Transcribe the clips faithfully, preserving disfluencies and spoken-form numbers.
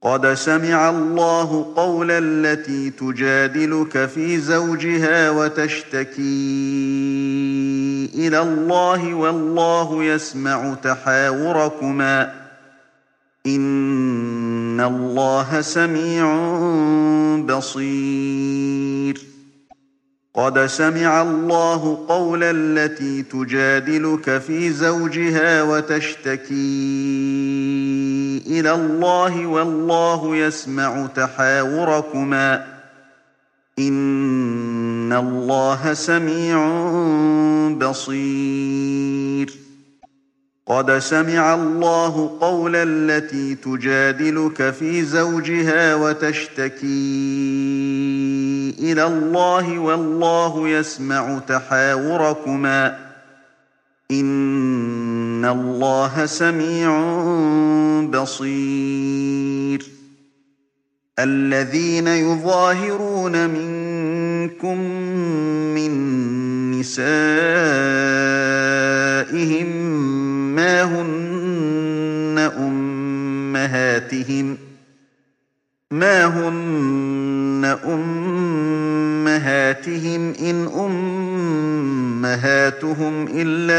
قد سمع الله قول التي تجادلك في زوجها وتشتكي إلى الله والله يسمع تحاوركما إن الله سميع بصير قد سمع الله قول التي تجادلك في زوجها وتشتكي إلى الله والله يسمع تحاوركما إن الله سميع بصير قد سمع الله قول التي تجادلك في زوجها وتشتكي إلى الله والله يسمع تحاوركما إن الله سميع بصير الذين يظاهرون منكم من نسائهم ما هن أمهاتهم ما هن أمهاتهم إن أمهاتهم إلا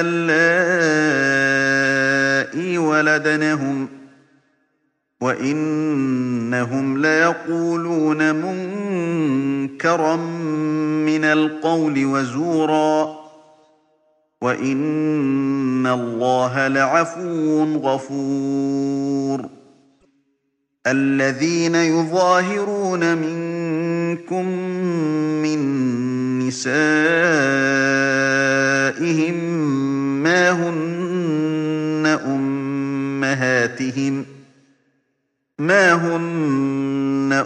اللائي ولدنهم وإنهم ليقولون منكرا من القول وزورا وإن الله لعفو غفور الذين يظاهرون منكم من نسائهم ما هن أمهاتهم ما هن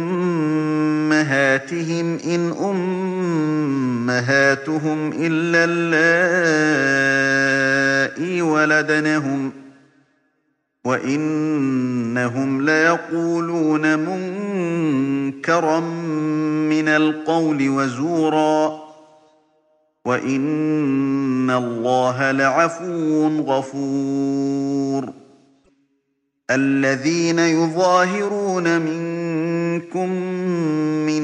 أمهاتهم إن أمهاتهم إلا اللائي ولدنهم وإنهم ليقولون منكرا من القول وزورا وإن الله لعفو غفور الذين يظاهرون منكم من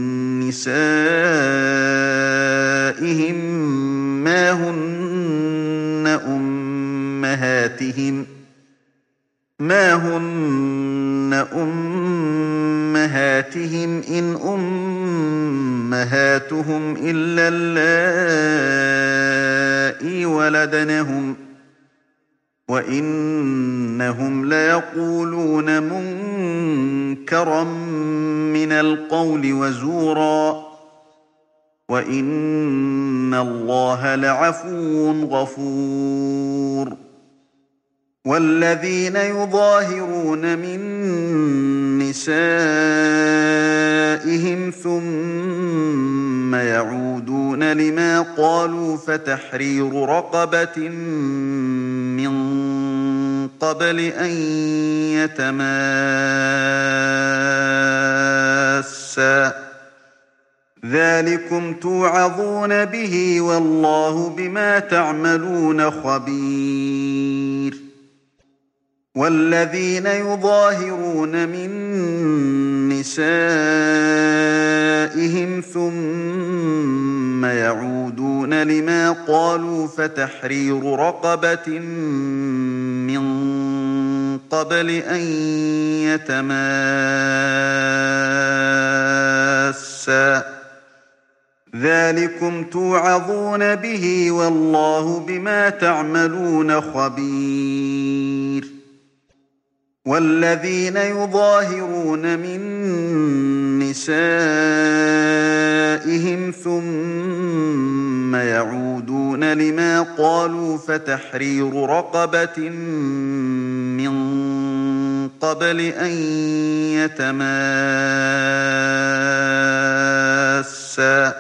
نسائهم ما هن أمهاتهم ما هن أمهاتهم إن أمهاتهم إلا اللائي ولدنهم وإنهم ليقولون منكرا من القول وزورا وإن الله لعفو غفور والذين يظاهرون من نسائهم ثم يعودون لما قالوا فتحرير رقبة من قبل أن يتماسا ذلكم توعظون به والله بما تعملون خبير والذين يظاهرون من نسائهم ثم يعودون لما قالوا فتحرير رقبة من قبل أن يتماسا ذلكم توعظون به والله بما تعملون خبير والذين يظاهرون من نسائهم ثم يعودون لما قالوا فتحرير رقبة من قبل أن يتماسا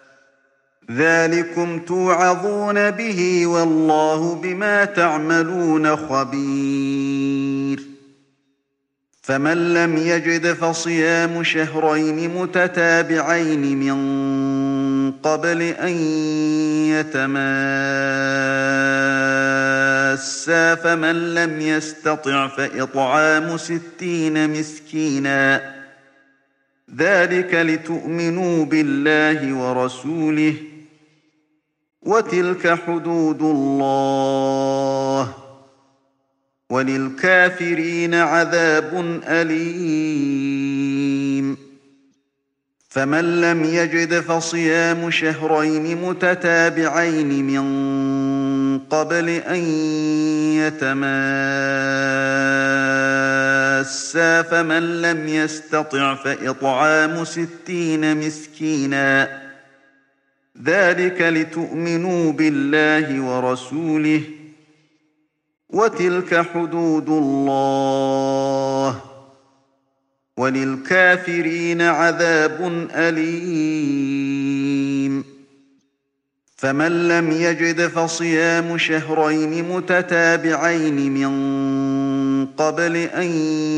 ذلكم توعظون به والله بما تعملون خبير فمن لم يجد فصيام شهرين متتابعين من قبل أن يتماسا فمن لم يستطع فإطعام ستين مسكينا ذلك لتؤمنوا بالله ورسوله وتلك حدود الله وللكافرين عذاب أليم فمن لم يجد فصيام شهرين متتابعين من قبل أن يتماسا فمن لم يستطع فإطعام ستين مسكينا ذلك لتؤمنوا بالله ورسوله وتلك حدود الله وللكافرين عذاب أليم فمن لم يجد فصيام شهرين متتابعين من قبل أن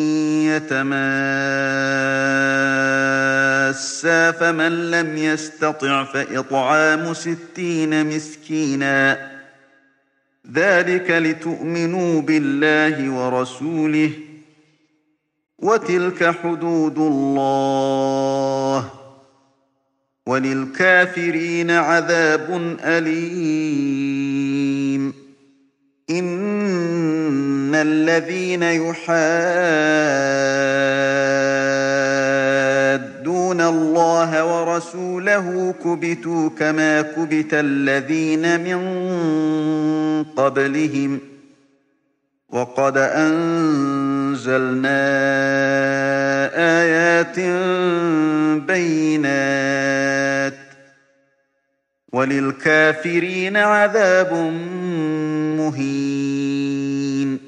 يتماسا فمن لم يستطع فإطعام ستين مسكينا ذلك لتؤمنوا بالله ورسوله وتلك حدود الله وللكافرين عذاب أليم إن الذين يحادون الله ورسوله كبتوا كما كبت الذين من قبلهم وقد أنزلنا آيات بينات وللكافرين عذاب مهين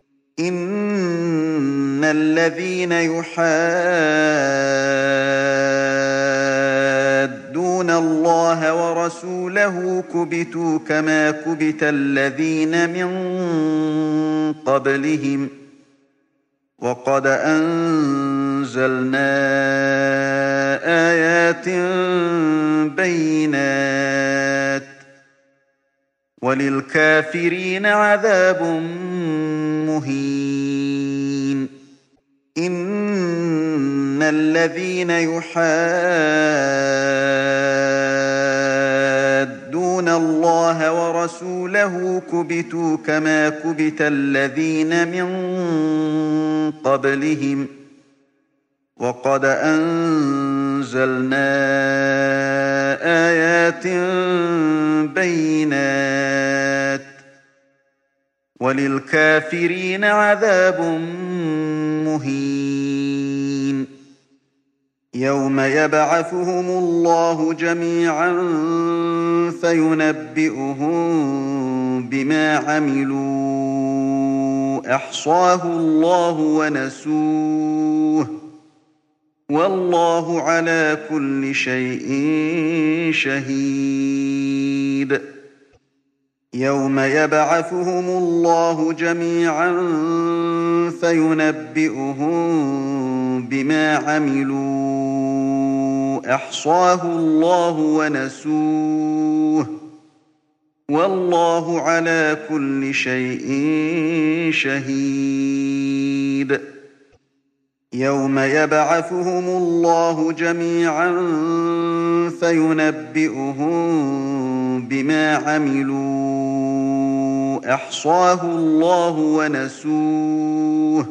إن الذين يحادون الله ورسوله كبتوا كما كبت الذين من قبلهم وقد أنزلنا آيات بينات وللكافرين عذاب مهين إن الذين يحادون الله ورسوله كبتوا كما كبت الذين من قبلهم وقد أنزلنا آيات بينات وللكافرين عذاب مهين يوم يبعثهم الله جميعا فينبئهم بما عملوا أحصاه الله ونسوه والله على كل شيء شهيد يوم يبعثهم الله جميعا فينبئهم بما عملوا أحصاه الله ونسوه والله على كل شيء شهيد يوم يبعثهم الله جميعا فينبئهم بما عملوا أحصاه الله ونسوه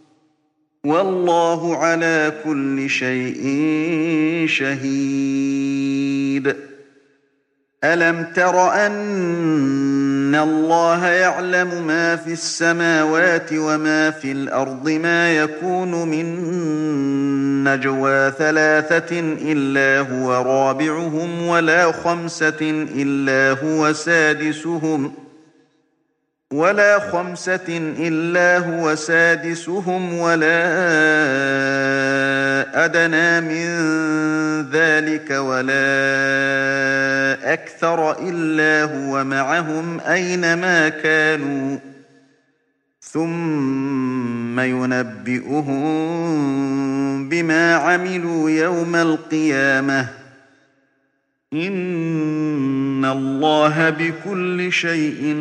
والله على كل شيء شهيد ألم تر أن الله يعلم ما في السماوات وما في الأرض ما يكون من نجوى ثلاثة إلا هو رابعهم ولا خمسة إلا هو سادسهم ولا خمسة إلا هو سادسهم ولا أدنى من ذلك ولا أكثر إلا هو معهم أينما كانوا ثم ينبئهم بما عملوا يوم القيامة إن الله بكل شيء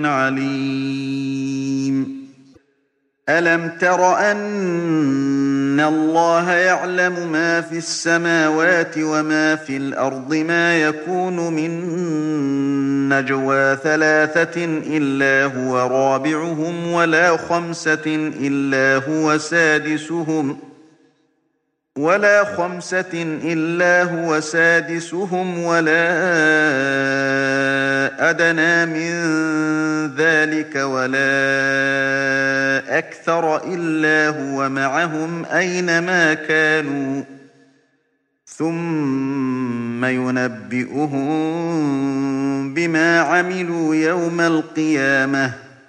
عليم. ألم تر أن الله يعلم ما في السماوات وما في الأرض ما يكون من نجوى ثلاثة إلا هو رابعهم ولا خمسة إلا هو سادسهم ولا خمسة إلا هو سادسهم ولا أدنى من ذلك ولا أكثر إلا هو معهم أينما كانوا ثم ينبئهم بما عملوا يوم القيامة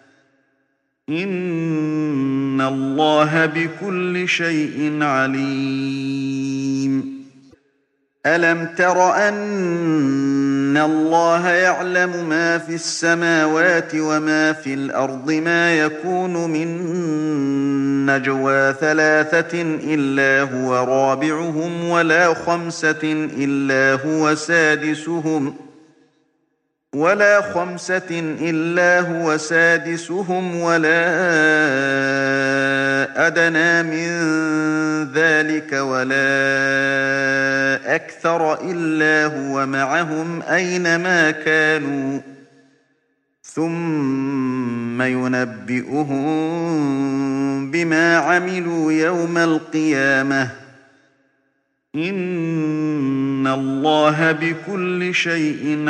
إن الله بكل شيء عليم. ألم تر أن الله يعلم ما في السماوات وما في الأرض ما يكون من نجوى ثلاثة إلا هو رابعهم ولا خمسة إلا هو سادسهم ولا خمسة إلا هو سادسهم ولا أدنى من ذلك ولا أكثر إلا هو معهم أينما كانوا ثم ينبئهم بما عملوا يوم القيامة إن الله بكل شيء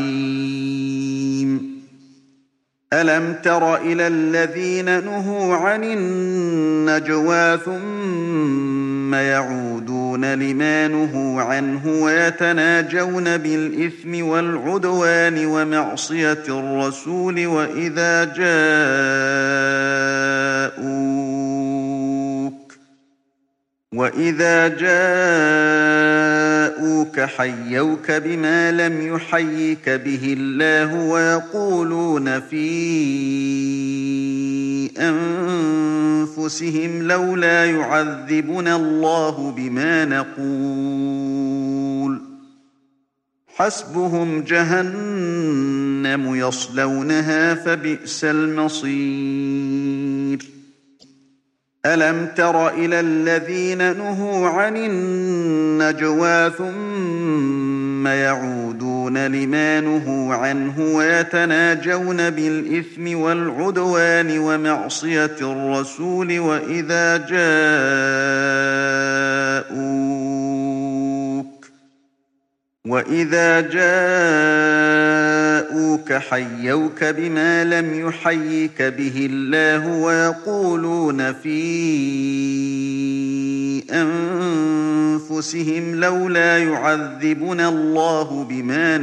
عليم. ألم تر إلى الذين نهوا عن النجوى ثم يعودون لما نهوا عنه ويتناجون بالإثم والعدوان ومعصية الرسول وإذا جاءوك وإذا جاءوك حيوك بما لم يحيك به الله ويقولون في أنفسهم لولا يعذبنا الله بما نقول حسبهم جهنم يصلونها فبئس المصير. ألم تر إلى الذين نهوا عن النجوى ثم يعودون لما نهوا عنه ويتناجون بالإثم والعدوان ومعصية الرسول وإذا جاءوك وإذا جاءوك حيوك بما لم يحيك به الله ويقولون في أنفسهم لولا يعذبنا الله بما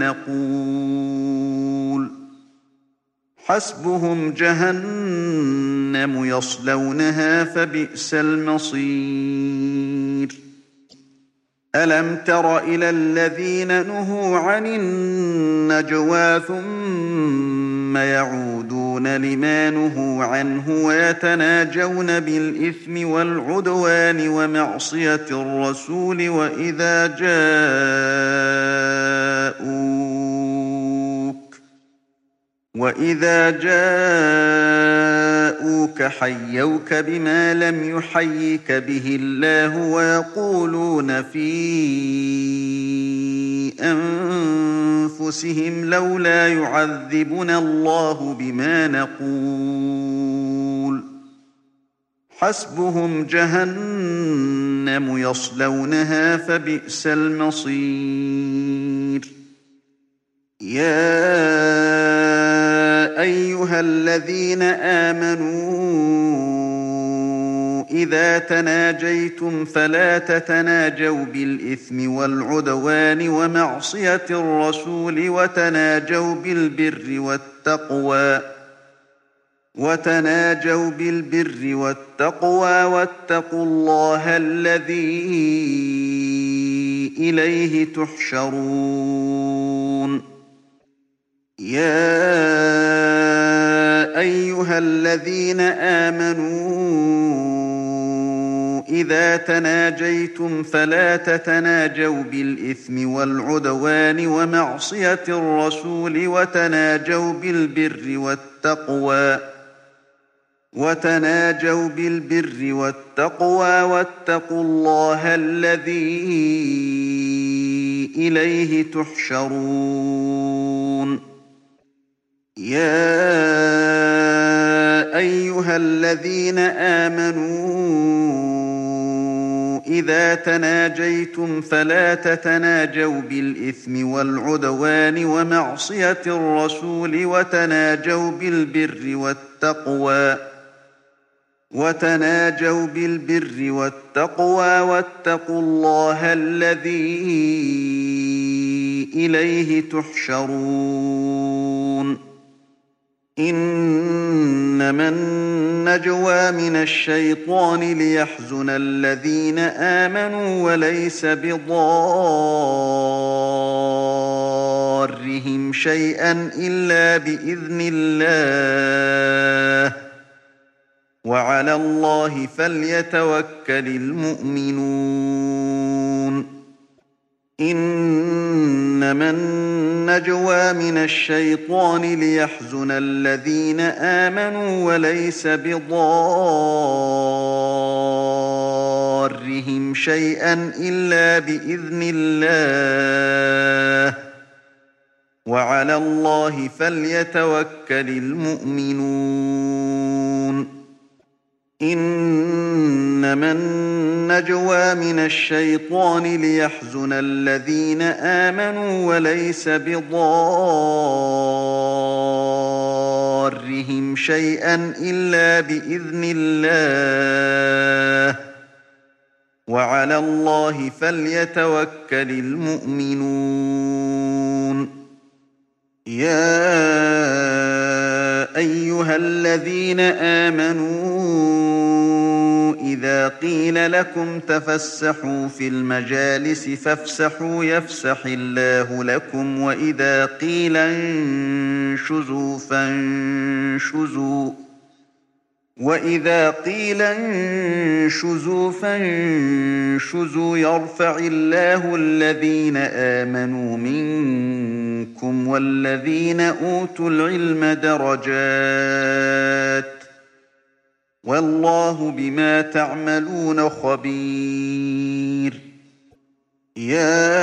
نقول حسبهم جهنم يصلونها فبئس المصير. ألم تر إلى الذين نهوا عن النجوى ثم يعودون لما نهوا عنه ويتناجون بالإثم والعدوان ومعصية الرسول وإذا جاءوك وإذا جاءوك حيوك بما لم يحيك به الله ويقولون في أنفسهم لولا يعذبنا الله بما نقول حسبهم جهنم يصلونها فبئس المصير. يا أيها الذين آمنوا إذا تناجيتم فلا تتناجوا بالإثم والعدوان ومعصية الرسول وتناجوا بالبر والتقوى وتناجوا بالبر والتقوى واتقوا الله الذي إليه تحشرون. يا أيها الذين آمنوا إذا تناجيتم فلا تتناجوا بالإثم والعدوان ومعصية الرسول وتناجوا بالبر والتقوى وتناجوا بالبر والتقوى واتقوا الله الذي إليه تحشرون يا أيها الذين آمنوا إذا تناجيتم فلا تتناجوا بالإثم والعدوان ومعصية الرسول وتناجوا بالبر والتقوى وتناجوا بالبر والتقوى واتقوا الله الذي إليه تحشرون إنما النجوى من الشيطان ليحزن الذين آمنوا وليس بضارهم شيئا إلا بإذن الله وعلى الله فليتوكل المؤمنون إنما النجوى من الشيطان ليحزن الذين آمنوا وليس بضارهم شيئا إلا بإذن الله وعلى الله فليتوكل المؤمنون إنما النجوى من الشيطان ليحزن الذين آمنوا وليس بضارهم شيئا إلا بإذن الله وعلى الله فليتوكل المؤمنون يا أيها الذين آمنوا إذا قيل لكم تفسحوا في المجالس فافسحوا يفسح الله لكم وإذا قيل انشزوا فانشزوا وإذا قيل انشزوا فانشزوا يرفع الله الذين آمنوا منكم والذين أوتوا العلم درجات والله بما تعملون خبير يا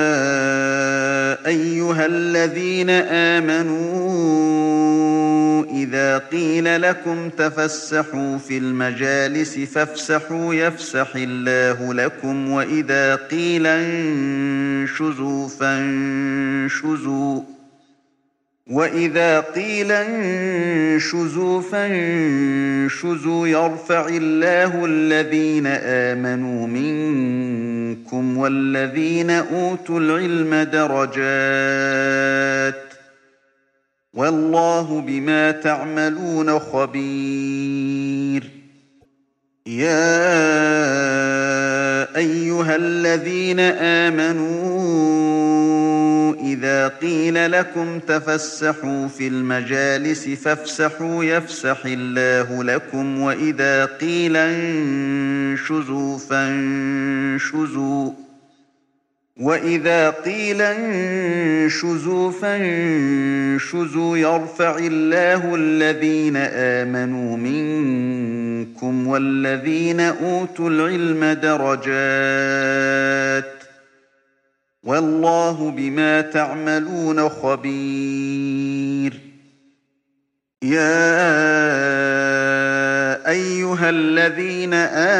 أيها الذين آمنوا إذا قيل لكم تفسحوا في المجالس فافسحوا يفسح الله لكم وإذا قيل انشزوا فانشزوا وإذا قيل انشزوا فانشزوا يرفع الله الذين آمنوا منكم والذين أوتوا العلم درجات والله بما تعملون خبير يا أيها الذين آمنوا إذا قيل لكم تفسحوا في المجالس فافسحوا يفسح الله لكم وإذا قيل انشزوا فانشزوا وإذا قيل انشزوا فانشزوا يرفع الله الذين آمنوا منكم والذين أوتوا العلم درجات والله بما تعملون خبير يا أيها الذين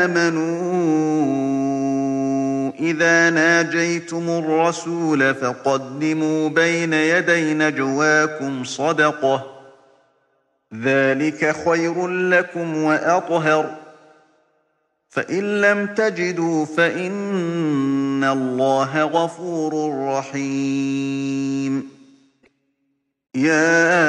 آمنوا إذا ناجيتم الرسول فقدموا بين يدي نجواكم صدقة ذلك خير لكم وأطهر فإن لم تجدوا فإن الله غفور رحيم يا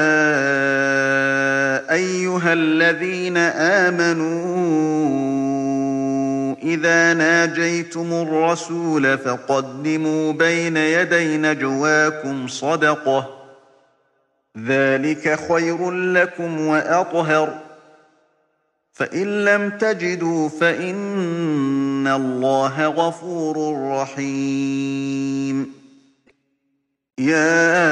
أيها الذين آمنوا إذا ناجيتم الرسول فقدموا بين يدي نجواكم صدقة ذلك خير لكم وأطهر فإن لم تجدوا فإن الله غفور رحيم. يا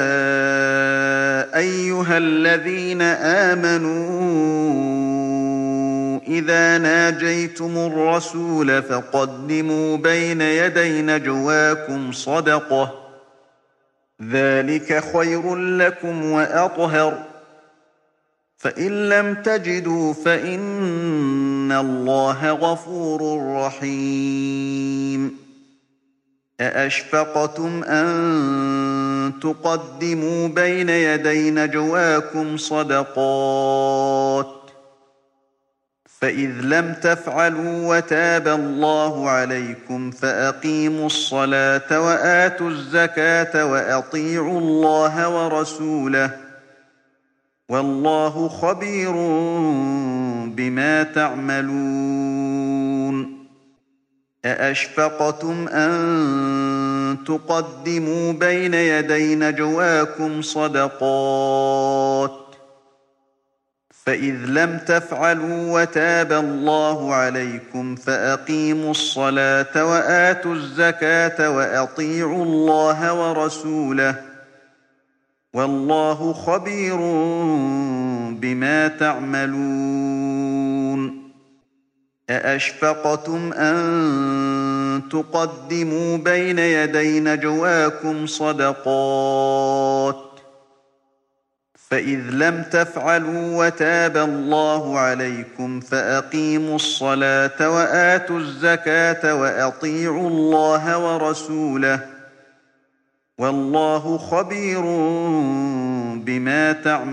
أيها الذين آمنوا إذا ناجيتم الرسول فقدموا بين يدي نجواكم صدقة، ذلك خير لكم وأطهر. فإن لم تجدوا فإن الله غفور رحيم. أأشفقتم أن تقدموا بين يدي نجواكم صدقات، فإذ لم تفعلوا وتاب الله عليكم فأقيموا الصلاة وآتوا الزكاة وأطيعوا الله ورسوله، والله خبير بما تعملون. أأشفقتم أن تقدموا بين يدي نجواكم صدقات، فإذ لم تفعلوا وتاب الله عليكم فأقيموا الصلاة وآتوا الزكاة وأطيعوا الله ورسوله، والله خبير بما تعملون. أأشفقتم أن تقدموا بين يدي نجواكم صدقات، فإذ لم تفعلوا وتاب الله عليكم فأقيموا الصلاة وآتوا الزكاة وأطيعوا الله ورسوله، والله خبير بما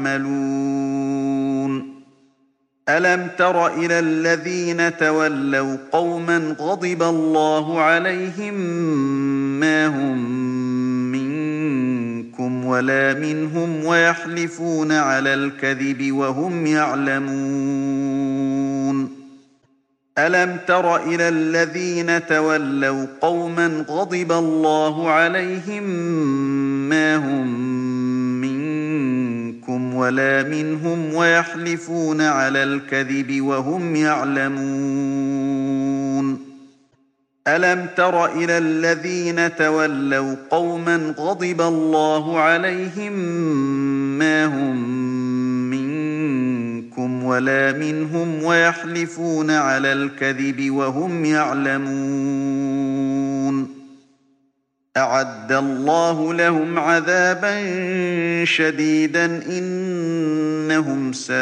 تعملون. ألم تر إلى الذين تولوا قوما غضب الله عليهم ما هم منكم ولا منهم ويحلفون على الكذب وهم يعلمون. ألم تر إلى الذين تولوا قوما غضب الله عليهم ما هم منكم ولا منهم ويحلفون على الكذب وهم يعلمون. ألم تر إلى الذين تولوا قوما غضب الله عليهم ما هم منكم ولا منهم ويحلفون على الكذب وهم يعلمون. أعد الله لهم عذابا شديدا إنهم ساء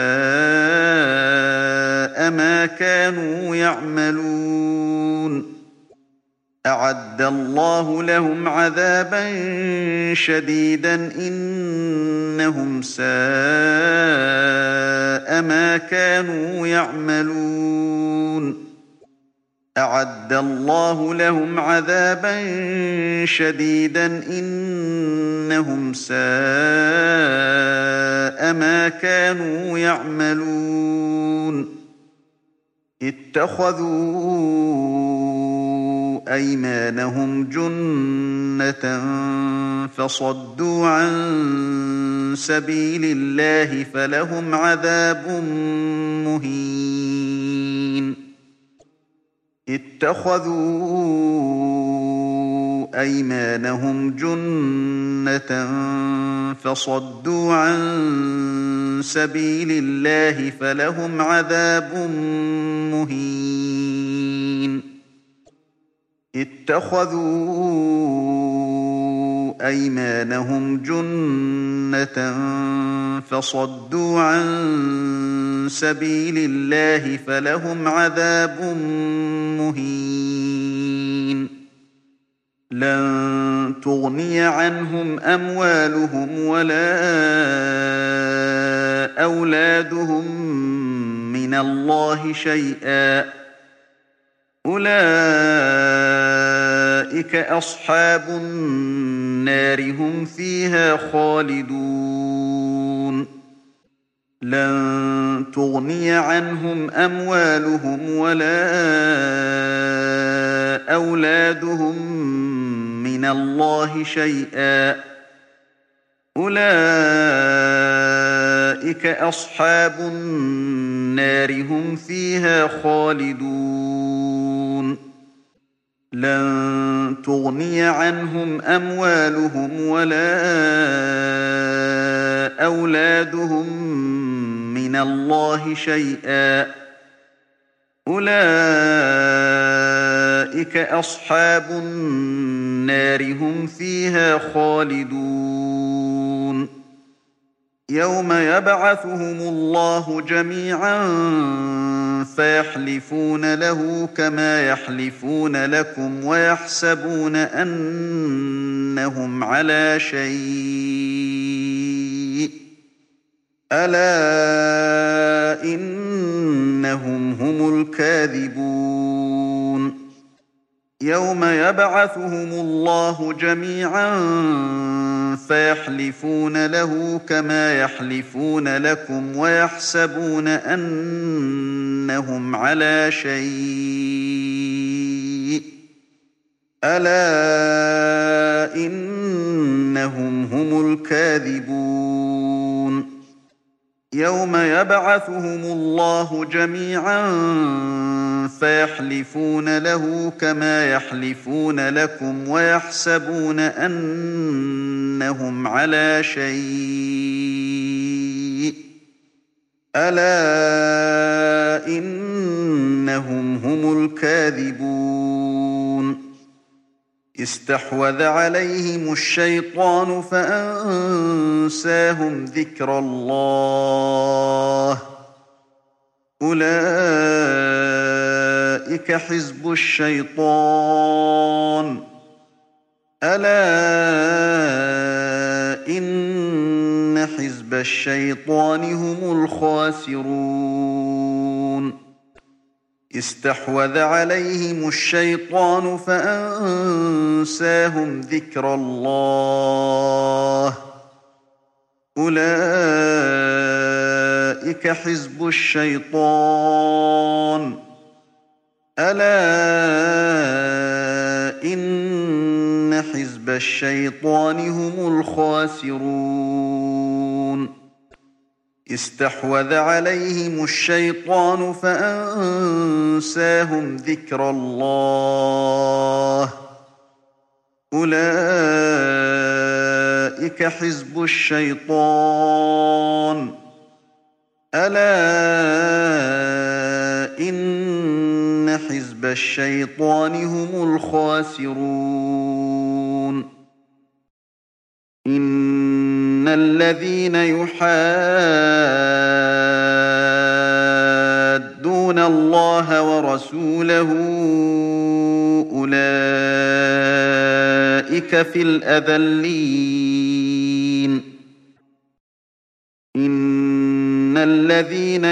ما كانوا يعملون. أعد الله لهم عذابا شديدا إنهم ساء ما كانوا يعملون. أعد الله لهم عذابا شديدا إنهم ساء ما كانوا يعملون. اتخذوا أيمانهم جنة فصدوا عن سبيل الله فلهم عذاب مهين. اتخذوا أيمانهم جنة فصدوا عن سبيل الله فلهم عذاب مهين. اتخذوا أيمانهم جنة فصدوا عن سبيل الله فلهم عذاب مهين. لن تغني عنهم أموالهم ولا أولادهم من الله شيئا، أولئك أصحاب النار هم فيها خالدون. لن تغني عنهم أموالهم ولا أولادهم من الله شيئا، أولئك أصحاب النار النار هم فيها خالدون لن تغني عنهم أموالهم ولا أولادهم من الله شيئا أولئك أصحاب النار هم فيها خالدون يوم يبعثهم الله جميعا فيحلفون له كما يحلفون لكم ويحسبون أنهم على شيء ألا إنهم هم الكاذبون يوم يبعثهم الله جميعا فيحلفون له كما يحلفون لكم ويحسبون أنهم على شيء ألا إنهم هم الكاذبون يوم يبعثهم الله جميعا فيحلفون له كما يحلفون لكم ويحسبون أنهم على شيء ألا إنهم هم الكاذبون استحوذ عليهم الشيطان فأنساهم ذكر الله أولئك حزب الشيطان ألا إن حزب الشيطان هم الخاسرون استحوذ عليهم الشيطان فأنساهم ذكر الله أولئك حزب الشيطان ألا إن حزب الشيطان هم الخاسرون استحوذ عليهم الشيطان فأنساهم ذكر الله أولئك حزب الشيطان ألا إن حزب الشيطان هم الخاسرون إن الذين يحادون الله ورسوله أولئك في الأذلين إن الذين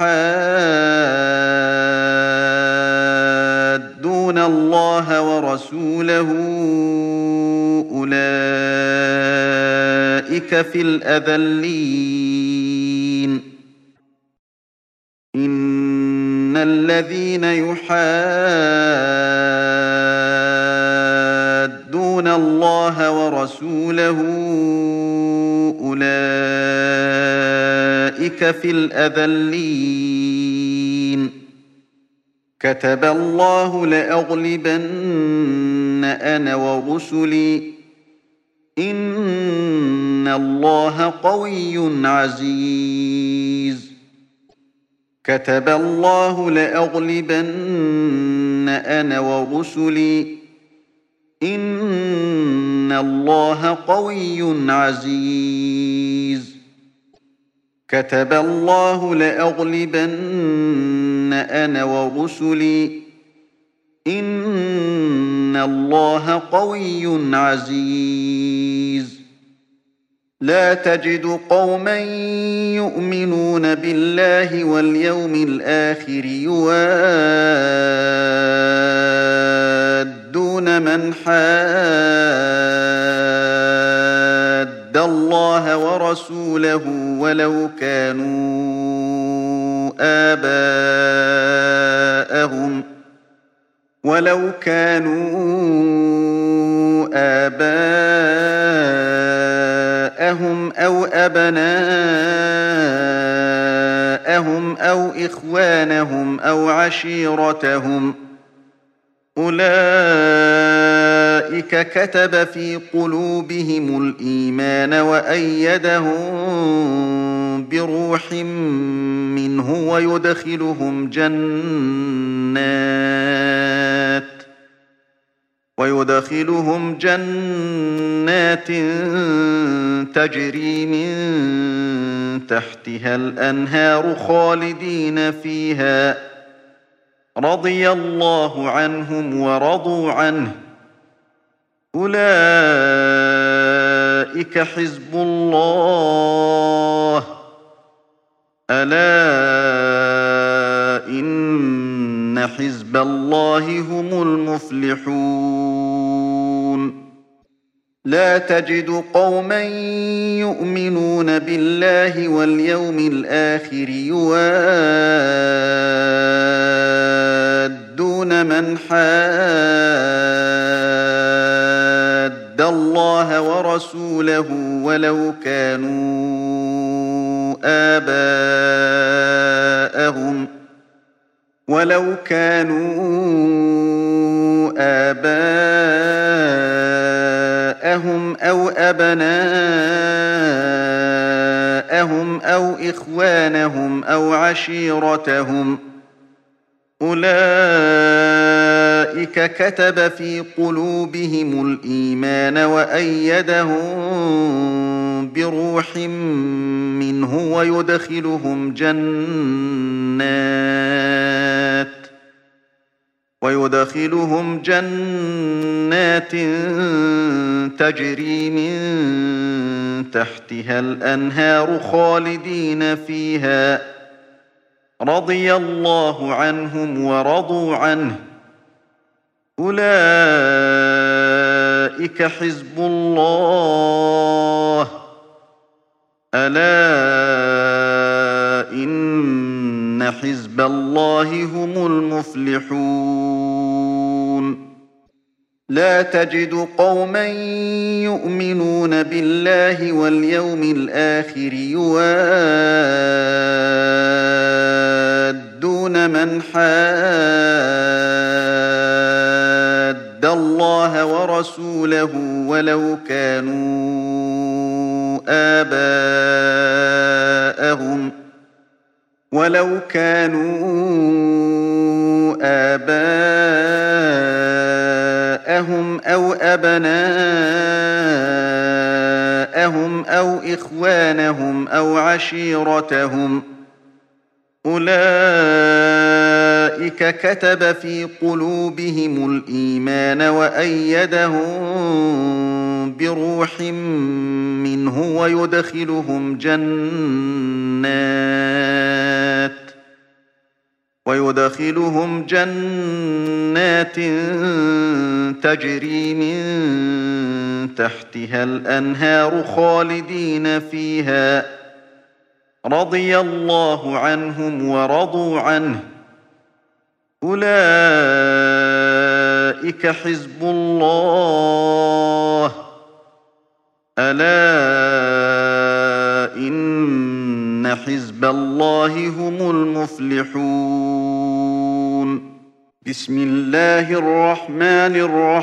يحادون الله ورسوله أولئك في الأذلين إن الذين يحادون الله ورسوله أولئك في الأذلين كتب الله لأغلبن أنا ورسلي إن الله قوي عزيز كتب الله لأغلبن أنا ورسلي إن الله قوي عزيز كتب الله لأغلبن أنا ورسلي إن الله قوي عزيز لا تجد قوما يؤمنون بالله واليوم الآخر يوادون من حاد الله ورسوله ولو كانوا آباءهم ولو كانوا آباءهم أو أبناءهم آباءهم أو إخوانهم أو عشيرتهم أولئك كتب في قلوبهم الإيمان وأيدهم بروح منه ويدخلهم جنات ويدخلهم جنات تجري من تحتها الأنهار خالدين فيها رضي الله عنهم ورضوا عنه أولئك حزب الله ألا إن حزب الله هم المفلحون لا تجد قوما يؤمنون بالله واليوم الآخر يوادون من حاد الله ورسوله ولو كانوا آباءهم ولو كانوا آباءهم أو أبناءهم أو إخوانهم أو عشيرتهم أولئك كتب في قلوبهم الإيمان وأيدهم بروح منه ويدخلهم جنات ويدخلهم جنات تجري من تحتها الأنهار خالدين فيها رضي الله عنهم ورضوا عنه أولئك حزب الله ألا إن حزب الله هم المفلحون لا تجد قوما يؤمنون بالله واليوم الآخر يوادون من حاد الله ورسوله ولو كانوا آباءهم ولو كانوا آباءهم أو أبناءهم أو إخوانهم أو عشيرتهم أولئك كتب في قلوبهم الإيمان وأيدهم بروح منه ويدخلهم جنات ويدخلهم جنات تجري من تحتها الأنهار خالدين فيها رضي الله عنهم ورضوا عنه أولئك حزب الله ألا إن حزب الله هم المفلحون بسم الله الرحمن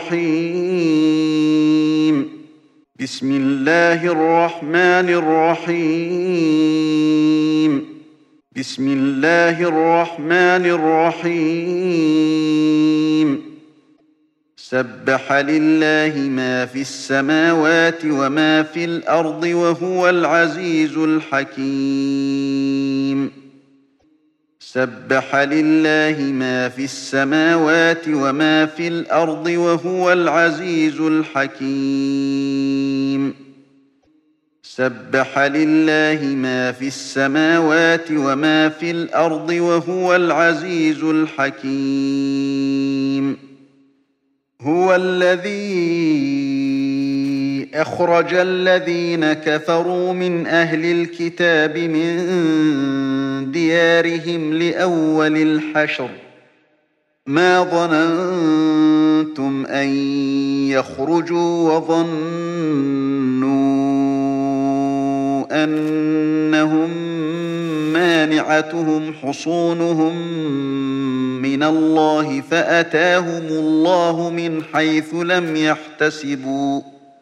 الرحيم بسم الله الرحمن الرحيم بسم الله الرحمن الرحيم سبح لله ما في السماوات وما في الأرض وهو العزيز الحكيم سبح لله ما في السماوات وما في الأرض وهو العزيز الحكيم سبح لله ما في السماوات وما في الأرض وهو العزيز الحكيم هو الذي أخرج الذين كفروا من أهل الكتاب من ديارهم لأول الحشر ما ظننتم أن يخرجوا وظنوا أنهم مانعتهم حصونهم من الله فأتاهم الله من حيث لم يحتسبوا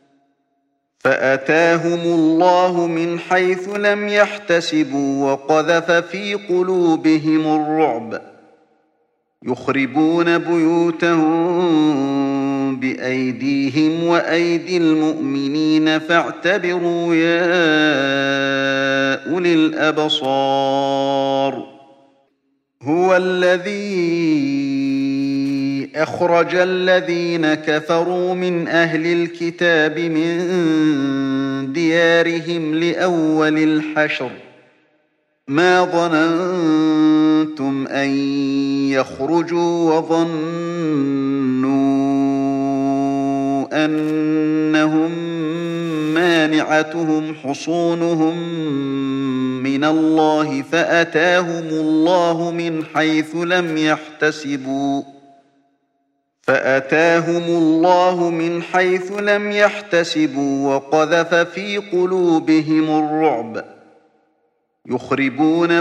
فأتاهم الله من حيث لم يحتسبوا وقذف في قلوبهم الرعب يخربون بيوتهم بأيديهم وأيدي المؤمنين فاعتبروا يا أولي الأبصار هو الذي أخرج الذين كفروا من أهل الكتاب من ديارهم لأول الحشر ما ظننتم أن يخرجوا وظنوا أنهم مانعتهم حصونهم من الله فأتاهم الله من حيث لم يحتسبوا فأتاهم الله من حيث لم يحتسبوا وقذف في قلوبهم الرعب يخربون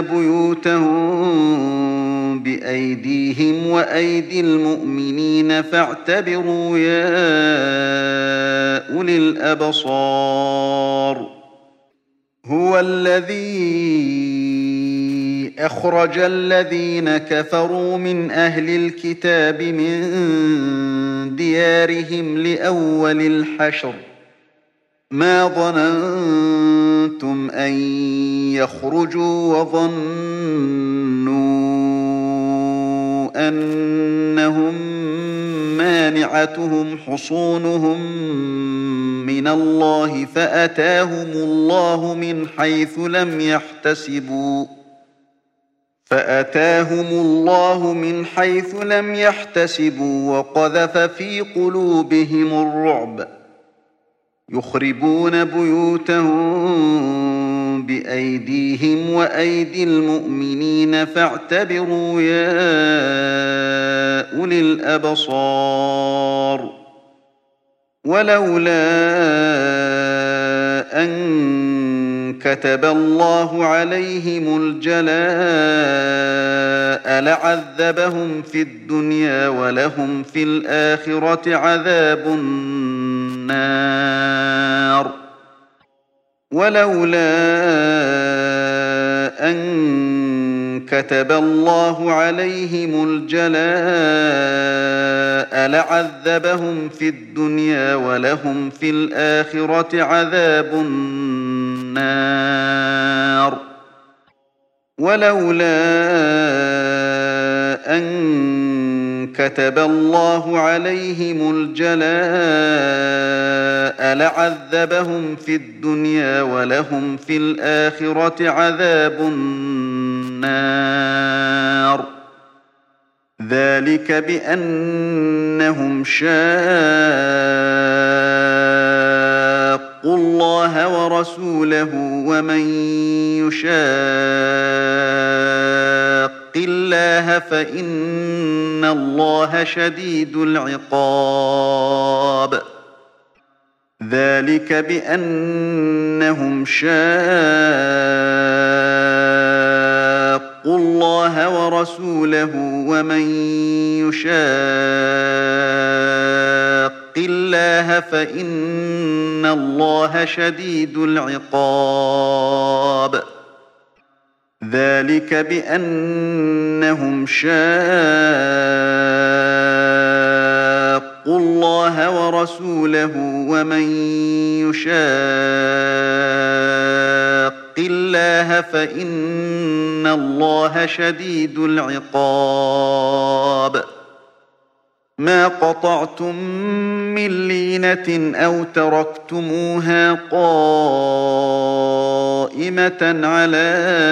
بيوتهم بأيديهم وأيدي المؤمنين فاعتبروا يا أولي الأبصار هو الذي أخرج الذين كفروا من أهل الكتاب من ديارهم لأول الحشر ما ظننتم أن يخرجوا وظنوا أنهم مانعتهم حصونهم من الله فأتاهم الله من حيث لم يحتسبوا فأتاهم الله من حيث لم يحتسبوا وقذف في قلوبهم الرعب يخربون بيوتهم بأيديهم وأيدي المؤمنين فاعتبروا يا أولي الأبصار ولولا أن كتب الله عليهم الجلاء لعذبهم في الدنيا ولهم في الآخرة عذاب النار ولولا أن كتب الله عليهم الجلاء لعذبهم في الدنيا ولهم في الآخرة عذاب النار ولولا أن كتب الله عليهم الجلاء لعذبهم في الدنيا ولهم في الآخرة عذاب النار ذلك بأنهم شاقوا الله ورسوله ومن يشاق الله فإن الله شديد العقاب ذلك بأنهم شاقوا الله ورسوله ومن يشاق الله فإن الله شديد العقاب ذلك بأنهم شاقوا الله ورسوله ومن يشاق الله فإن الله شديد العقاب ما قطعتم من لينة أو تركتموها قائمة على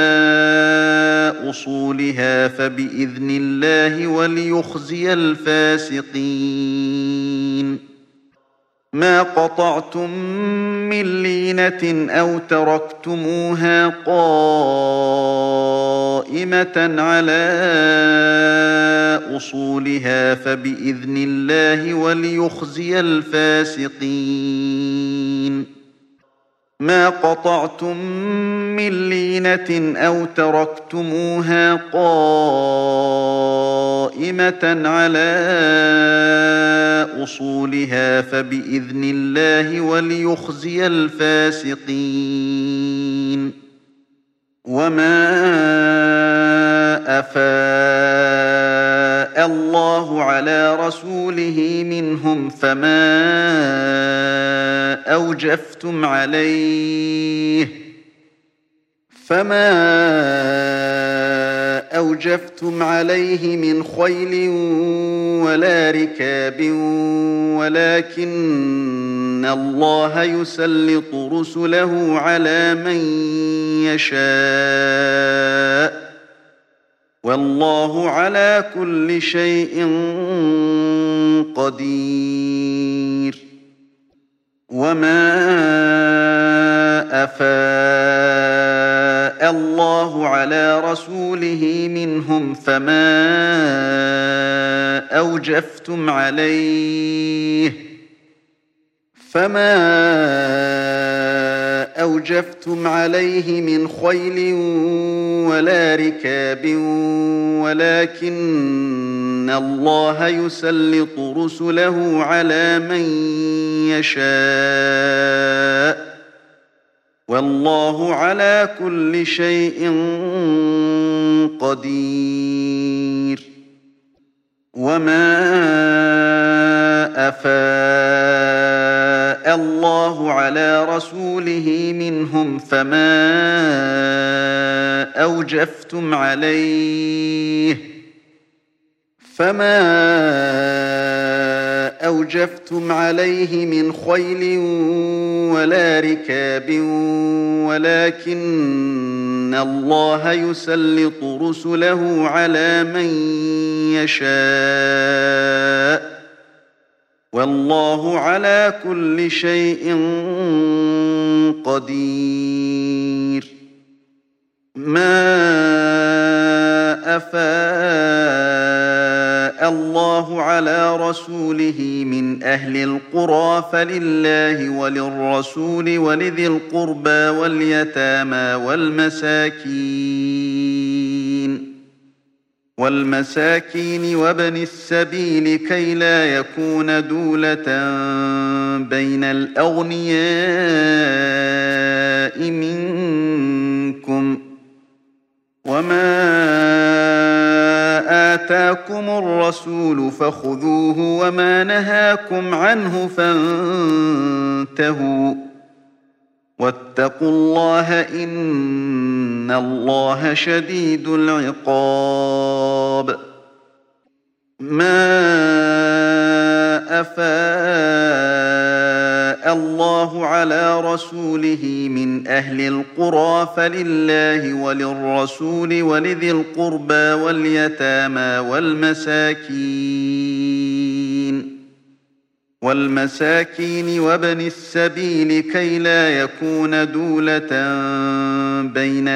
أصولها فبإذن الله وليخزي الفاسقين ما قطعتم من لينة أو تركتموها قائمة على أصولها فبإذن الله وليخزي الفاسقين ما قطعتم من لينة أو تركتموها قائمة على أصولها فبإذن الله وليخزي الفاسقين. وما أفاء الله على رسوله منهم فما أوجفتم عليه فما أوجفتم عليه من خيل ولا ركاب ولكن الله يسلط رسله على من يشاء والله على كل شيء قدير. وما أفاء الله على رسوله منهم فما أوجفتم عليه فما أوجفتم عليه من خيل ولا ركاب ولكن الله يسلط رسله على من يشاء والله على كل شيء قدير. وما أفاء الله على رسوله منهم فما أوجفتم عليه فما أوجفتم عليه من خيل ولا ركاب ولكن الله يسلط رسله على من يشاء والله على كل شيء قدير. ما أفاء الله على رسوله من أهل القرى فلله وللرسول ولذي القربى واليتامى والمساكين والمساكين وابن السبيل كي لا يكون دولة بين الأغنياء منكم. وما آتاكم الرسول فخذوه وما نهاكم عنه فانتهوا واتقوا الله إن الله شديد العقاب. ما أفاء الله على رسوله من أهل القرى فلله وللرسول ولذي القربى واليتامى والمساكين والمساكين وابن السبيل كي لا يكون دولة بين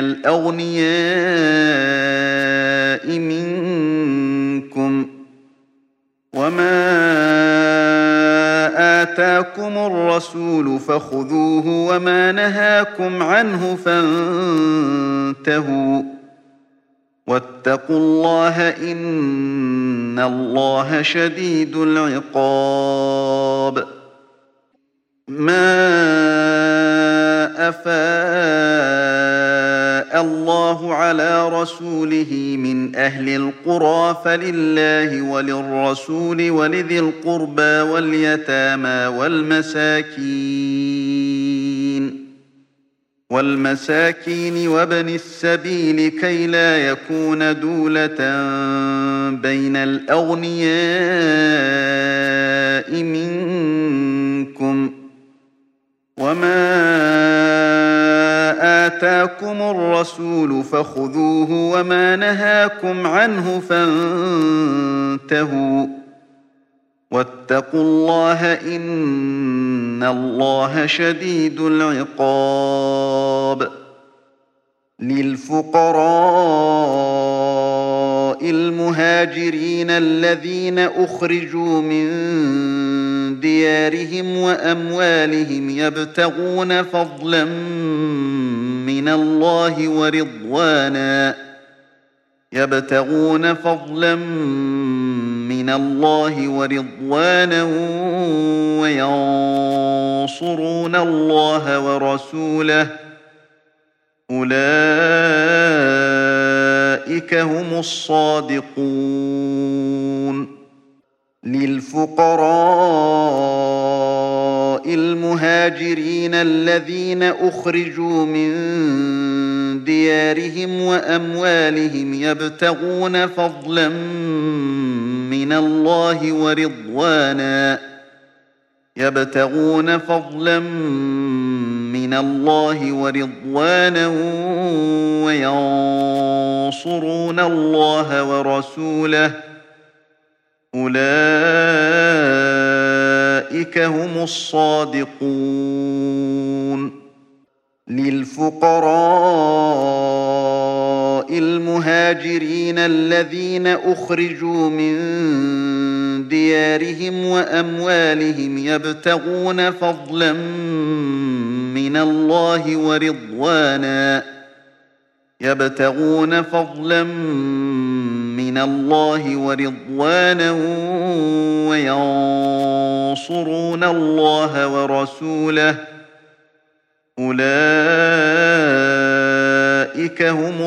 الأغنياء منكم. وما آتاكم الرسول فخذوه وما نهاكم عنه فانتهوا واتقوا الله إن الله شديد العقاب. ما أفاء الله على رسوله من أهل القرى فلله وللرسول ولذي القربى واليتامى والمساكين والمساكين وابن السبيل كي لا يكون دولة بين الأغنياء منكم. وما آتاكم الرسول فخذوه وما نهاكم عنه فانتهوا واتقوا الله إن الله شديد العقاب. للفقراء المهاجرين الذين أخرجوا من ديارهم وأموالهم يبتغون فضلا من الله ورضوانا يبتغون فضلا من الله ورضوانا وينصرون الله ورسوله أولئك هم الصادقون. للفقراء المهاجرين الذين أخرجوا من ديارهم وأموالهم يبتغون فضلا من الله ورضوانا يبتغون فضلا من الله ورضوانا وينصرون الله ورسوله أولئك هم الصادقون. للفقراء المهاجرين الذين أخرجوا من ديارهم وأموالهم يبتغون فضلا من الله ورضوانا يبتغون فضلا من الله ورضوانا وينصرون الله ورسوله أولئك هم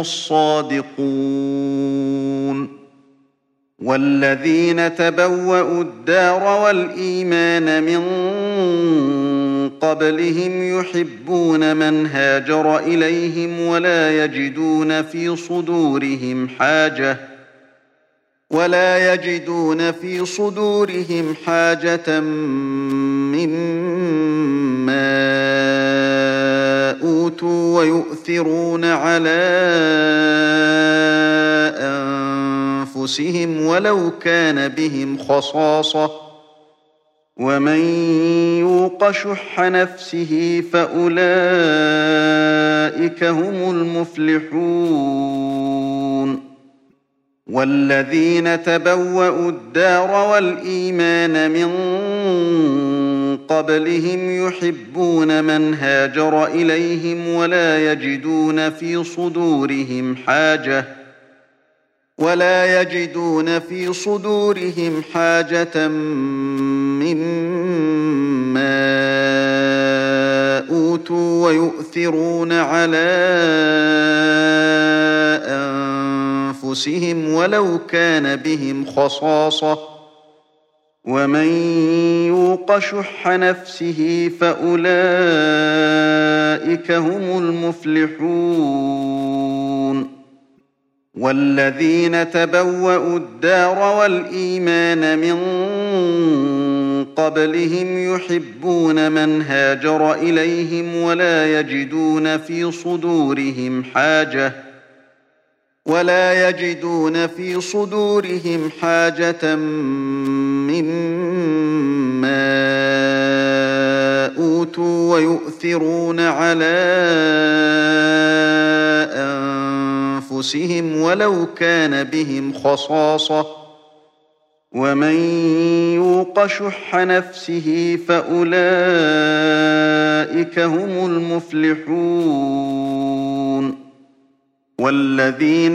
الصادقون. والذين تبوأوا الدار والإيمان من قبلهم يحبون من هاجر إليهم ولا يجدون في صدورهم حاجة ولا يجدون في صدورهم حاجة مما أوتوا ويؤثرون على أنفسهم ولو كان بهم خصاصة ومن يوق شح نفسه فأولئك هم المفلحون. والذين تبوأوا الدار والإيمان من قبلهم يحبون من هاجر إليهم ولا يجدون في صدورهم حاجة ولا يجدون في صدورهم حاجة مما أوتوا ويؤثرون على أنفسهم ولو كان بهم خصاصة ومن يوق شح نفسه فأولئك هم المفلحون. والذين تبوأوا الدار والإيمان من قبلهم يحبون من هاجر إليهم ولا يجدون في صدورهم حاجة ولا يجدون في صدورهم حاجة مما أوتوا ويؤثرون على أنفسهم ولو كان بهم خصاصة ومن يوق شح نفسه فأولئك هم المفلحون. والذين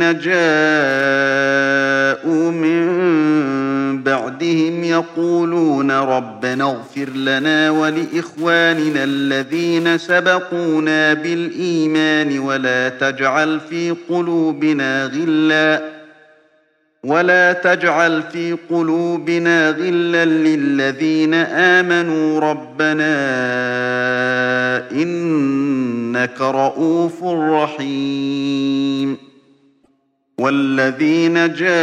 جاءوا من بعدهم يقولون ربنا اغفر لنا ولإخواننا الذين سبقونا بالإيمان ولا تجعل في قلوبنا غلا ولا تجعل في قلوبنا غلا للذين آمنوا ربنا إنك رؤوف رحيم. والذين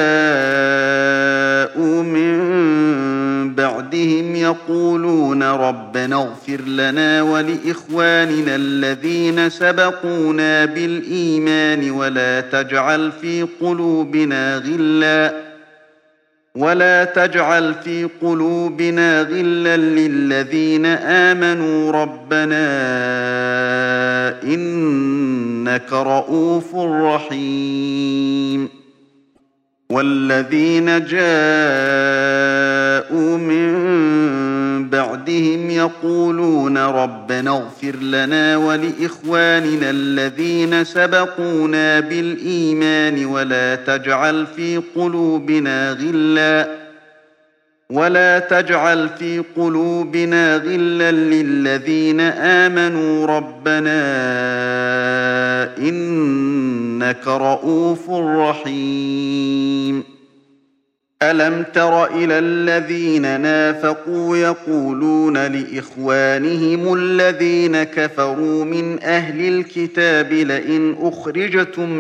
جاءوا من بعدهم يقولون ربنا اغفر لنا ولإخواننا الذين سبقونا بالإيمان ولا تجعل في قلوبنا غلا ولا تجعل في قلوبنا غلا للذين آمنوا ربنا إنك رؤوف رحيم. والذين جاءوا من بعدهم يقولون ربنا اغفر لنا ولإخواننا الذين سبقونا بالإيمان ولا تجعل في قلوبنا غلا ولا تجعل في قلوبنا غلا للذين آمنوا ربنا إنك رءوف رحيم ألم تر إلى الذين نافقوا يقولون لإخوانهم الذين كفروا من أهل الكتاب لئن أخرجتم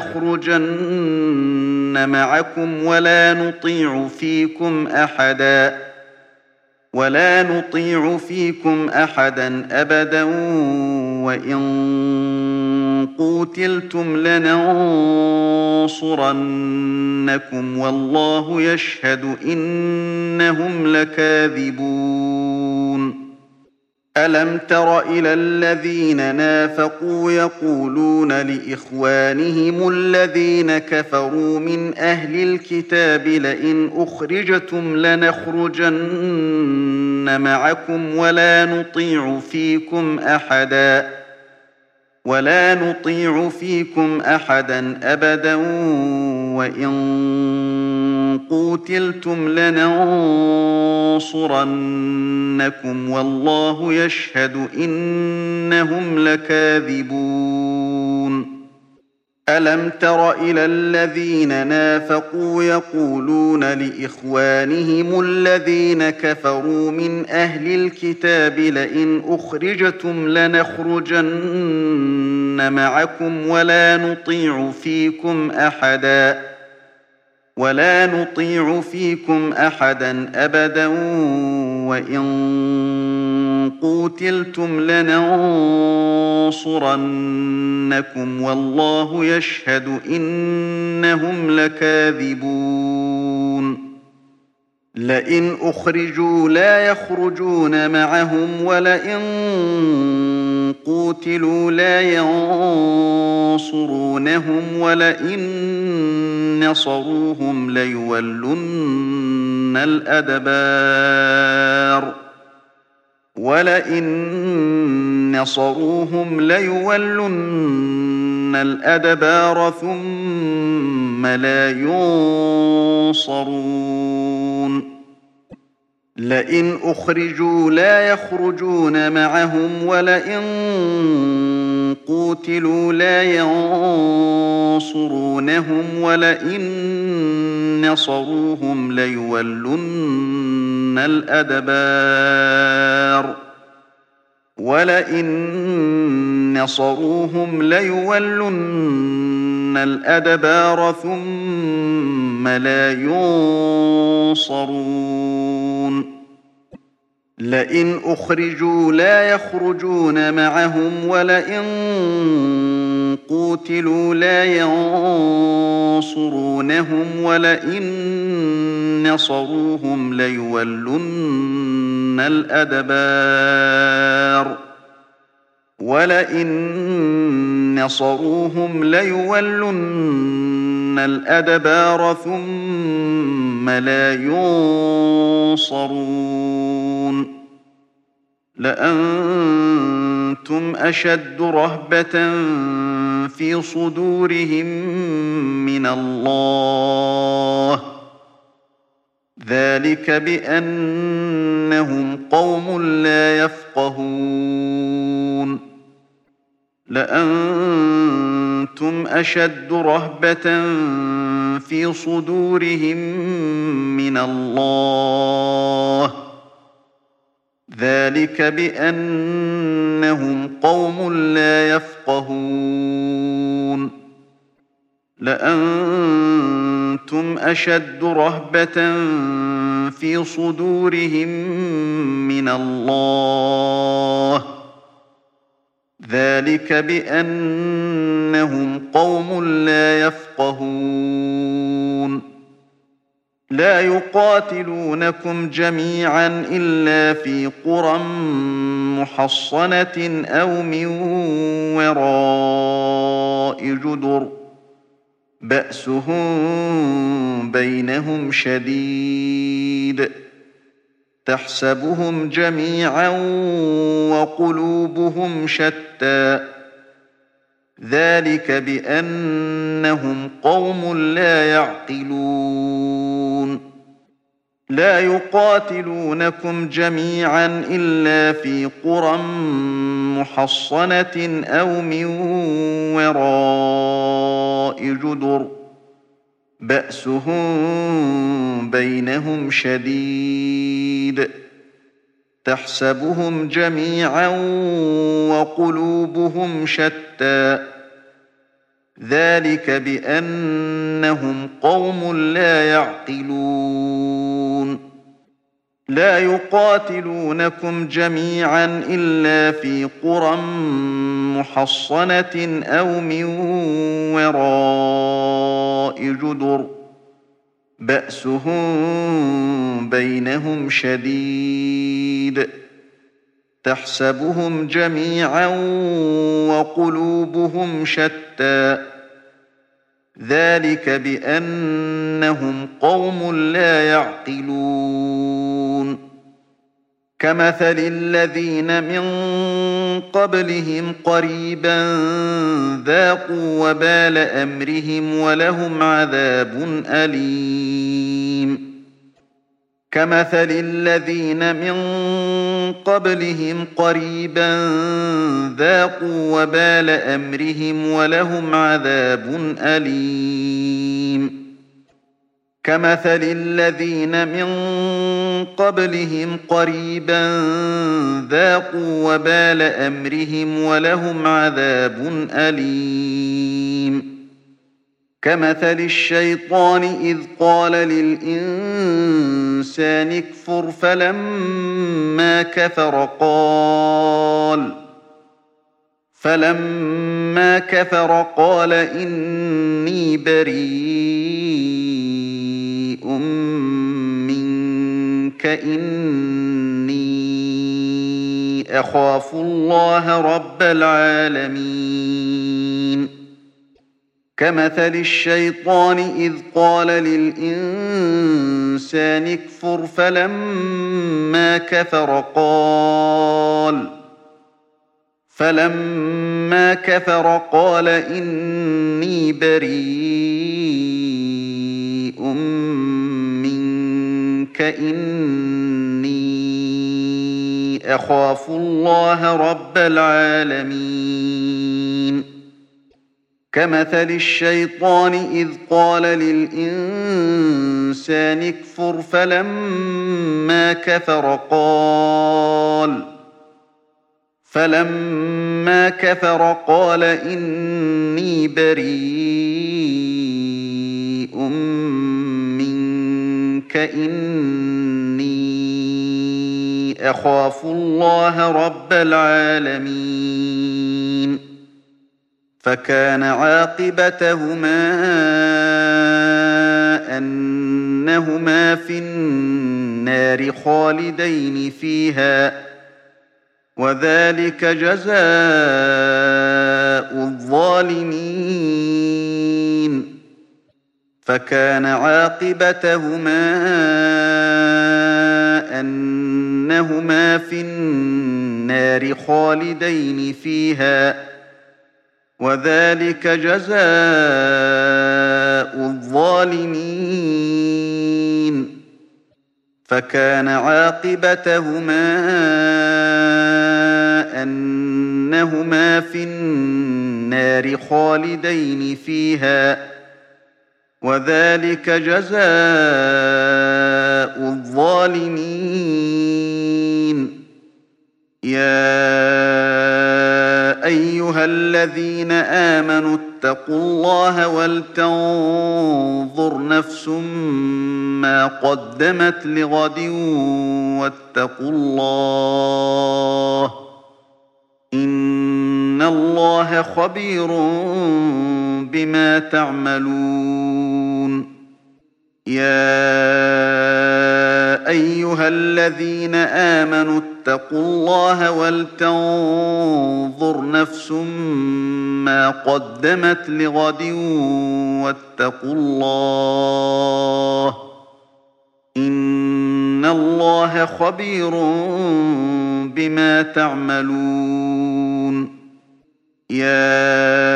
لنخرجن معكم ولا نطيع فيكم أحدا ولا نطيع فيكم أحدا أبدا وإن قوتلتم لننصرنكم والله يشهد إنهم لكاذبون ألم تر إلى الذين نافقوا يقولون لإخوانهم الذين كفروا من أهل الكتاب لئن أخرجتم لنخرجن معكم ولا نطيع فيكم أحدا ولا نطيع فيكم أحدا أبدا وإن قوتلتم لننصرنكم والله يشهد إنهم لكاذبون ألم تر إلى الذين نافقوا يقولون لإخوانهم الذين كفروا من أهل الكتاب لئن أخرجتم لنخرجن معكم ولا نطيع فيكم أحدا ولا نطيع فيكم أحدا أبدا وإن قوتلتم لننصرنكم والله يشهد إنهم لكاذبون لئن أخرجوا لا يخرجون معهم ولئن قوتلوا لا ينصرونهم ولئن نصروهم ليولن الأدبار ولئن نصروهم ليولن الأدبار ثم لا ينصرون لئن أخرجوا لا يخرجون معهم ولئن قوتلوا لا ينصرونهم ولئن نصروهم ليولن الأدبار ولئن نصروهم ليولن الأدبار ثم لا ينصرون لئن أخرجوا لا يخرجون معهم ولئن قوتلوا لا ينصرونهم ولئن نصروهم ليولن الأدبار ولئن نصروهم ليولن الأدبار ثم لا ينصرون لأنتم أشد رهبة في صدورهم من الله ذلك بأنهم قوم لا يفقهون لأنتم أشد رهبة في صدورهم من الله ذلك بأنهم قوم لا يفقهون لأنتم أشد رهبة في صدورهم من الله ذلك بأنهم قوم لا يفقهون لا يقاتلونكم جميعا إلا في قرى محصنة أو من وراء جدر بأسهم بينهم شديد تحسبهم جميعا وقلوبهم شتى ذلك بأنهم قوم لا يعقلون لا يقاتلونكم جميعا إلا في قرى محصنة أو من وراء جدر بأسهم بينهم شديد تحسبهم جميعا وقلوبهم شتى ذلك بأنهم قوم لا يعقلون لا يقاتلونكم جميعا إلا في قرى محصنة أو من وراء جدر بأسهم بينهم شديد تحسبهم جميعا وقلوبهم شتى ذلك بأنهم قوم لا يعقلون كمثل الذين من قبلهم قريبا ذاقوا وبال أمرهم ولهم عذاب أليم كمثل الذين من قبلهم قريبا ذاقوا وبال أمرهم ولهم عذاب أليم كمثل الذين من قبلهم قريبا ذاقوا وبال أمرهم ولهم عذاب أليم كمثل الشيطان إذ قال للإنسان اكفر فلما كفر قال فلما كفر قال إني بريء منك إني أخاف الله رب العالمين كمثل الشيطان إذ قال للإنسان اكفر فلما كفر قال فلما كفر قال إني بريء منك إني أخاف الله رب العالمين كمثل الشيطان إذ قال للإنسان اكفر فلما كفر قال فلما كفر قال إني بريء منك إني أخاف الله رب العالمين فكان عاقبتهما أنهما في النار خالدين فيها وذلك جزاء الظالمين فكان عاقبتهما أنهما في النار خالدين فيها وذلك جزاء الظالمين فكان عاقبتهما أنهما في النار خالدين فيها وذلك جزاء الظالمين يا أيها الذين آمنوا اتقوا الله ولتنظر نفس ما قدمت لغد واتقوا الله إن الله خبير بما تعملون يا أيها الذين آمنوا اتقوا الله ولتنظر نفس ما قدمت لغد واتقوا الله إن الله خبير بما تعملون يا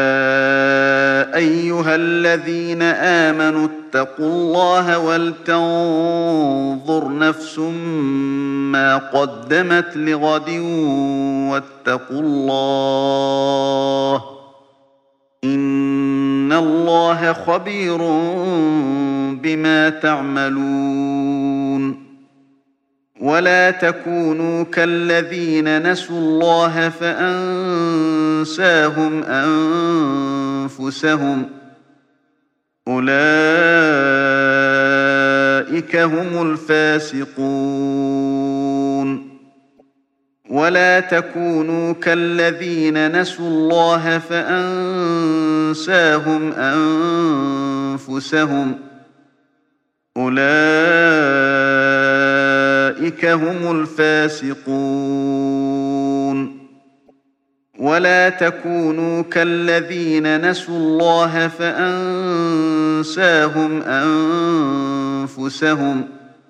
أيها الذين آمنوا اتقوا الله ولتنظر نفس ما قدمت لغد واتقوا الله إن الله خبير بما تعملون ولا تكونوا كالذين نسوا الله فأنساهم أنفسهم أولئك هم الفاسقون ولا تكونوا كالذين نسوا الله فأنساهم أنفسهم أولئك هم الفاسقون ولا تكونوا كالذين نسوا الله فأنساهم أنفسهم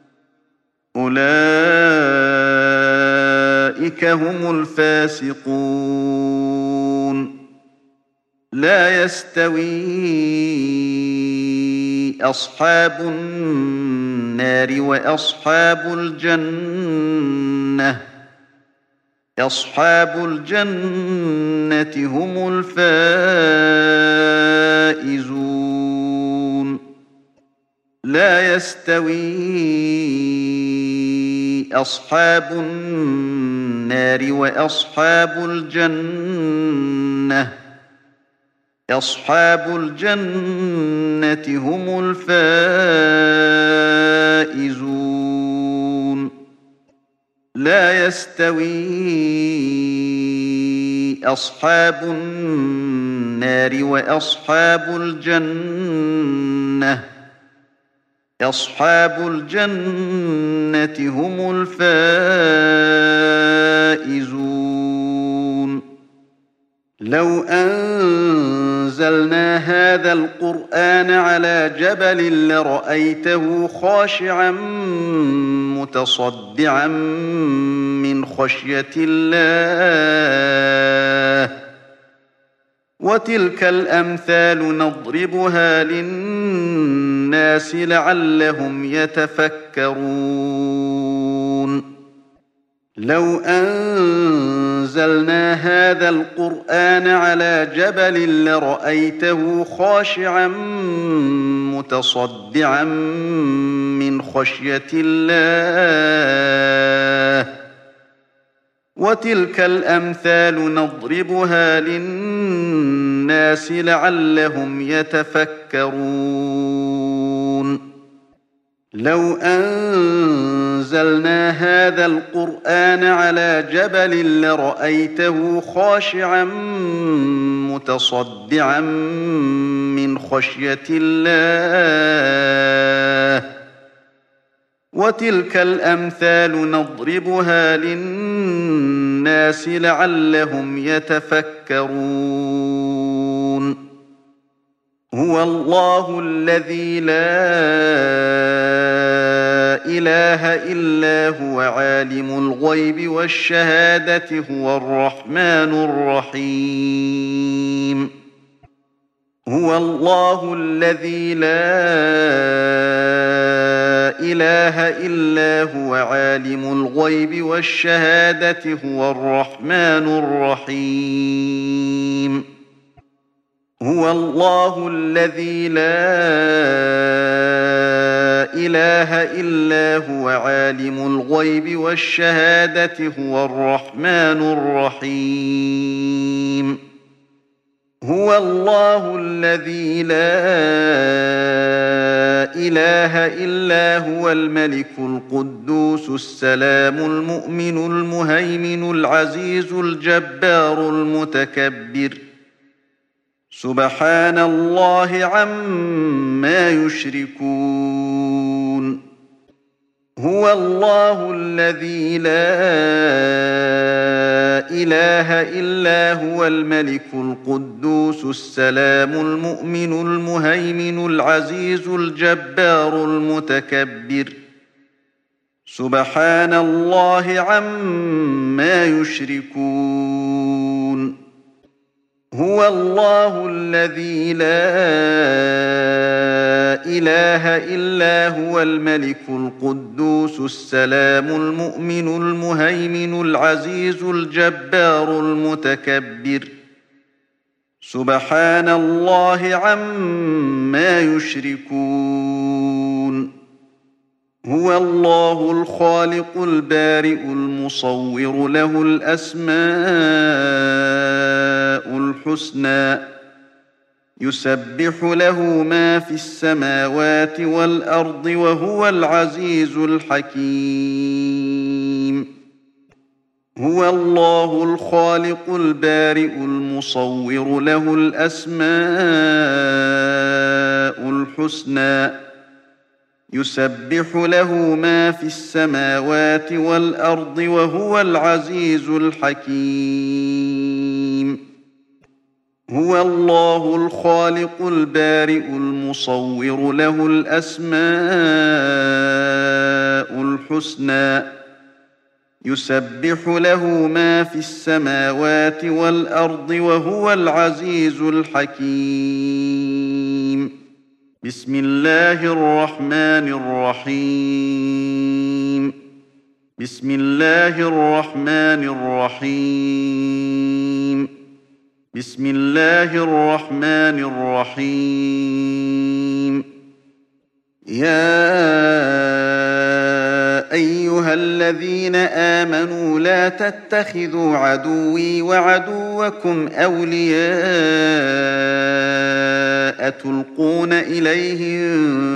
أولئك هم الفاسقون لا يستوي أصحاب النار وأصحاب الجنة أصحاب الجنة هم الفائزون لا يستوي أصحاب النار وأصحاب الجنة أصحاب الجنة هم الفائزون لا يستوي أصحاب النار وأصحاب الجنة أصحاب الجنة هم الفائزون لو أنزلنا هذا القرآن على جبل لرأيته خاشعا متصدعا من خشية الله وتلك الأمثال نضربها للناس لعلهم يتفكرون لو أنزلنا هذا القرآن على جبل لرأيته خاشعا متصدعا من خشية الله وتلك الأمثال نضربها للناس لعلهم يتفكرون لو أنزلنا هذا القرآن على جبل لرأيته خاشعا متصدعا من خشية الله وتلك الأمثال نضربها للناس لعلهم يتفكرون هو الله الذي لا إله إلا هو عالم الغيب والشهادة هو الرحمن الرحيم هو الله الذي لا إله إلا هو عالم الغيب والشهادة هو الرحمن الرحيم هو الله الذي لا إله إلا هو عالم الغيب والشهادة هو الرحمن الرحيم هو الله الذي لا إله إلا هو الملك القدوس السلام المؤمن المهيمن العزيز الجبار المتكبر سبحان الله عما يشركون هو الله الذي لا إله إلا هو الملك القدوس السلام المؤمن المهيمن العزيز الجبار المتكبر سبحان الله عما يشركون هو الله الذي لا إله إلا هو الملك القدوس السلام المؤمن المهيمن العزيز الجبار المتكبر سبحان الله عما يشركون هو الله الخالق البارئ المصور له الأسماء الحسنى يسبح له ما في السماوات والأرض وهو العزيز الحكيم هو الله الخالق البارئ المصور له الأسماء الحسنى يسبح له ما في السماوات والأرض وهو العزيز الحكيم هو الله الخالق البارئ المصور له الأسماء الحسنى يسبح له ما في السماوات والأرض وهو العزيز الحكيم بسم الله الرحمن الرحيم بسم الله الرحمن الرحيم بسم الله الرحمن الرحيم يا أيها الذين آمنوا لا تتخذوا عدوي وعدوكم أولياء تلقون إليهم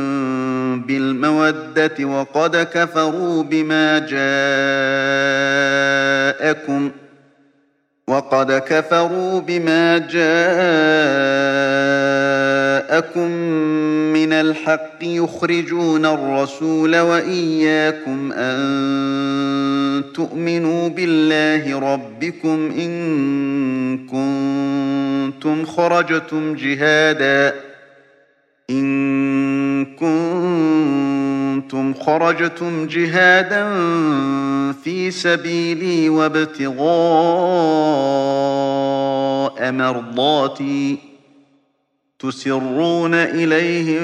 بالمودة وقد كفروا بما جاءكم وقد كفروا بما جاءكم من الحق يخرجون الرسول وإياكم أن تؤمنوا بالله ربكم إن كنتم خرجتم جهادا إن كنتم خرجتم جهادا في سبيلي وابتغاء مرضاتي تسرون إليهم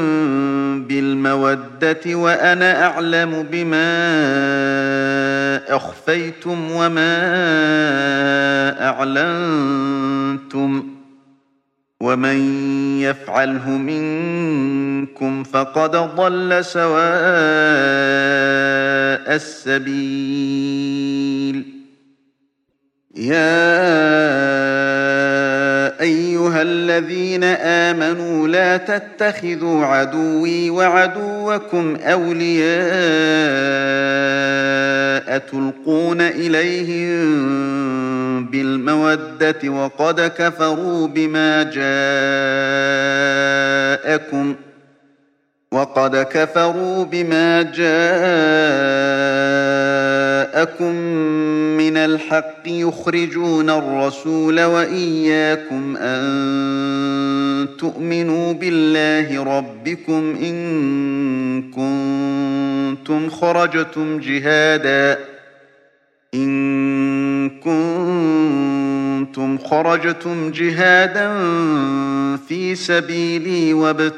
بالمودة وأنا أعلم بما أخفيتم وما أعلنتم ومن يفعله منكم فقد ضل سواء السبيل يا أيها الذين آمنوا لا تتخذوا عدوي وعدوكم أولياء تلقون إليهم بالمودة وقد كفروا بما جاءكم وقد كفروا بما جاءكم من الحق يخرجون الرسول وإياكم أن تؤمنوا بالله ربكم إن كنتم خرجتم جهادا إن كنتم خرجتم جهادا في سبيلي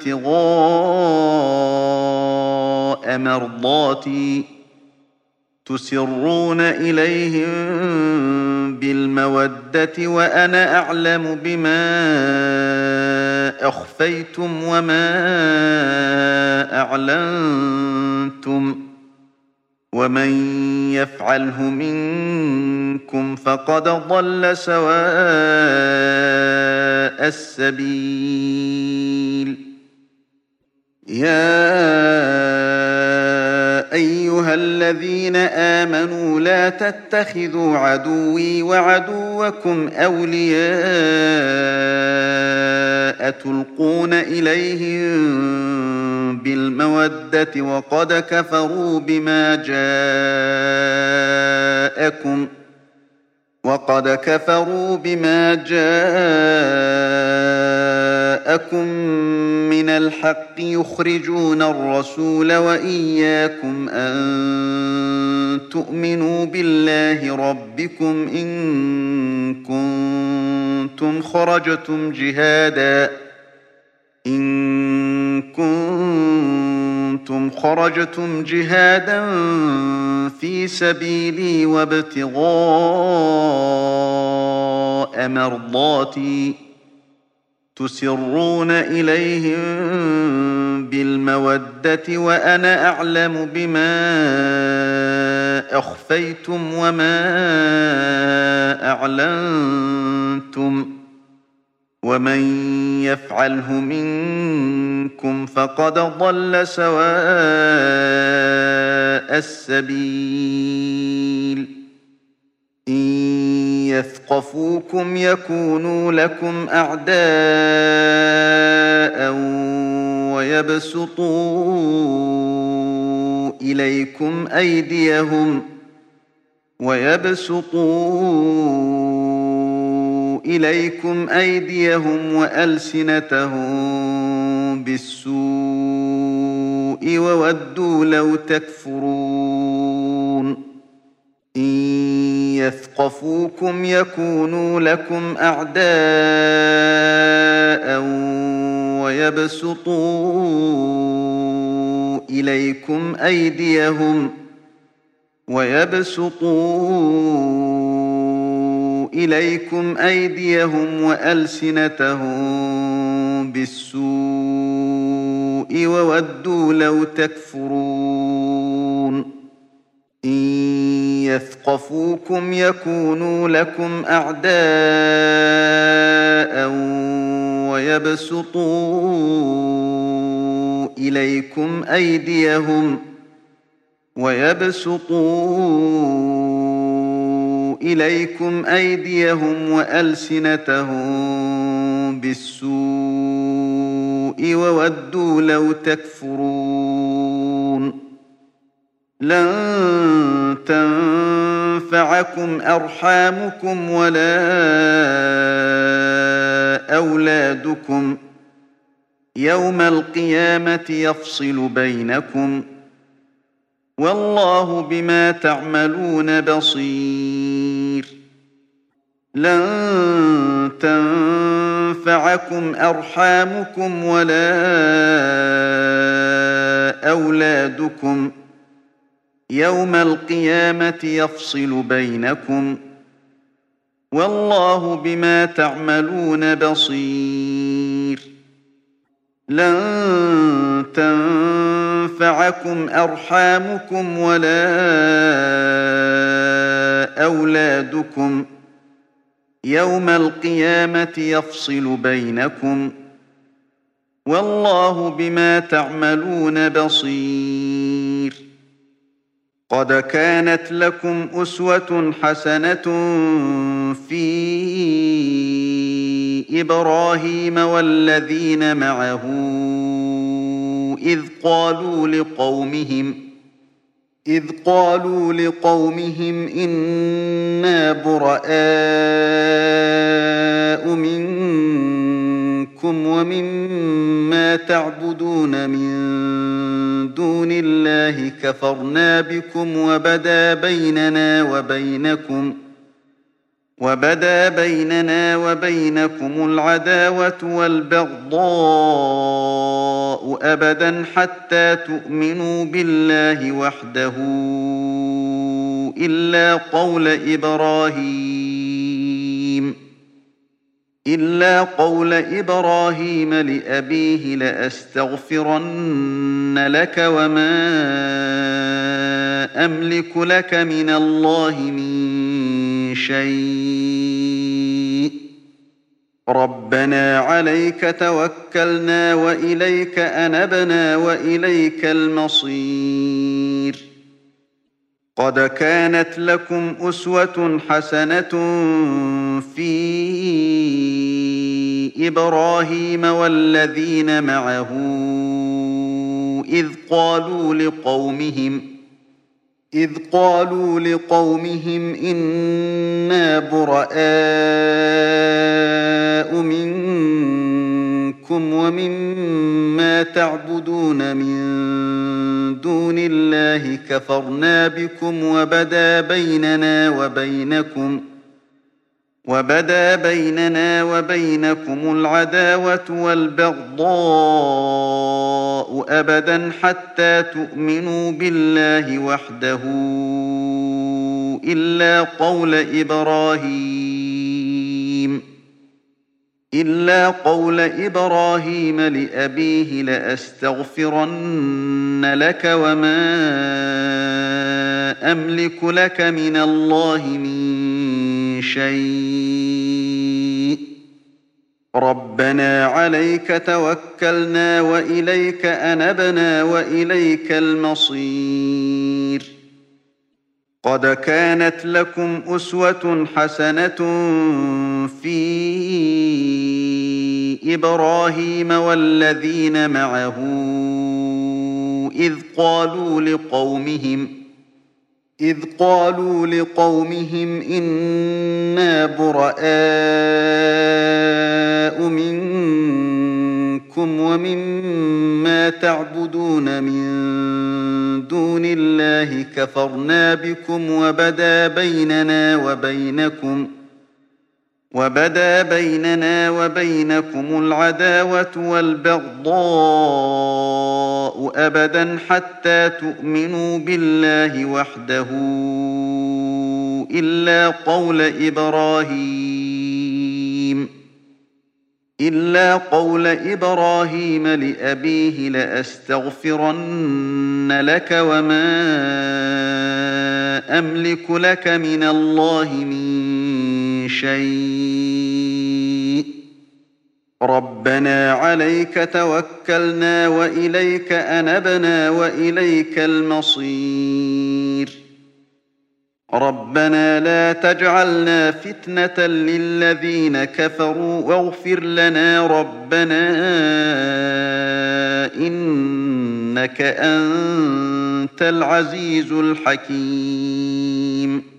وابتغاء مرضاتي تسرون إليهم بالمودة وأنا أعلم بما أخفيتم وما أعلنتم ومن يفعله منكم فقد ضل سواء السبيل يا أيها الذين آمنوا لا تتخذوا عدوي وعدوكم أولياء تلقون إليهم بالمودة وقد كفروا بما جاءكم وقد كفروا بما جاءكم من الحق يخرجون الرسول وإياكم أن تؤمنوا بالله ربكم إن كنتم خرجتم جهادا إن كنتم خرجتم جهادا في سبيلي وابتغاء مرضاتي تسرون إليهم بالمودة وأنا أعلم بما أخفيتم وما أعلنتم ومن يفعله منكم فقد ضل سواء السبيل إن يثقفوكم يكونوا لكم أعداء ويبسطوا إليكم أيديهم ويبسطوا إليكم أيديهم وألسنتهم بالسوء وودوا لو تكفرون إن يثقفوكم يكونوا لكم أعداء ويبسطوا إليكم أيديهم ويبسطوا إليكم أيديهم وألسنتهم بالسوء وودوا لو تكفرون إن يثقفوكم يكونوا لكم أعداء ويبسطوا إليكم أيديهم ويبسطوا إليكم أيديهم وألسنتهم بالسوء وودوا لو تكفرون لن تنفعكم أرحامكم ولا أولادكم يوم القيامة يفصل بينكم والله بما تعملون بصير لن تنفعكم أرحامكم ولا أولادكم يوم القيامة يفصل بينكم والله بما تعملون بصير لن تنفعكم أرحامكم ولا أولادكم يوم القيامة يفصل بينكم والله بما تعملون بصير قد كانت لكم أسوة حسنة في إبراهيم والذين معه إذ قالوا لقومهم إذ قالوا لقومهم إنا براء منكم ومما تعبدون من دون الله كفرنا بكم وبدا بيننا وبينكم وبدا بيننا وبينكم العداوة والبغضاء أبدا حتى تؤمنوا بالله وحده إلا قول إبراهيم إلا قول إبراهيم لأبيه لأستغفرن لك وما أملك لك من الله من شيء ربنا عليك توكلنا وإليك أنبنا وإليك المصير قد كانت لكم أسوة حسنة في إبراهيم والذين معه إذ قالوا لقومهم إذ قالوا لقومهم إنا براء منكم ومما تعبدون من دون الله كفرنا بكم وبدا بيننا وبينكم وبدا بيننا وبينكم العداوة والبغضاء أبدا حتى تؤمنوا بالله وحده إلا قول إبراهيم إلا قول إبراهيم لأبيه لأستغفرن لك وما أملك لك من الله من شيء ربنا عليك توكلنا وإليك أنبنا وإليك المصير قد كانت لكم أسوة حسنة في إبراهيم والذين معه إذ قالوا لقومهم إذ قالوا لقومهم إنا براء منكم ومما تعبدون من دون الله كفرنا بكم وبدا بيننا وبينكم وبدا بيننا وبينكم العداوة والبغضاء أبدا حتى تؤمنوا بالله وحده إلا قول إبراهيم إلا قول إبراهيم لأبيه لأستغفرن لك وما أملك لك من الله من شيء ربنا عليك توكلنا وإليك أنبنا وإليك المصير ربنا لا تجعلنا فتنة للذين كفروا واغفر لنا ربنا إنك أنت العزيز الحكيم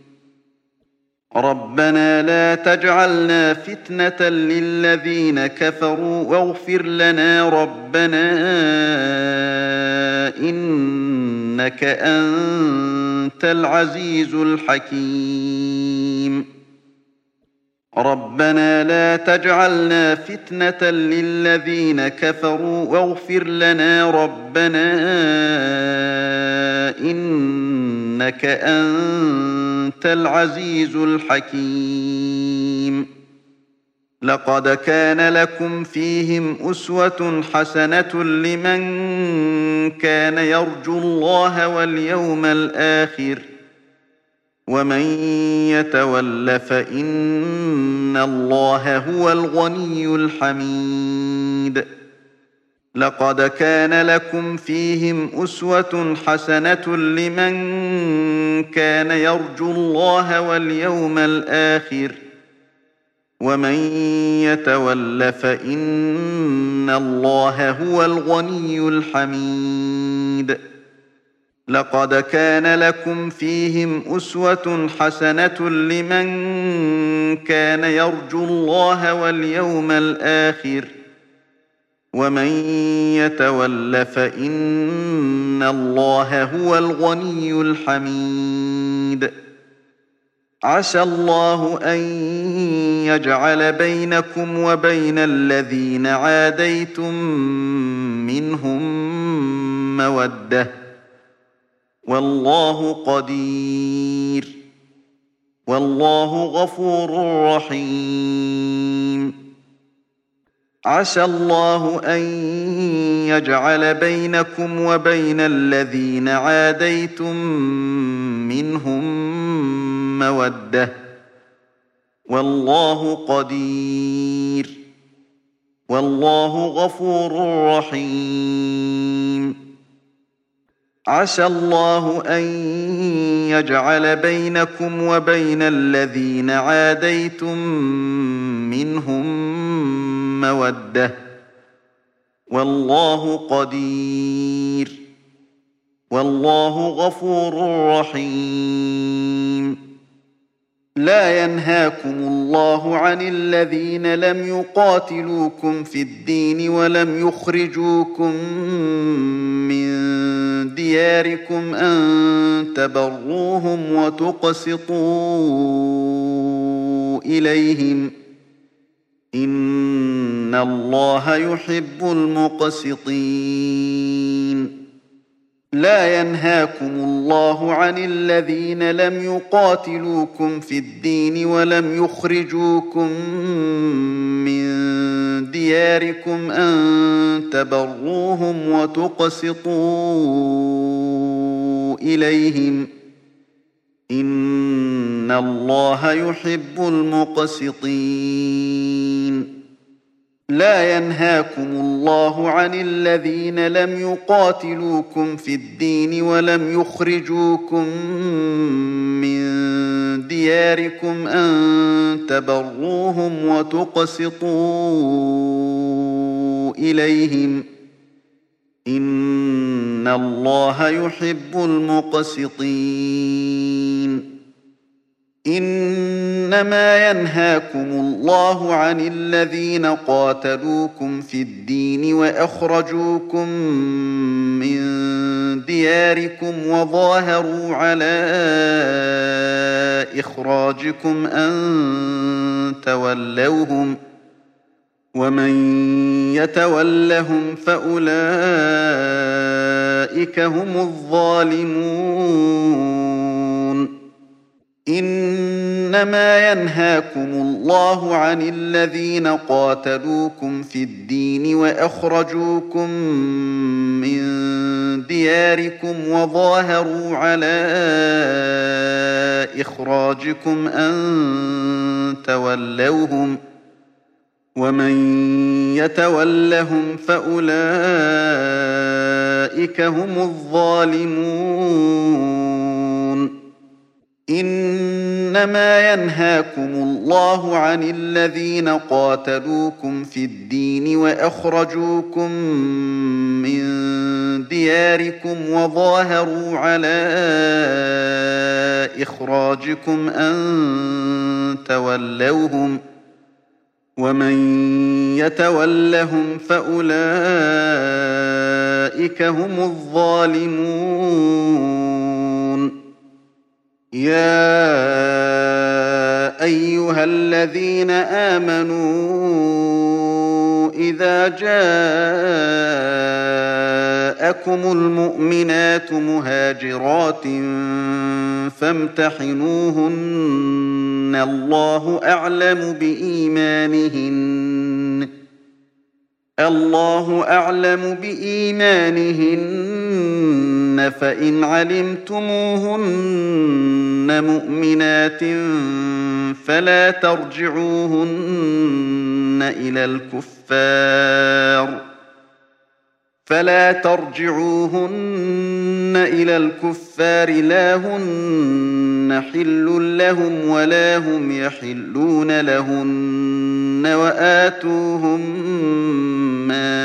ربنا لا تجعلنا فتنة للذين كفروا واغفر لنا ربنا إنك أنت العزيز الحكيم ربنا لا تجعلنا فتنة للذين كفروا واغفر لنا ربنا إنك أنت العزيز الحكيم لقد كان لكم فيهم أسوة حسنة لمن كان يرجو الله واليوم الآخر ومن يتول فإن الله هو الغني الحميد لقد كان لكم فيهم أسوة حسنة لمن كان يرجو الله واليوم الآخر ومن يتول فإن الله هو الغني الحميد لقد كان لكم فيهم أسوة حسنة لمن كان يرجو الله واليوم الآخر ومن يتول فإن الله هو الغني الحميد عسى الله أن يجعل بينكم وبين الذين عاديتم منهم مودة والله قدير والله غفور رحيم عسى الله أن يجعل بينكم وبين الذين عاديتم منهم مودة والله قدير والله غفور رحيم عسى الله أن يجعل بينكم وبين الذين عاديتم منهم مودة والله قدير والله غفور رحيم. لا ينهاكم الله عن الذين لم يقاتلوكم في الدين ولم يخرجوكم من دياركم أن تبروهم وتقسطوا إليهم إن الله يحب المقسطين. لا ينهاكم الله عن الذين لم يقاتلوكم في الدين ولم يخرجوكم من دياركم أن تبروهم وتقسطوا إليهم إن الله يحب المقسطين. لا ينهاكم الله عن الذين لم يقاتلوكم في الدين ولم يخرجوكم من دياركم أن تبروهم وتقسطوا إليهم إن الله يحب المقسطين. إنما ينهاكم الله عن الذين قاتلوكم في الدين وأخرجوكم من دياركم وظاهروا على إخراجكم أن تولوهم ومن يتولهم فأولئك هم الظالمون. إنما ينهاكم الله عن الذين قاتلوكم في الدين وأخرجوكم من دياركم وظاهروا على إخراجكم أن تولوهم ومن يتولهم فأولئك هم الظالمون. إنما ينهاكم الله عن الذين قاتلوكم في الدين وأخرجوكم من دياركم وظاهروا على إخراجكم أن تولوهم ومن يتولهم فأولئك هم الظالمون. يا أيها الذين آمنوا إذا جاءكم المؤمنات مهاجرات فامتحنوهن الله أعلم بإيمانهن الله أعلم بإيمانهن فإن علمتموهن مؤمنات فلا ترجعوهن إلى الكفار فلا ترجعوهن إلى الكفار لا هن حل لهم ولا هم يحلون لهن وآتوهم ما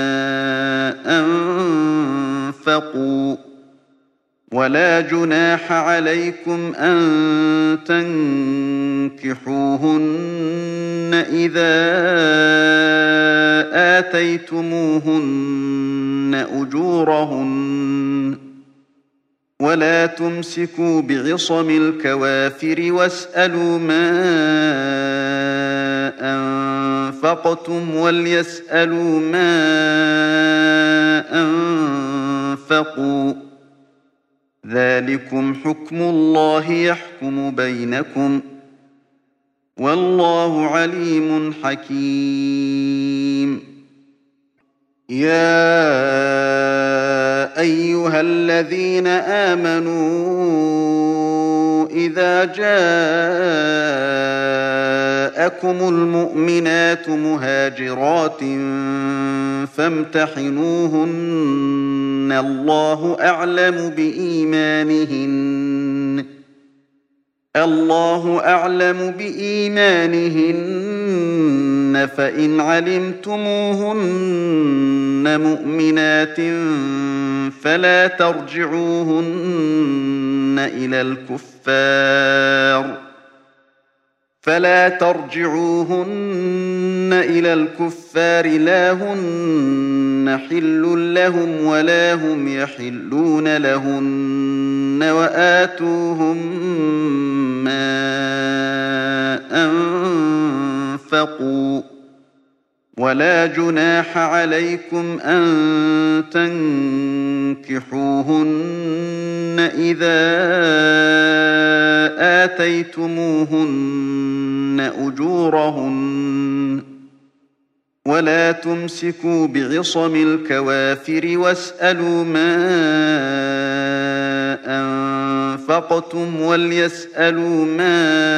أنفقوا ولا جناح عليكم أن تنكحوهن إذا آتيتموهن أجورهن ولا تمسكوا بعصم الكوافر واسألوا ما أنفقتم وليسألوا ما أنفقوا ذلكم حكم الله يحكم بينكم والله عليم حكيم. يا أيها الذين آمنوا إذا جاءكم المؤمنات مهاجرات فامتحنوهن الله أعلم بإيمانهن الله أعلم بإيمانهن فإن علمتموهن مؤمنات فلا ترجعوهن إلى الكفار فلا ترجعوهن إلى الكفار لا هن حل لهم ولا هم يحلون لهن وآتوهم ما أنفقوا ولا جناح عليكم أن تنكحوهن إذا آتيتموهن أجورهن ولا تمسكوا بعصم الكوافر واسألوا ما أنفقتم وليسألوا ما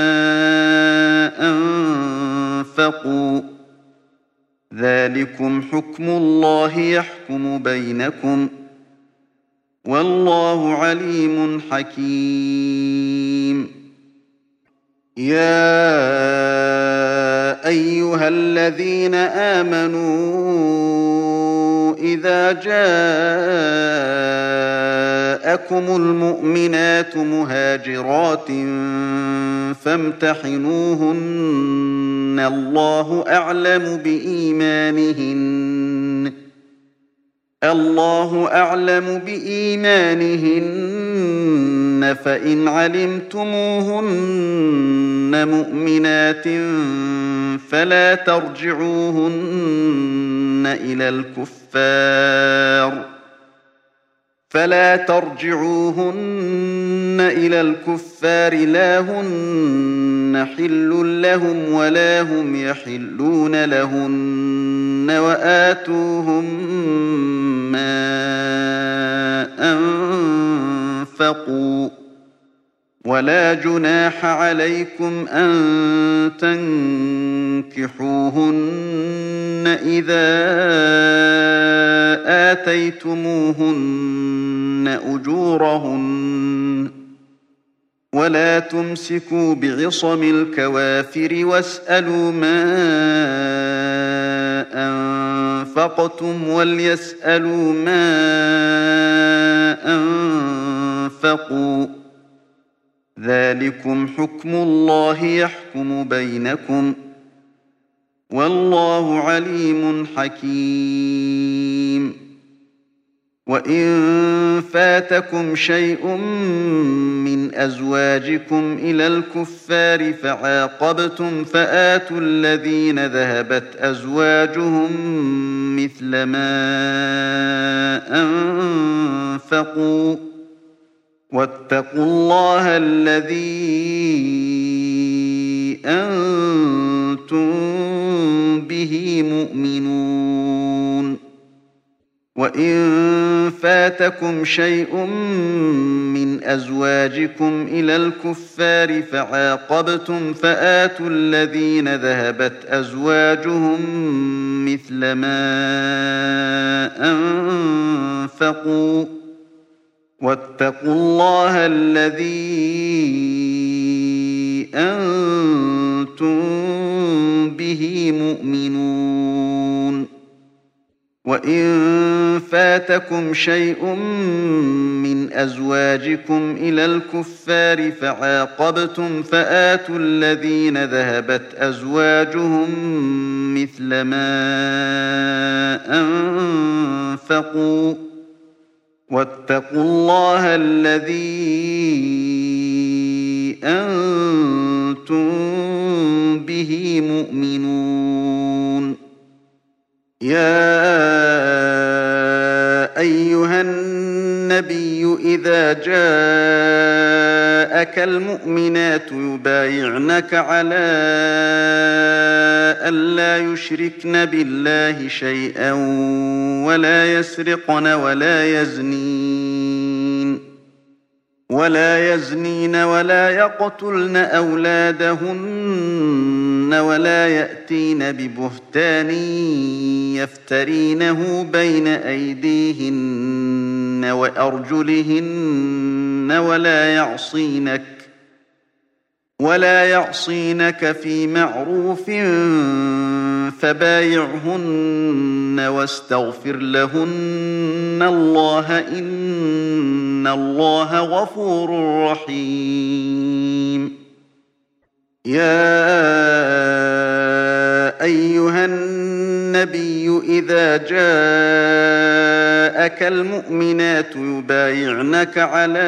أنفقوا ذلكم حكم الله يحكم بينكم والله عليم حكيم. يا أيها الذين آمنوا إذا جاءكم المؤمنات مهاجرات فامتحنوهن الله أعلم بإيمانهن الله أعلم بإيمانهن فإن علمتموهن مؤمنات فلا ترجعوهن إلى الكفار فلا ترجعوهن إلى الكفار لا هن حل لهم ولا هم يحلون لهن وآتوهم ما أنفقوا ولا جناح عليكم أن تنكحوهن إذا آتيتموهن أجورهن ولا تمسكوا بعصم الكوافر واسألوا ما أنفقتم وليسألوا ما أنفقوا ذلكم حكم الله يحكم بينكم والله عليم حكيم. وإن فاتكم شيء من أزواجكم إلى الكفار فعاقبتم فآتوا الذين ذهبت أزواجهم مثل ما أنفقوا واتقوا الله الذي أنتم به مؤمنون. وإن فاتكم شيء من أزواجكم إلى الكفار فعاقبتم فآتوا الذين ذهبت أزواجهم مثل ما أنفقوا واتقوا الله الذي أنتم به مؤمنون. وإن فاتكم شيء من أزواجكم إلى الكفار فعاقبتم فآتوا الذين ذهبت أزواجهم مثل ما أنفقوا واتقوا الله الذي أنتم به مؤمنون. يا أيها النبي إذا جاءك المؤمنات يبايعنك على ألا يشركن بالله شيئا ولا يسرقن ولا يزنين ولا يزنين ولا يقتلن أولادهن ولا يأتين ببهتان يفترينه بين أيديهن وأرجلهن ولا يعصينك ولا يعصينك في معروف فبايعهن واستغفر لهن الله إن الله غفور رحيم. يا أيها النبي إذا جاءك المؤمنات يبايعنك على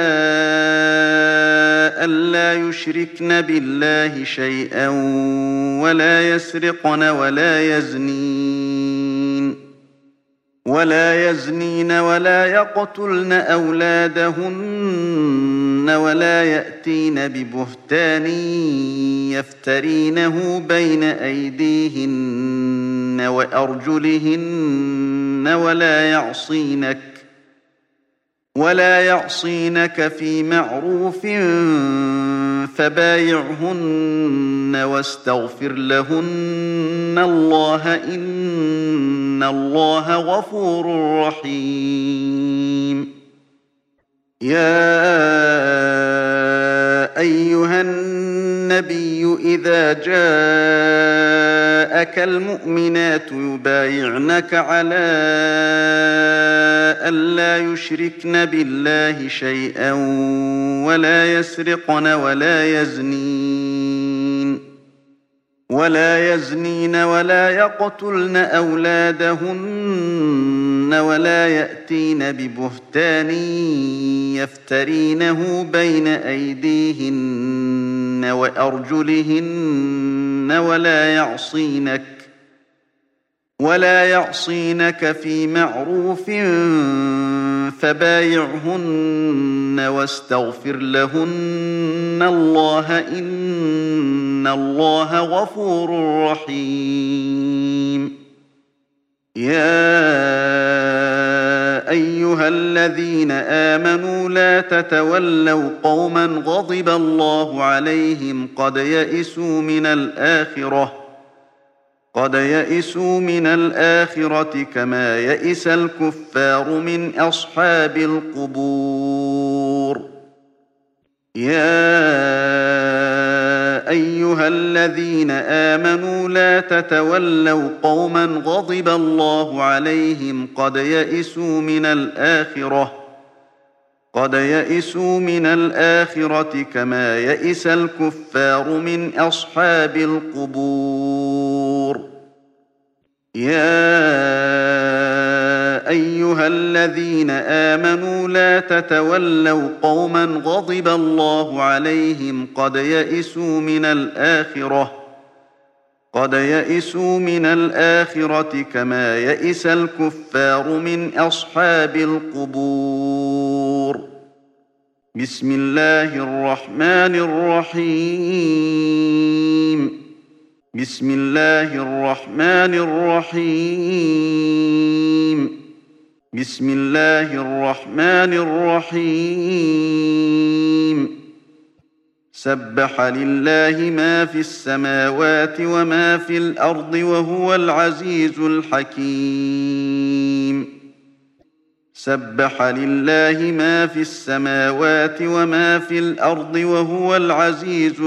ألا يشركن بالله شيئا ولا يسرقن ولا يزنين ولا يزنين ولا يقتلن أولادهن ولا يأتين ببهتان يفترينه بين أيديهن وأرجلهن ولا يعصينك ولا يعصينك في معروف فبايعهن واستغفر لهن الله إن الله غفور رحيم. يا أيها النبي إذا جاءك المؤمنات يبايعنك على ألا يشركن بالله شيئا ولا يسرقن ولا يزنين ولا يزنين ولا يقتلن أولادهن ولا يأتين ببهتان يفترينه بين أيديهن وأرجلهن ولا يعصينك ولا يعصينك في معروف فبايعهن واستغفر لهن الله إن الله غفور رحيم. يا أيها الذين آمنوا لا تتولوا قوما غضب الله عليهم قد يئسوا من الآخرة قد يئسوا من الآخرة كما يئس الكفار من أصحاب القبور. يا أيها الذين آمنوا لا تتولوا قوما غضب الله عليهم قد يئسوا من الآخرة قد يئسوا من الآخرة كما يئس الكفار من أصحاب القبور. يا أيها الذين آمنوا لا تتولوا قوما غضب الله عليهم قد يئسوا من الآخرة قد يئسوا من الآخرة كما يئس الكفار من أصحاب القبور. بسم الله الرحمن الرحيم. بسم الله الرحمن الرحيم. بسم الله الرحمن الرحيم. سبح لله ما في السماوات وما في الأرض وهو العزيز الحكيم. سبح لله ما في السماوات وما في الأرض وهو العزيز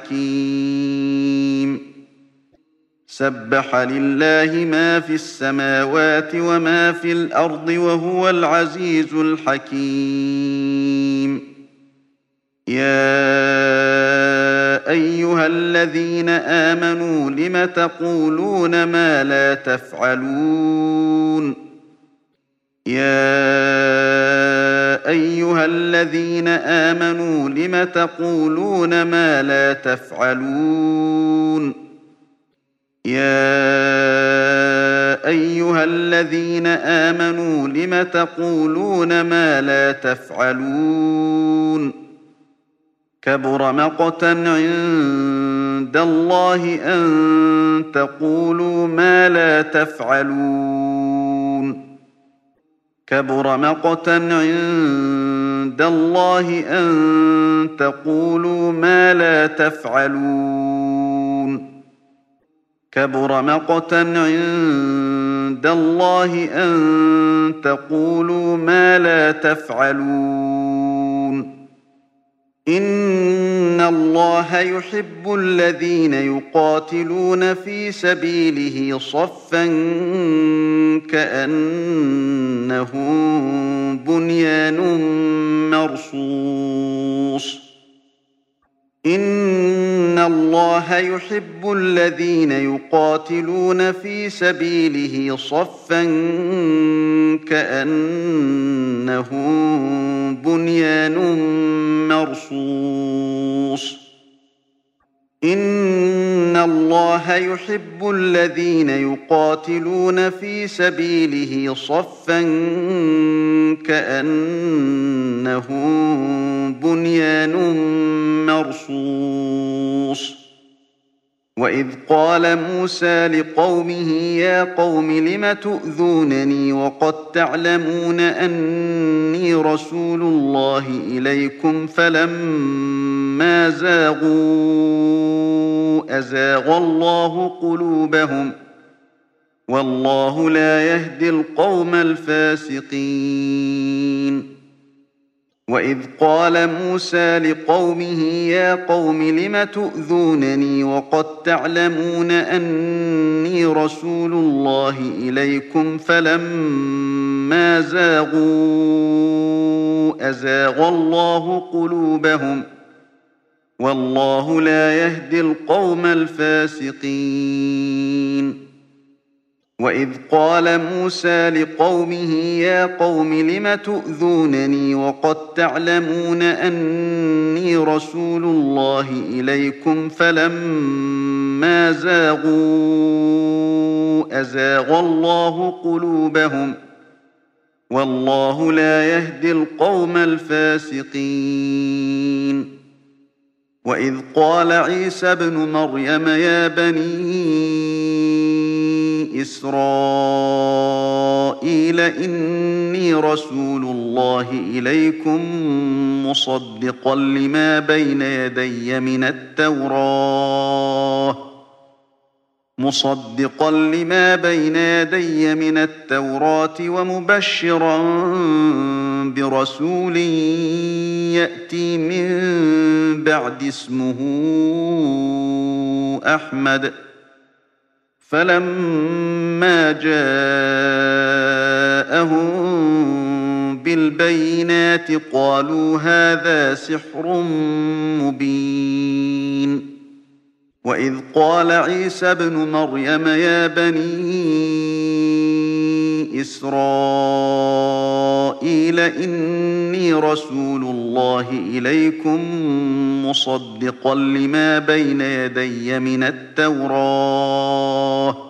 الحكيم. سبح لله ما في السماوات وما في الأرض وهو العزيز الحكيم. يا أيها الذين آمنوا لم تقولون ما لا تفعلون. يا أيها الذين آمنوا لم تقولون ما لا تفعلون. يا أيها الذين آمنوا لم تقولون ما لا تفعلون. كبر مقتا عند الله أن تقولوا ما لا تفعلون. كبر مقتا عند الله أن تقولوا ما لا تفعلون. كبر مقتا عند الله أن تقولوا ما لا تفعلون. إن الله يحب الذين يقاتلون في سبيله صفا كأنهم بنيان مرصوص إن الله يحب الذين يقاتلون في سبيله صفا كأنهم بنيان مرصوص إن الله يحب الذين يقاتلون في سبيله صفا كأنهم بنيان مرصوص وإذ قال موسى لقومه يا قوم لم تؤذونني وقد تعلمون أني رسول الله إليكم فلما زاغوا أزاغ الله قلوبهم والله لا يهدي القوم الفاسقين وإذ قال موسى لقومه يا قوم لم تؤذونني وقد تعلمون أني رسول الله إليكم فلما زاغوا أزاغ الله قلوبهم والله لا يهدي القوم الفاسقين وإذ قال موسى لقومه يا قوم لم تؤذونني وقد تعلمون أني رسول الله إليكم فلما زاغوا أزاغ الله قلوبهم والله لا يهدي القوم الفاسقين وإذ قال عيسى ابن مريم يا بني إسرائيل إني رسول الله إليكم مصدقا لما بين يدي من التوراة مصدقا لما بين يدي من التوراة ومبشرا برسول يأتي من بعد اسمه أحمد فلما جاءهم بالبينات قالوا هذا سحر مبين وإذ قال عيسى ابن مريم يا بني إسرائيل إني رسول الله إليكم مصدقا لما بين يدي من التوراة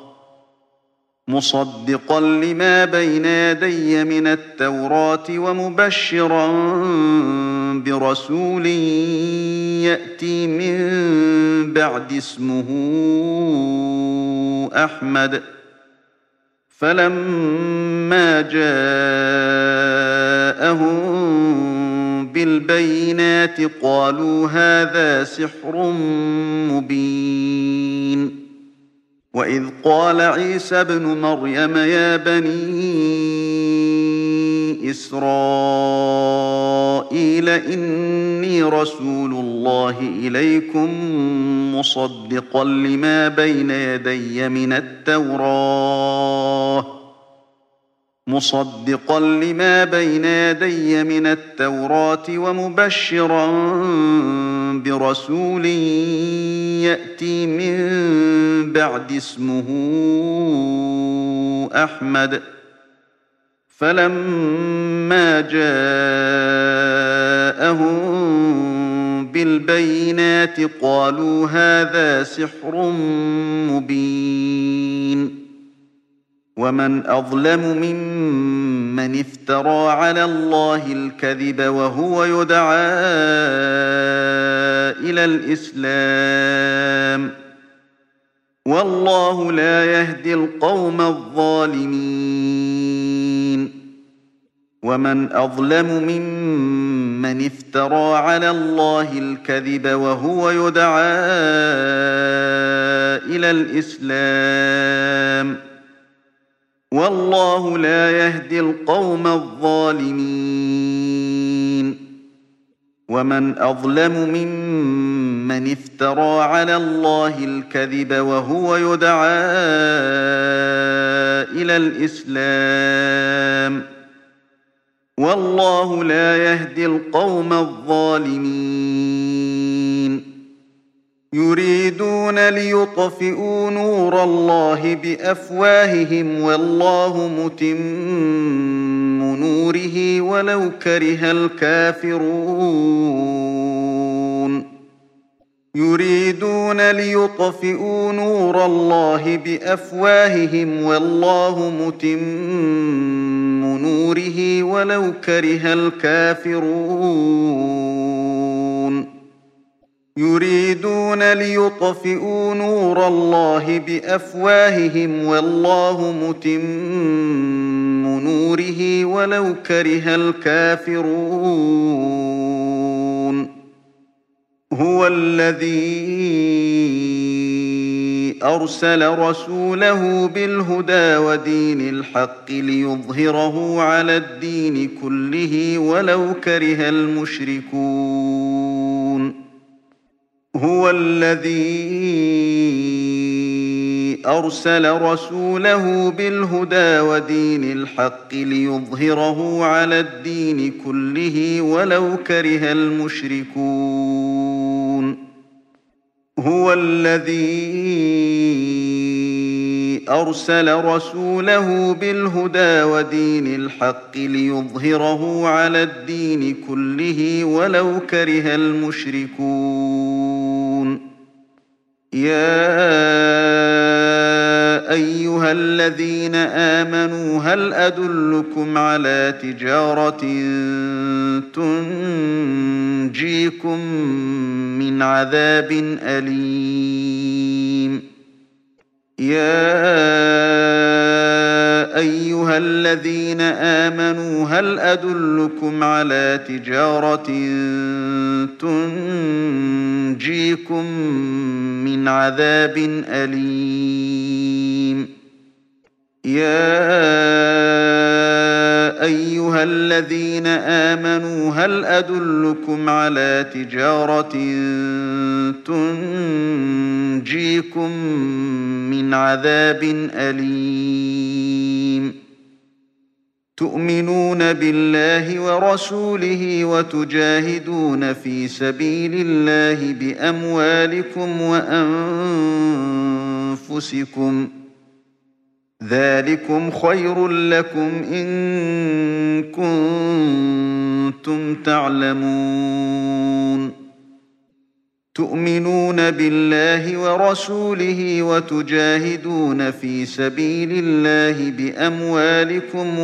مصدقا لما بين يدي من التوراة ومبشرا برسول يأتي من بعد اسمه أحمد فلما جاءهم بالبينات قالوا هذا سحر مبين وإذ قال عيسى ابن مريم يا بني إسرائيل إني رسول الله إليكم مصدقا لما بين يدي من التوراة مصدقا لما بين يدي من التوراة ومبشرا برسول يأتي من بعد اسمه أحمد فلما جاءهم بالبينات قالوا هذا سحر مبين ومن أظلم ممن افترى على الله الكذب وهو يدعى إلى الإسلام والله لا يهدي القوم الظالمين ومن أظلم ممن افترى على الله الكذب وهو يدعى إلى الإسلام والله لا يهدي القوم الظالمين ومن أظلم ممن افترى على الله الكذب وهو يدعى إلى الإسلام والله لا يهدي القوم الظالمين يريدون ليطفئوا نور الله بأفواههم والله متم نوره ولو كره الكافرون يريدون ليطفئوا نور الله بأفواههم والله متم نوره ولو كره الكافرون يريدون ليطفئوا نور الله بأفواههم والله متم نوره ولو كره الكافرون هو الذي أرسل رسوله بالهدى ودين الحق ليظهره على الدين كله ولو كره المشركون هو الذي أرسل رسوله بالهدى ودين الحق ليظهره على الدين كله ولو كره المشركون هو الذي أرسل رسوله بالهدى ودين الحق ليظهره على الدين كله ولو كره المشركون يا أيها الذين آمنوا هل أدلكم على تجارة تنجيكم من عذاب أليم يا أيها الذين آمنوا هل أدلكم على تجارة تنجيكم من عذاب أليم يا أيها الذين آمنوا هل أدلكم على تجارة تنجيكم من عذاب أليم تؤمنون بالله ورسوله وتجاهدون في سبيل الله بأموالكم وأنفسكم ذلكم خير لكم إن كنتم تعلمون تؤمنون بالله ورسوله وتجاهدون في سبيل الله بأموالكم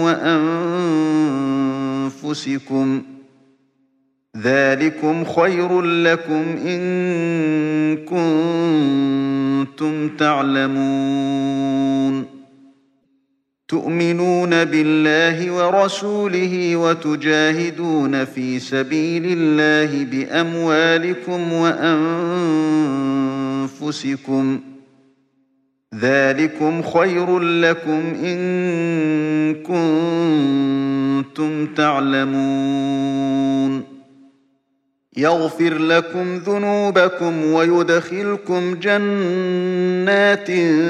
وأنفسكم ذلكم خير لكم إن كنتم تعلمون تؤمنون بالله ورسوله وتجاهدون في سبيل الله بأموالكم وأنفسكم ذلكم خير لكم إن كنتم تعلمون يغفر لكم ذنوبكم ويدخلكم جنات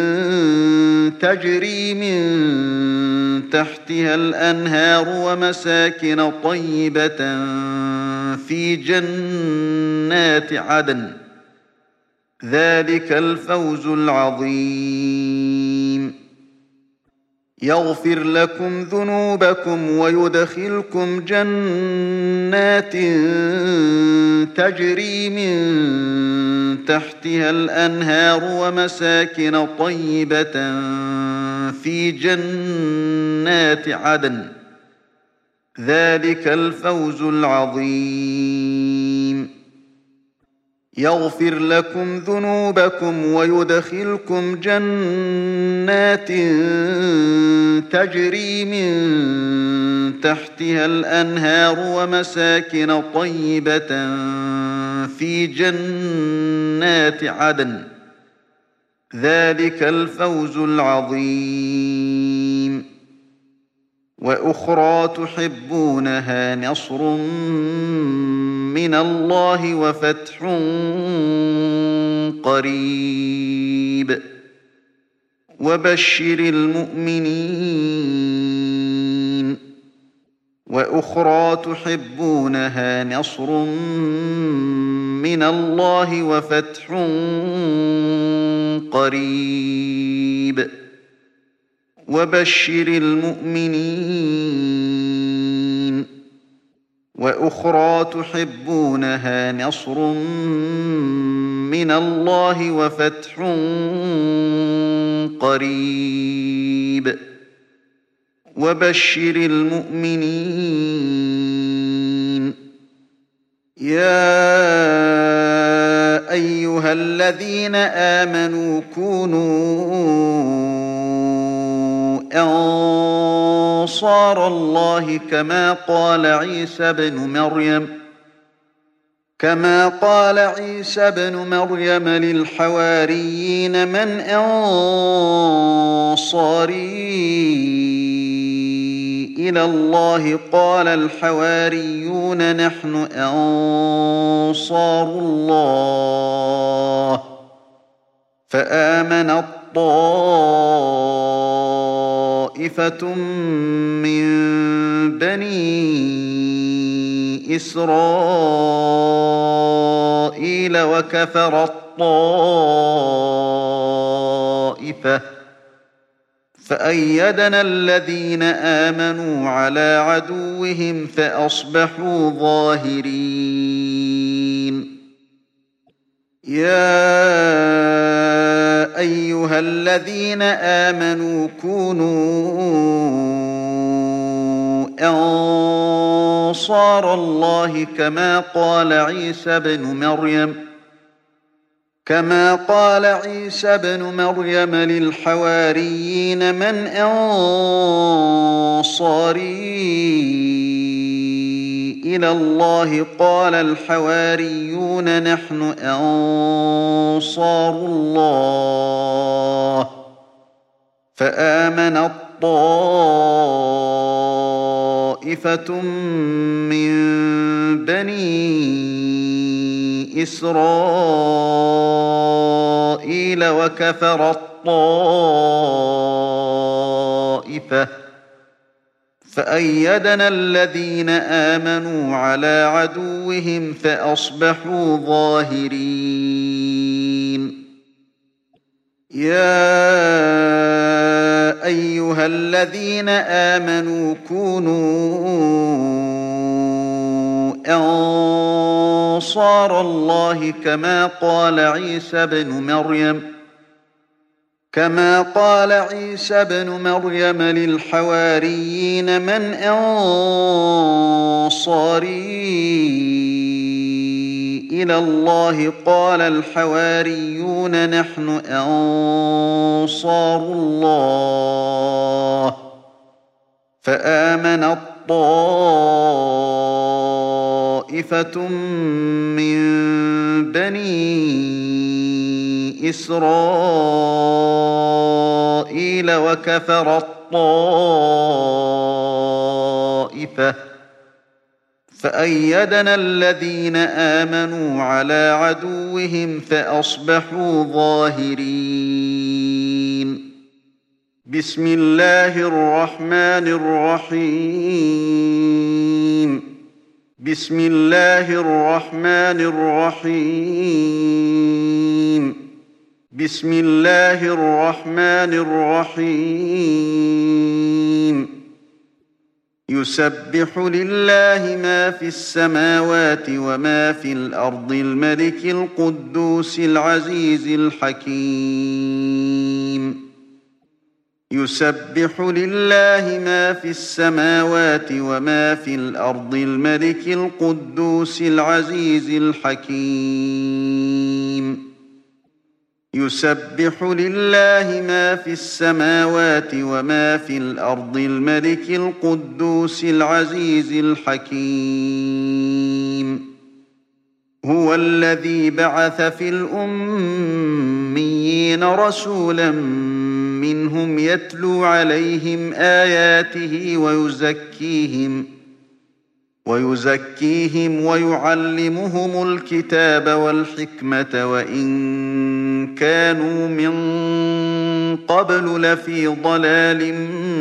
تجري من تحتها الأنهار ومساكن طيبة في جنات عدن ذلك الفوز العظيم يغفر لكم ذنوبكم ويدخلكم جنات تجري من تحتها الأنهار ومساكن طيبة في جنات عدن ذلك الفوز العظيم يغفر لكم ذنوبكم ويدخلكم جنات تجري من تحتها الأنهار ومساكن طيبة في جنات عدن ذلك الفوز العظيم وأخرى تحبونها نصر من الله وفتح قريب وبشر المؤمنين وأخرى تحبونها نصر من الله وفتح قريب وبشر المؤمنين وأخرى تحبونها نصر من الله وفتح قريب وبشر المؤمنين يا أيها الذين آمنوا كونوا أنصار الله كما قال عيسى بن مريم كما قال عيسى بن مريم للحواريين من أنصاري إلى الله قال الحواريون نحن أنصار الله فآمنت طائفة من بني إسرائيل وكفرت طائفة فأيدنا الذين آمنوا على عدوهم فأصبحوا ظاهرين يا أيها الذين آمنوا كونوا أنصار الله كما قال عيسى بن مريم كما قال عيسى بن مريم للحواريين من أنصاري إلى الله قال الحواريون نحن أنصار الله فآمنت طائفة من بني إسرائيل وكفرت طائفة فأيدنا الذين آمنوا على عدوهم فأصبحوا ظاهرين يا أيها الذين آمنوا كونوا أنصار الله كما قال عيسى بن مريم كما قال عيسى بن مريم للحواريين من أنصاري إلى الله قال الحواريون نحن أنصار الله فآمنت طائفة من بني إسرائيل وكفرت طائفة فأيدنا الذين آمنوا على عدوهم فأصبحوا ظاهرين بسم الله الرحمن الرحيم بسم الله الرحمن الرحيم بسم الله الرحمن الرحيم يسبح لله ما في السماوات وما في الأرض الملك القدوس العزيز الحكيم يسبح لله ما في السماوات وما في الأرض الملك القدوس العزيز الحكيم يسبح لله ما في السماوات وما في الأرض الملك القدوس العزيز الحكيم هو الذي بعث في الأميين رسولا منهم يتلو عليهم آياته ويزكيهم ويزكيهم ويعلمهم الكتاب والحكمة وإن كانوا من قبل لفي ضلال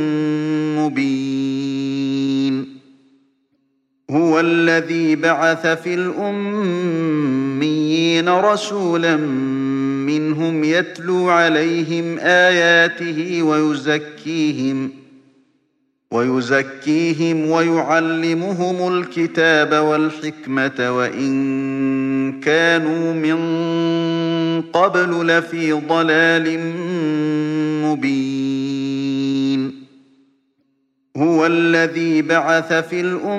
مبين هو الذي بعث في الأميين رسولا منهم يتلو عليهم آياته ويزكيهم ويزكيهم ويعلمهم الكتاب والحكمة وإن كانوا من قبل لفي ضلال مبين هو الذي بعث في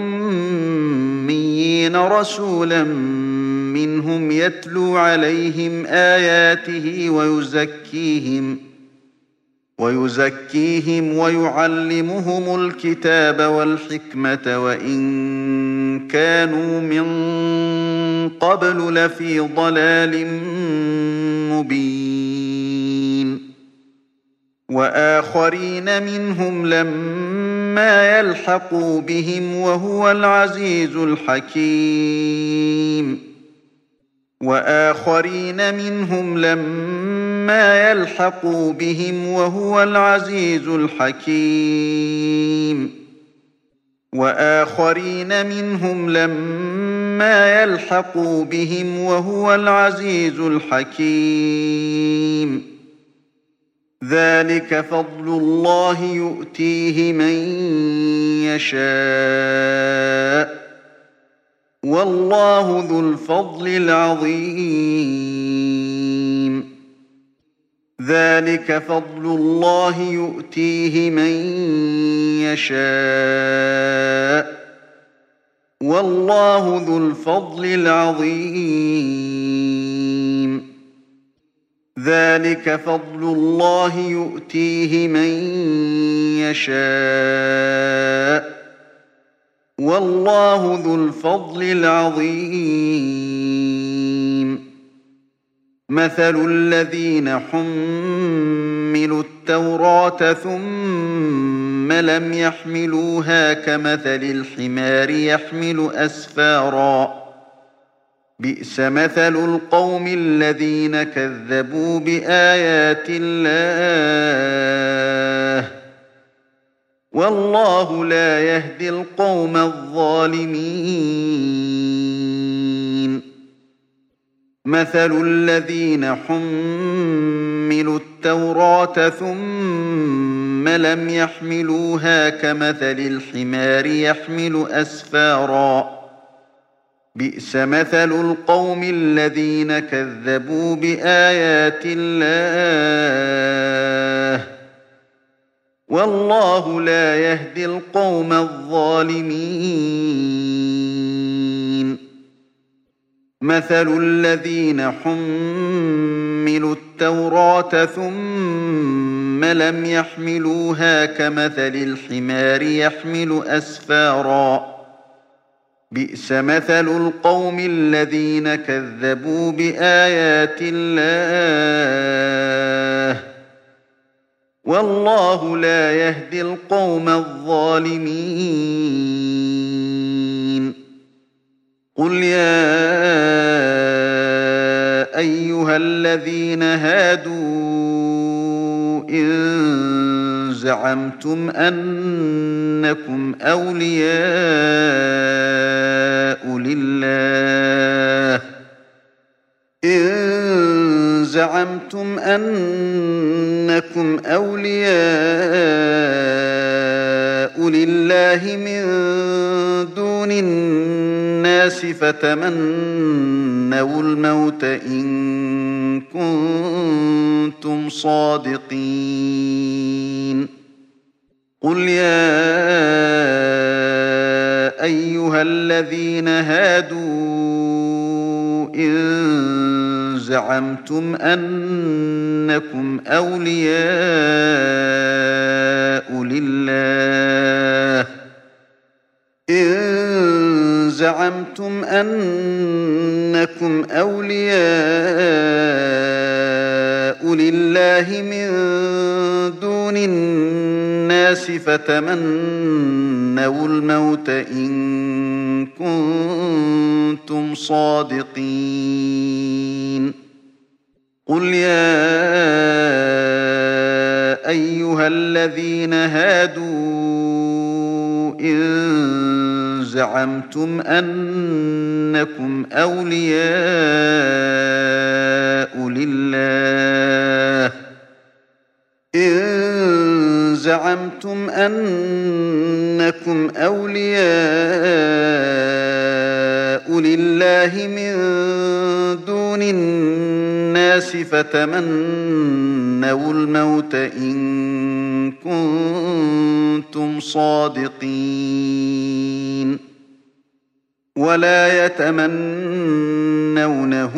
الأميين رسولا منهم يتلو عليهم آياته ويزكيهم ويزكيهم ويعلمهم الكتاب والحكمة وإن كانوا من قبل لفي ضلال مبين وآخرين منهم لما يلحقوا بهم وهو العزيز الحكيم وآخرين منهم لما يلحقوا بهم وهو العزيز الحكيم وآخرين منهم لما يلحقوا بهم وهو العزيز الحكيم ذلك فضل الله يؤتيه من يشاء والله ذو الفضل العظيم ذلك فضل الله يؤتيه من يشاء والله ذو الفضل العظيم ذلك فضل الله يؤتيه من يشاء والله ذو الفضل العظيم مثل الذين حملوا التوراة ثم لم يحملوها كمثل الحمار يحمل أسفارا بئس مثل القوم الذين كذبوا بآيات الله والله لا يهدي القوم الظالمين مثل الذين حملوا التوراة ثم لم يحملوها كمثل الحمار يحمل أسفارا بئس مثل القوم الذين كذبوا بآيات الله والله لا يهدي القوم الظالمين مثل الذين حملوا التوراة ثم لم يحملوها كمثل الحمار يحمل أسفارا بئس مثل القوم الذين كذبوا بآيات الله والله لا يهدي القوم الظالمين قل يا أيها الذين هادوا إن زعمتم أنكم أولياء لله إن زعمتم أنكم أولياء لله من دون الناس فتمنوا الموت إن كنتم صادقين قل يا أيها الذين هادوا إن زعمتم أنكم أولياء لله إن زعمتم أنكم أولياء لله من دون الناس فتمنوا الموت إن كنتم صادقين قل يا أيها الذين هادوا إن زعمتم أنكم أولياء لله إن زعمتم أنكم أولياء لله من دون الناس فتمنوا الموت إن كنتم صادقين ولا يتمنونه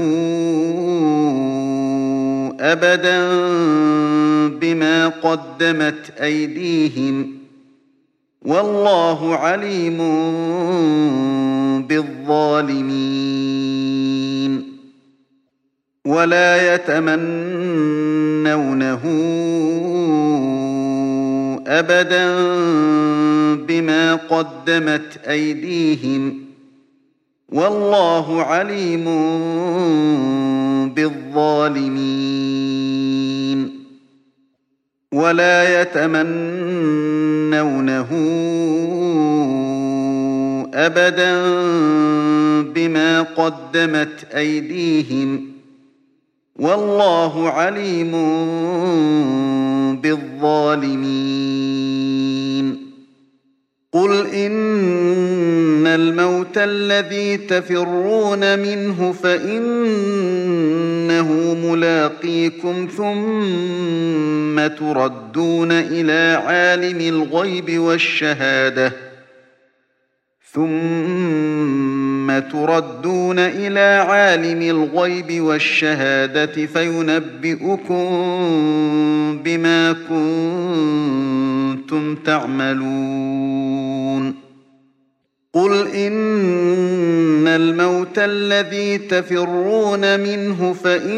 أبدا بما قدمت أيديهم والله عليم بالظالمين ولا يتمنونه أبدا بما قدمت أيديهم والله عليم بالظالمين ولا يتمنونه أبدا بما قدمت أيديهم والله عليم بالظالمين قل إن الموت الذي تفرون منه فإنه ملاقيكم ثم تردون إلى عالم الغيب والشهادة ثم تردون إلى عالم الغيب والشهادة فينبئكم بما كنتم تعملون قل إن الموت الذي تفرون منه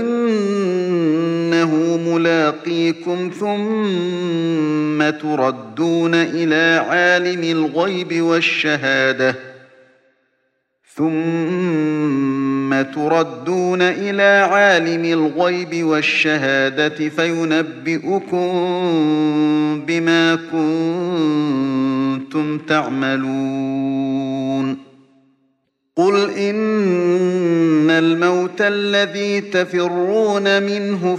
فإنه ملاقيكم ثم تردون إلى عالم الغيب والشهادة ثم تردون إلى عالم الغيب والشهادة فينبئكم بما كنتم تعملون قل إن الموت الذي تفرون منه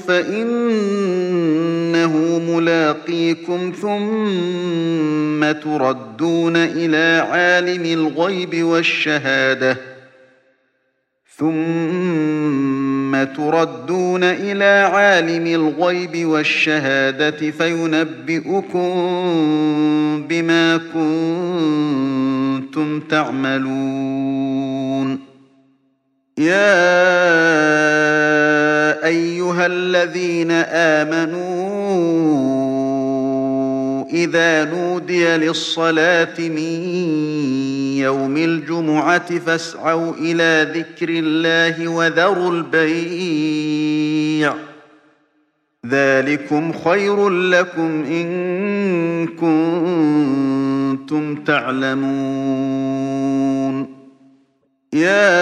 فإنه ملاقيكم ثم تردون إلى عالم الغيب والشهادة ثم تردون إلى عالم الغيب والشهادة فينبئكم بما كنتم تعملون يا أيها الذين آمنوا إذا نودي للصلاة من يوم الجمعة فاسعوا إلى ذكر الله وذروا البيع ذلكم خير لكم إن كنتم تعلمون يا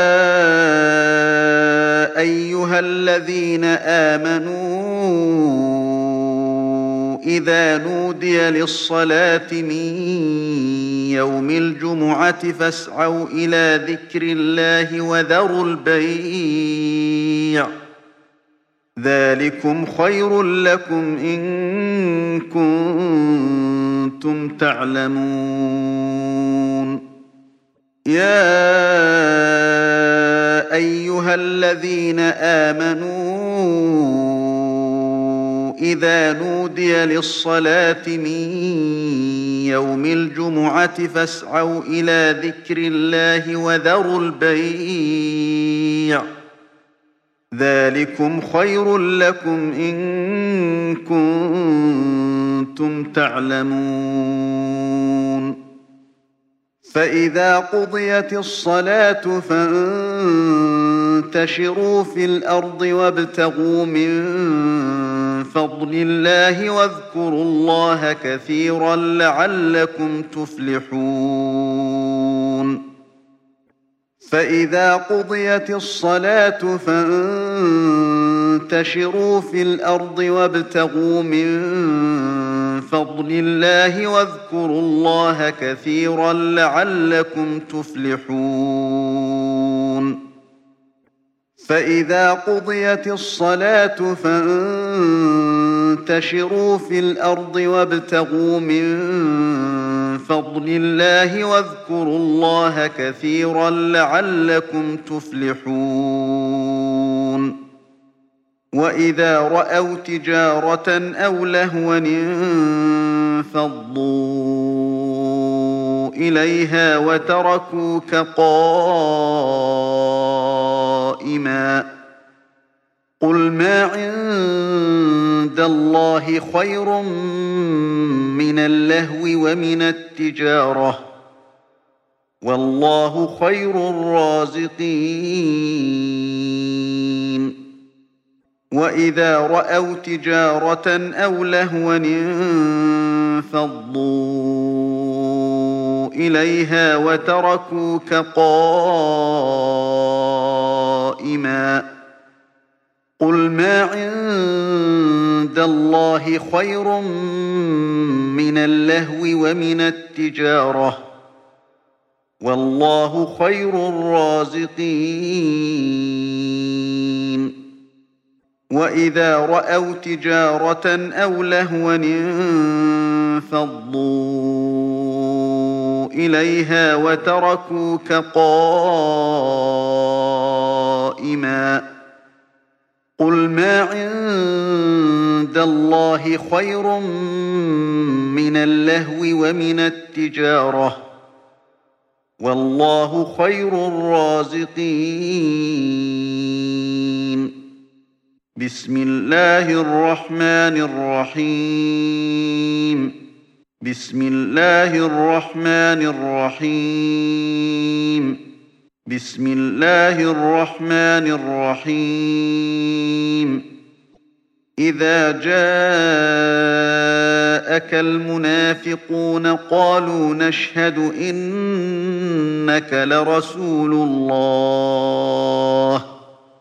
أيها الذين آمنوا إذا نودي للصلاة من يوم الجمعة فاسعوا إلى ذكر الله وذروا البيع ذلكم خير لكم إن كنتم تعلمون يا أيها الذين آمنوا إذا نودي للصلاة من يوم الجمعة فاسعوا إلى ذكر الله وذروا البيع ذلكم خير لكم إن كنتم تعلمون فإذا قضيت الصلاة فانتشروا في الأرض وابتغوا من فضل الله واذكروا الله كثيرا لعلكم تفلحون فإذا قضيت الصلاة فانتشروا في الأرض وابتغوا من فضل الله واذكروا الله كثيرا لعلكم تفلحون فإذا قضيت الصلاة فانتشروا في الأرض وابتغوا من فضل الله واذكروا الله كثيرا لعلكم تفلحون وإذا رأوا تجارة أو لهوا انفضوا إليها وتركوك قائما قل ما عند الله خير من اللهو ومن التجارة والله خير الرازقين وإذا رأوا تجارة أو لهوا انفضوا إليها وتركوك قائما قل ما عند الله خير من اللهو ومن التجارة والله خير الرازقين وإذا رأوا تجارة أو لهوا انفضوا إليها وتركوك قائما قل ما عند الله خير من اللهو ومن التجارة والله خير الرازقين بسم الله الرحمن الرحيم بسم الله الرحمن الرحيم بسم الله الرحمن الرحيم إذا جاءك المنافقون قالوا نشهد إنك لرسول الله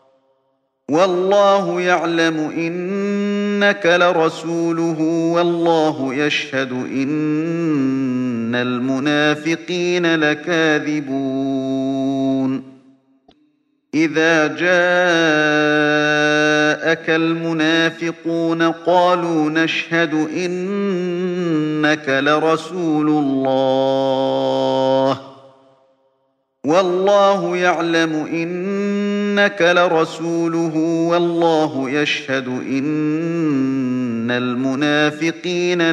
والله يعلم إنك لرسوله والله يشهد إن المنافقين لكاذبون إذا جاءك المنافقون قالوا نشهد إنك لرسول الله والله يعلم إنك لرسوله والله يشهد إن المنافقين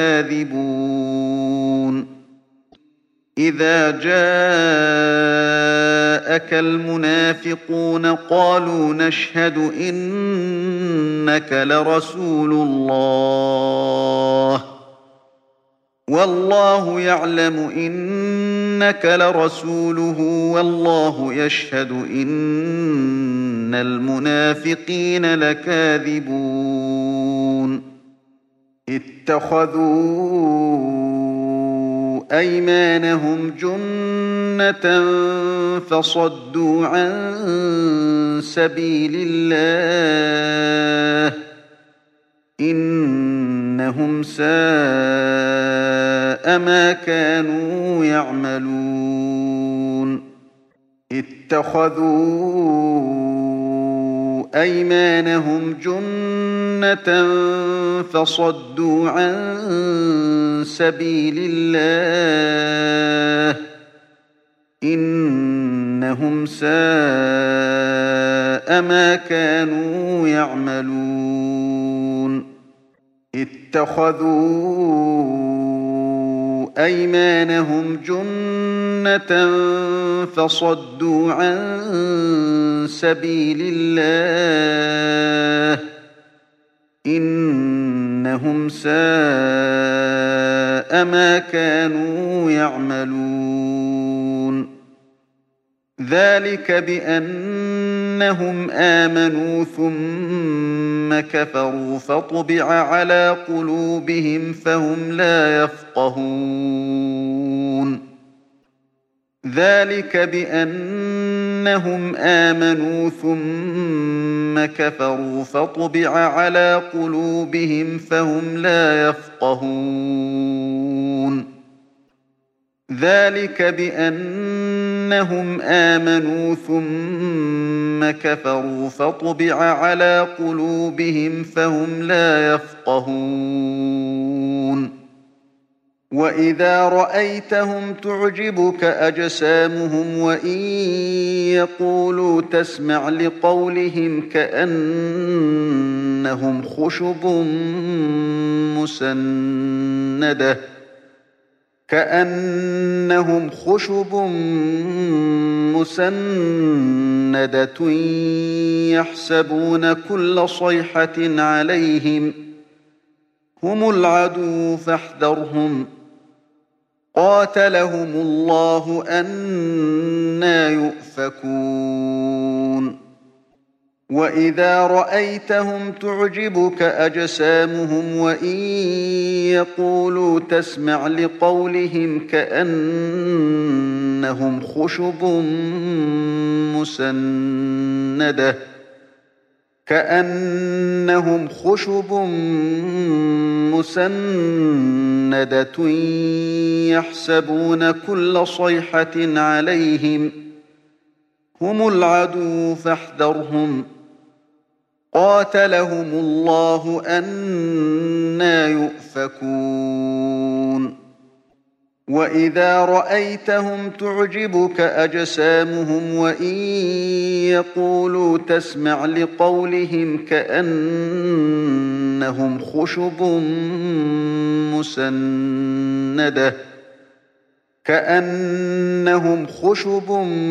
لكاذبون إذا جاءك المنافقون قالوا نشهد إنك لرسول الله والله يعلم إنك لرسوله والله يشهد إن المنافقين لكاذبون اتخذوا أيمانهم جنة فصدوا عن سبيل الله إنهم ساء ما كانوا يعملون اتخذوا أيمانهم جنة فصدوا عن سبيل الله إنهم ساء ما كانوا يعملون اتخذوا أيمانهم جنة فصدوا عن سبيل الله إنهم ساء ما كانوا يعملون ذلك بأن أنهم آمنوا ثم كفروا فطبع على قلوبهم فهم لا يفقهون ذلك بأنهم آمنوا ثم كفروا فطبع على قلوبهم فهم لا يفقهون ذلك بأنهم آمنوا ثم كفروا فطبع على قلوبهم فهم لا يفقهون وإذا رأيتهم تعجبك أجسامهم وإن يقولوا تسمع لقولهم كأنهم خشب مسندة كأنهم خشب مسندة يحسبون كل صيحة عليهم هم العدو فاحذرهم قاتلهم الله أنى يؤفكون وإذا رأيتهم تعجبك أجسامهم وإن يقولوا تسمع لقولهم كأنهم خشب مسندة كأنهم خشب مسندة يحسبون كل صيحة عليهم هم العدو فاحذرهم قاتلهم الله أنى يؤفكون وإذا رأيتهم تعجبك أجسامهم وإن يقولوا تسمع لقولهم كأنهم خشب مسندة كأنهم خشب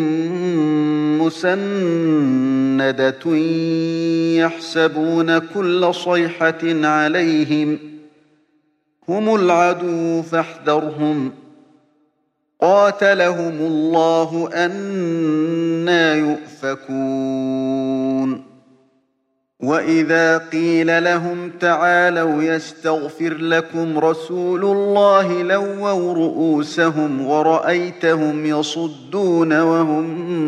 مسندة يحسبون كل صيحة عليهم هم العدو فاحذرهم قاتلهم الله أنى يؤفكون وإذا قيل لهم تعالوا يستغفر لكم رسول الله لووا رؤوسهم ورأيتهم يصدون وهم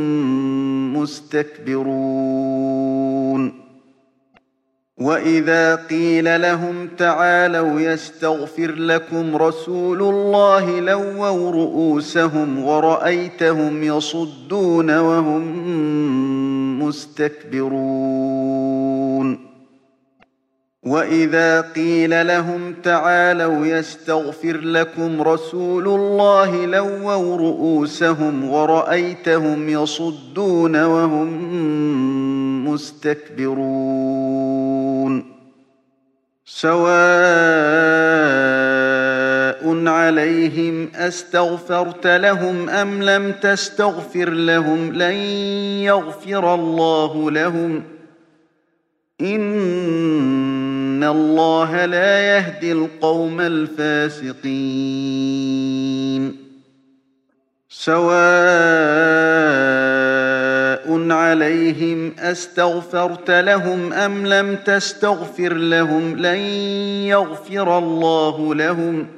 مستكبرون وإذا قيل لهم تعالوا يستغفر لكم رسول الله لووا رؤوسهم ورأيتهم يصدون وهم مستكبرون وإذا قيل لهم تعالوا يستغفر لكم رسول الله لووا رؤوسهم ورأيتهم يصدون وهم مستكبرون سواء عليهم أستغفرت لهم أم لم تستغفر لهم لن يغفر الله لهم إن الله لا يهدي القوم الفاسقين سواء عليهم أستغفرت لهم أم لم تستغفر لهم لن يغفر الله لهم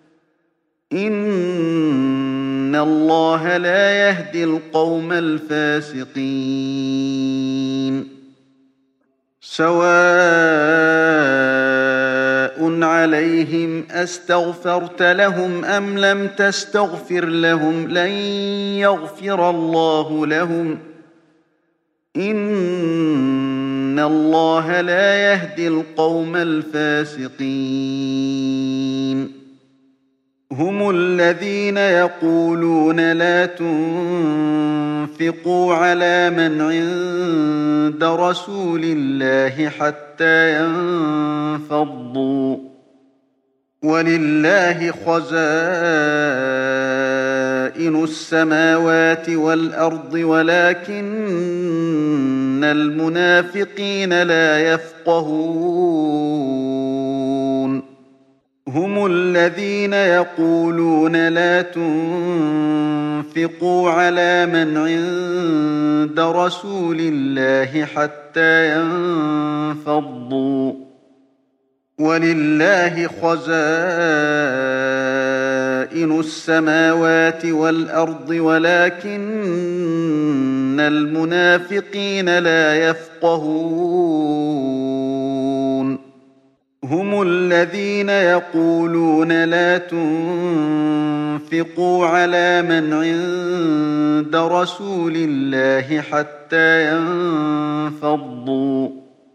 إن الله لا يهدي القوم الفاسقين سواء عليهم أستغفرت لهم أم لم تستغفر لهم لن يغفر الله لهم إن الله لا يهدي القوم الفاسقين هم الذين يقولون لا تنفقوا على من عند رسول الله حتى ينفضوا ولله خزائن السماوات والأرض ولكن المنافقين لا يفقهون هم الذين يقولون لا تنفقوا على من عند رسول الله حتى ينفضوا ولله خزائن السماوات والأرض ولكن المنافقين لا يفقهون هم الذين يقولون لا تنفقوا على من عند رسول الله حتى ينفضوا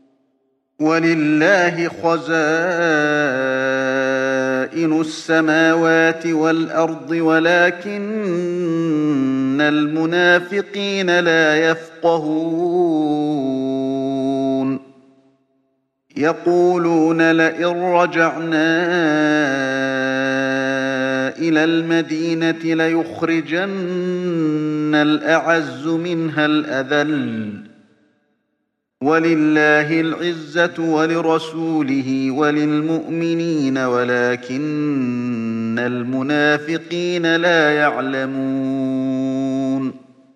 ولله خزائن السماوات والأرض ولكن المنافقين لا يفقهون يقولون لئن رجعنا إلى المدينة ليخرجن الأعز منها الأذل ولله العزة ولرسوله وللمؤمنين ولكن المنافقين لا يعلمون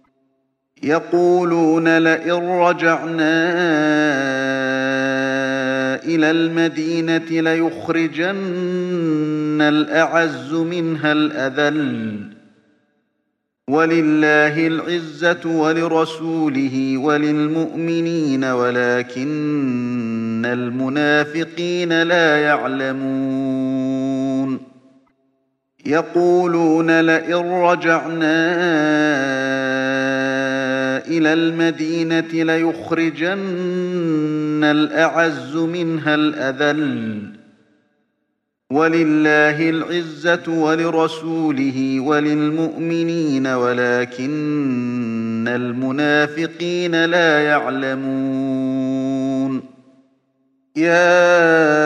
يقولون لئن رجعنا إلى المدينة ليخرجن الأعز منها الأذل ولله العزة ولرسوله وللمؤمنين ولكن المنافقين لا يعلمون يقولون لئن رجعنا إلى المدينة ليخرجن الأعز منها الأذل ولله العزة ولرسوله وللمؤمنين ولكن المنافقين لا يعلمون يا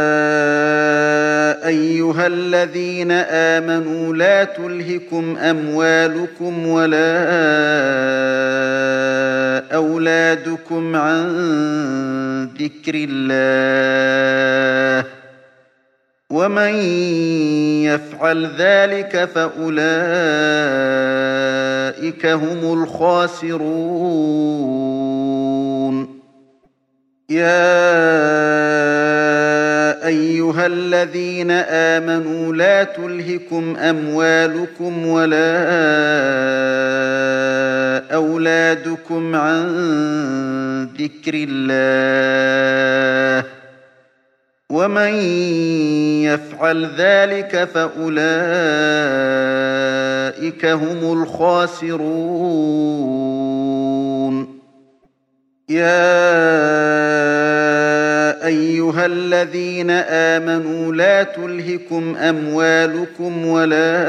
أيها الذين آمنوا لا تلهكم أموالكم ولا أولادكم عن ذكر الله ومن يفعل ذلك فأولئك هم الخاسرون يا أيها الذين آمنوا لا تلهكم أموالكم ولا أولادكم عن ذكر الله ومن يفعل ذلك فأولئك هم الخاسرون يا أيها الذين آمنوا لا تلهكم أموالكم ولا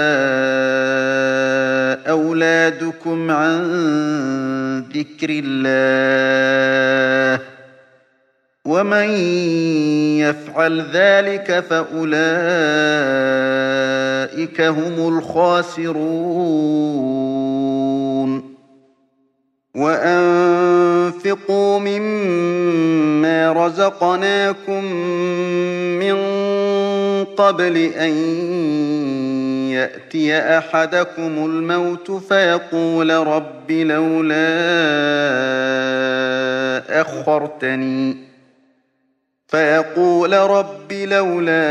أولادكم عن ذكر الله ومن يفعل ذلك فأولئك هم الخاسرون وأنفقوا مما رزقناكم من قبل أن يأتي أحدكم الموت فيقول رب لولا أخرتني فيقول رب لولا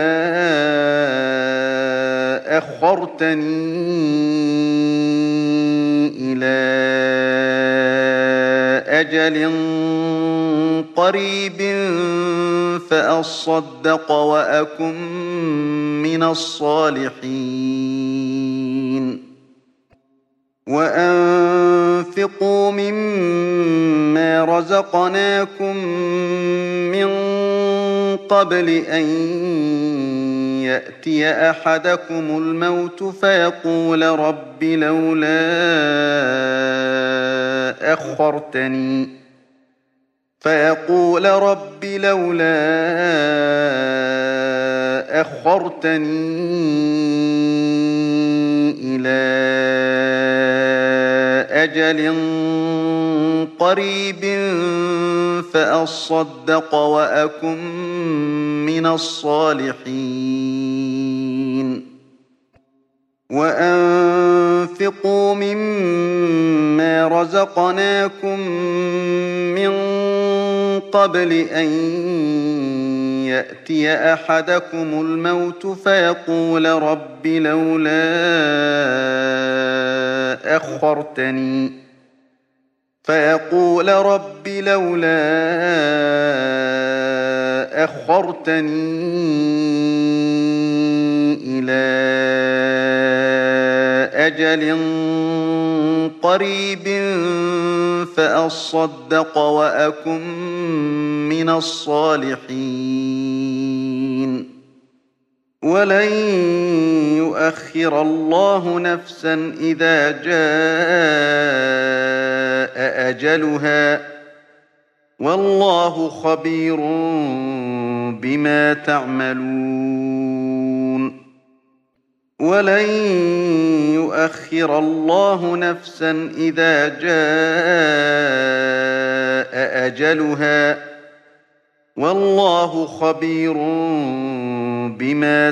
أخرتني إلى أجل قريب فأصدق وأكن من الصالحين وأنفقوا مما رزقناكم من قبل أن يأتي أحدكم الموت فيقول رب لولا أخرتني فيقول رب لولا أخرتني إلى أجل قريب فأصدق وأكن من الصالحين وأنفقوا مما رزقناكم من قبل أن يأتي أحدكم الموت فيقول رب لولا أخرتني فيقول رب لولا أخرتني إلى أجل قريب فأصدق وأكن من الصالحين ولن يؤخر الله نفسا إذا جاء أجلها والله خبير بما تعملون ولن يؤخر الله نفسا إذا جاء أجلها والله خبير بما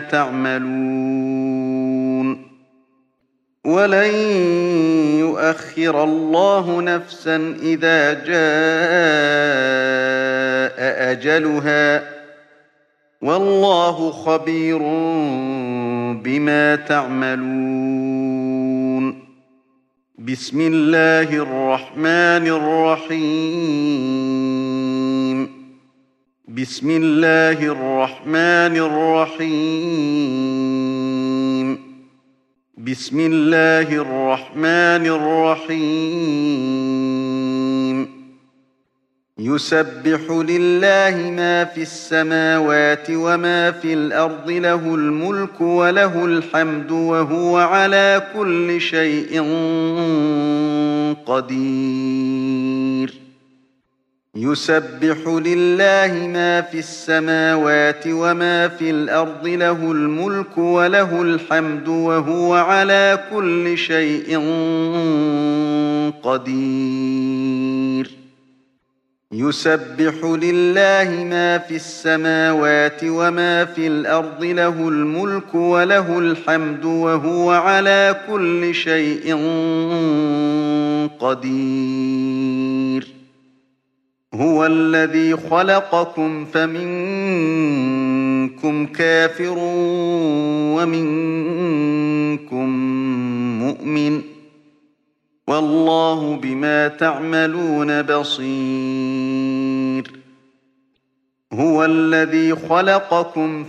تعملون ولن يؤخر الله نفسا إذا جاء أجلها والله خبير بما تعملون بسم الله الرحمن الرحيم بسم الله الرحمن الرحيم بسم الله الرحمن الرحيم يسبح لله ما في السماوات وما في الأرض له الملك وله الحمد وهو على كل شيء قدير يسبح لله ما في السماوات وما في الأرض له الملك وله الحمد وهو على كل شيء قدير يسبح لله ما في السماوات وما في الأرض له الملك وله الحمد وهو على كل شيء قدير هو الذي خلقكم فمنكم كافر ومنكم مؤمن والله بما تعملون بصير هو الذي خلقكم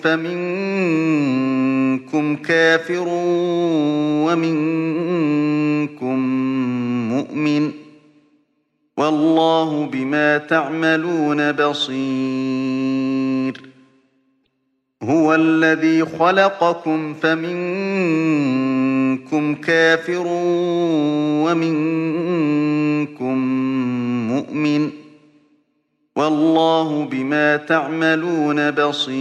فمنكم كافر ومنكم مؤمن والله بما تعملون بصير هو الذي خلقكم فمنكم كافر ومنكم مؤمن والله بما تعملون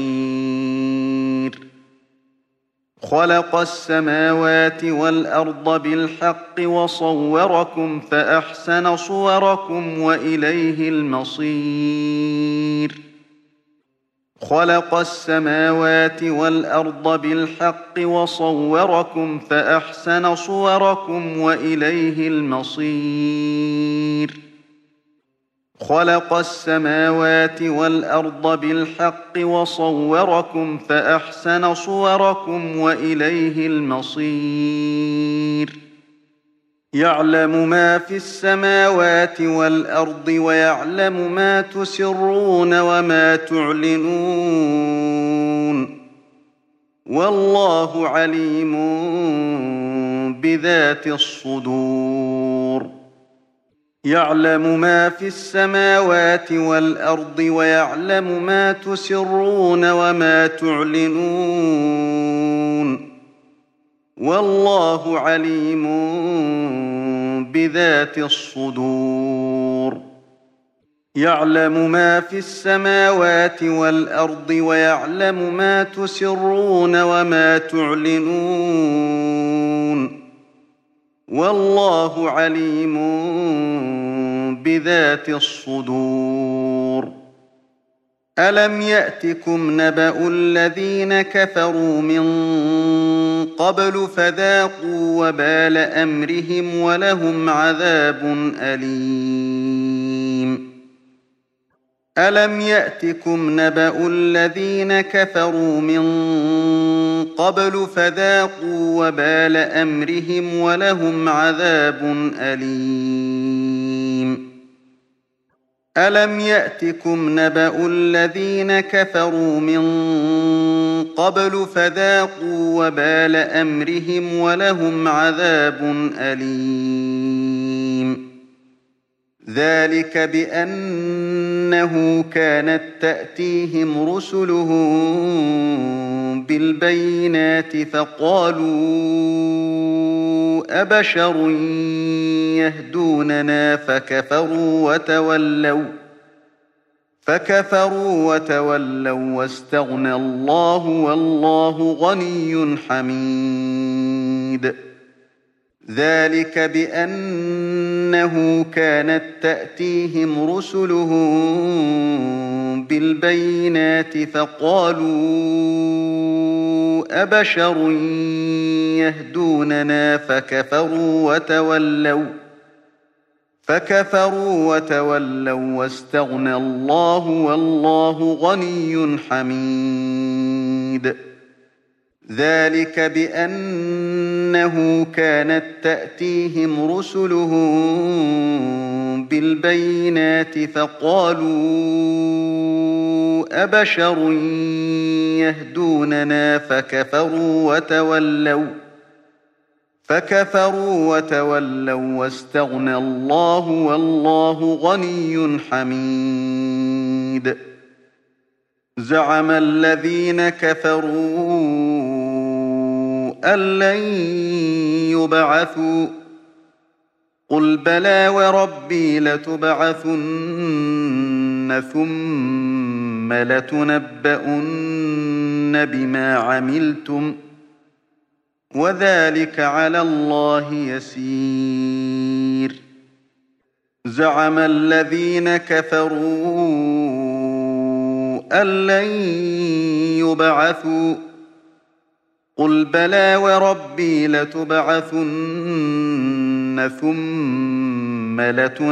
بصير خلق السماوات والأرض بالحق وصوركم فأحسن صوركم وإليه المصير خلق السماوات والأرض بالحق وصوركم فأحسن صوركم وإليه المصير خلق السماوات والأرض بالحق وصوركم فأحسن صوركم وإليه المصير يعلم ما في السماوات والأرض ويعلم ما تسرون وما تعلنون والله عليم بذات الصدور يعلم ما في السماوات والأرض ويعلم ما تسرون وما تعلنون والله عليم بذات الصدور يعلم ما في السماوات والأرض ويعلم ما تسرون وما تعلنون والله عليم بذات الصدور ألم يأتكم نبأ الذين كفروا من قبل فذاقوا وبال أمرهم ولهم عذاب أليم ألم يأتكم نبأ الذين كفروا من قبل فذاقوا وبال أمرهم ولهم عذاب أليم ألم يأتكم نبأ الذين كفروا من قبل فذاقوا وبال أمرهم ولهم عذاب أليم ذلك بأنه كانت تأتيهم رسلهم بالبينات فقالوا أبشر يهدوننا فكفروا وتولوا فكفروا وتولوا واستغنى الله والله غني حميد ذلك بأنه كانت تأتيهم رسلهم بالبينات فقالوا أبشر يهدوننا فكفروا وتولوا فكفروا وتولوا واستغنى الله والله غني حميد ذلك بأنه كانت تأتيهم رسلهم بالبينات فقالوا أبشر يهدوننا فكفروا وتولوا فكفروا وتولوا واستغنى الله والله غني حميد زعم الذين كفروا أن لن يبعثوا قل بلى وربي لتبعثن ثم لتنبؤن بما عملتم وذلك على الله يسير زعم الذين كفروا أن لن يبعثوا قل بلى وربي لتبعثن ثم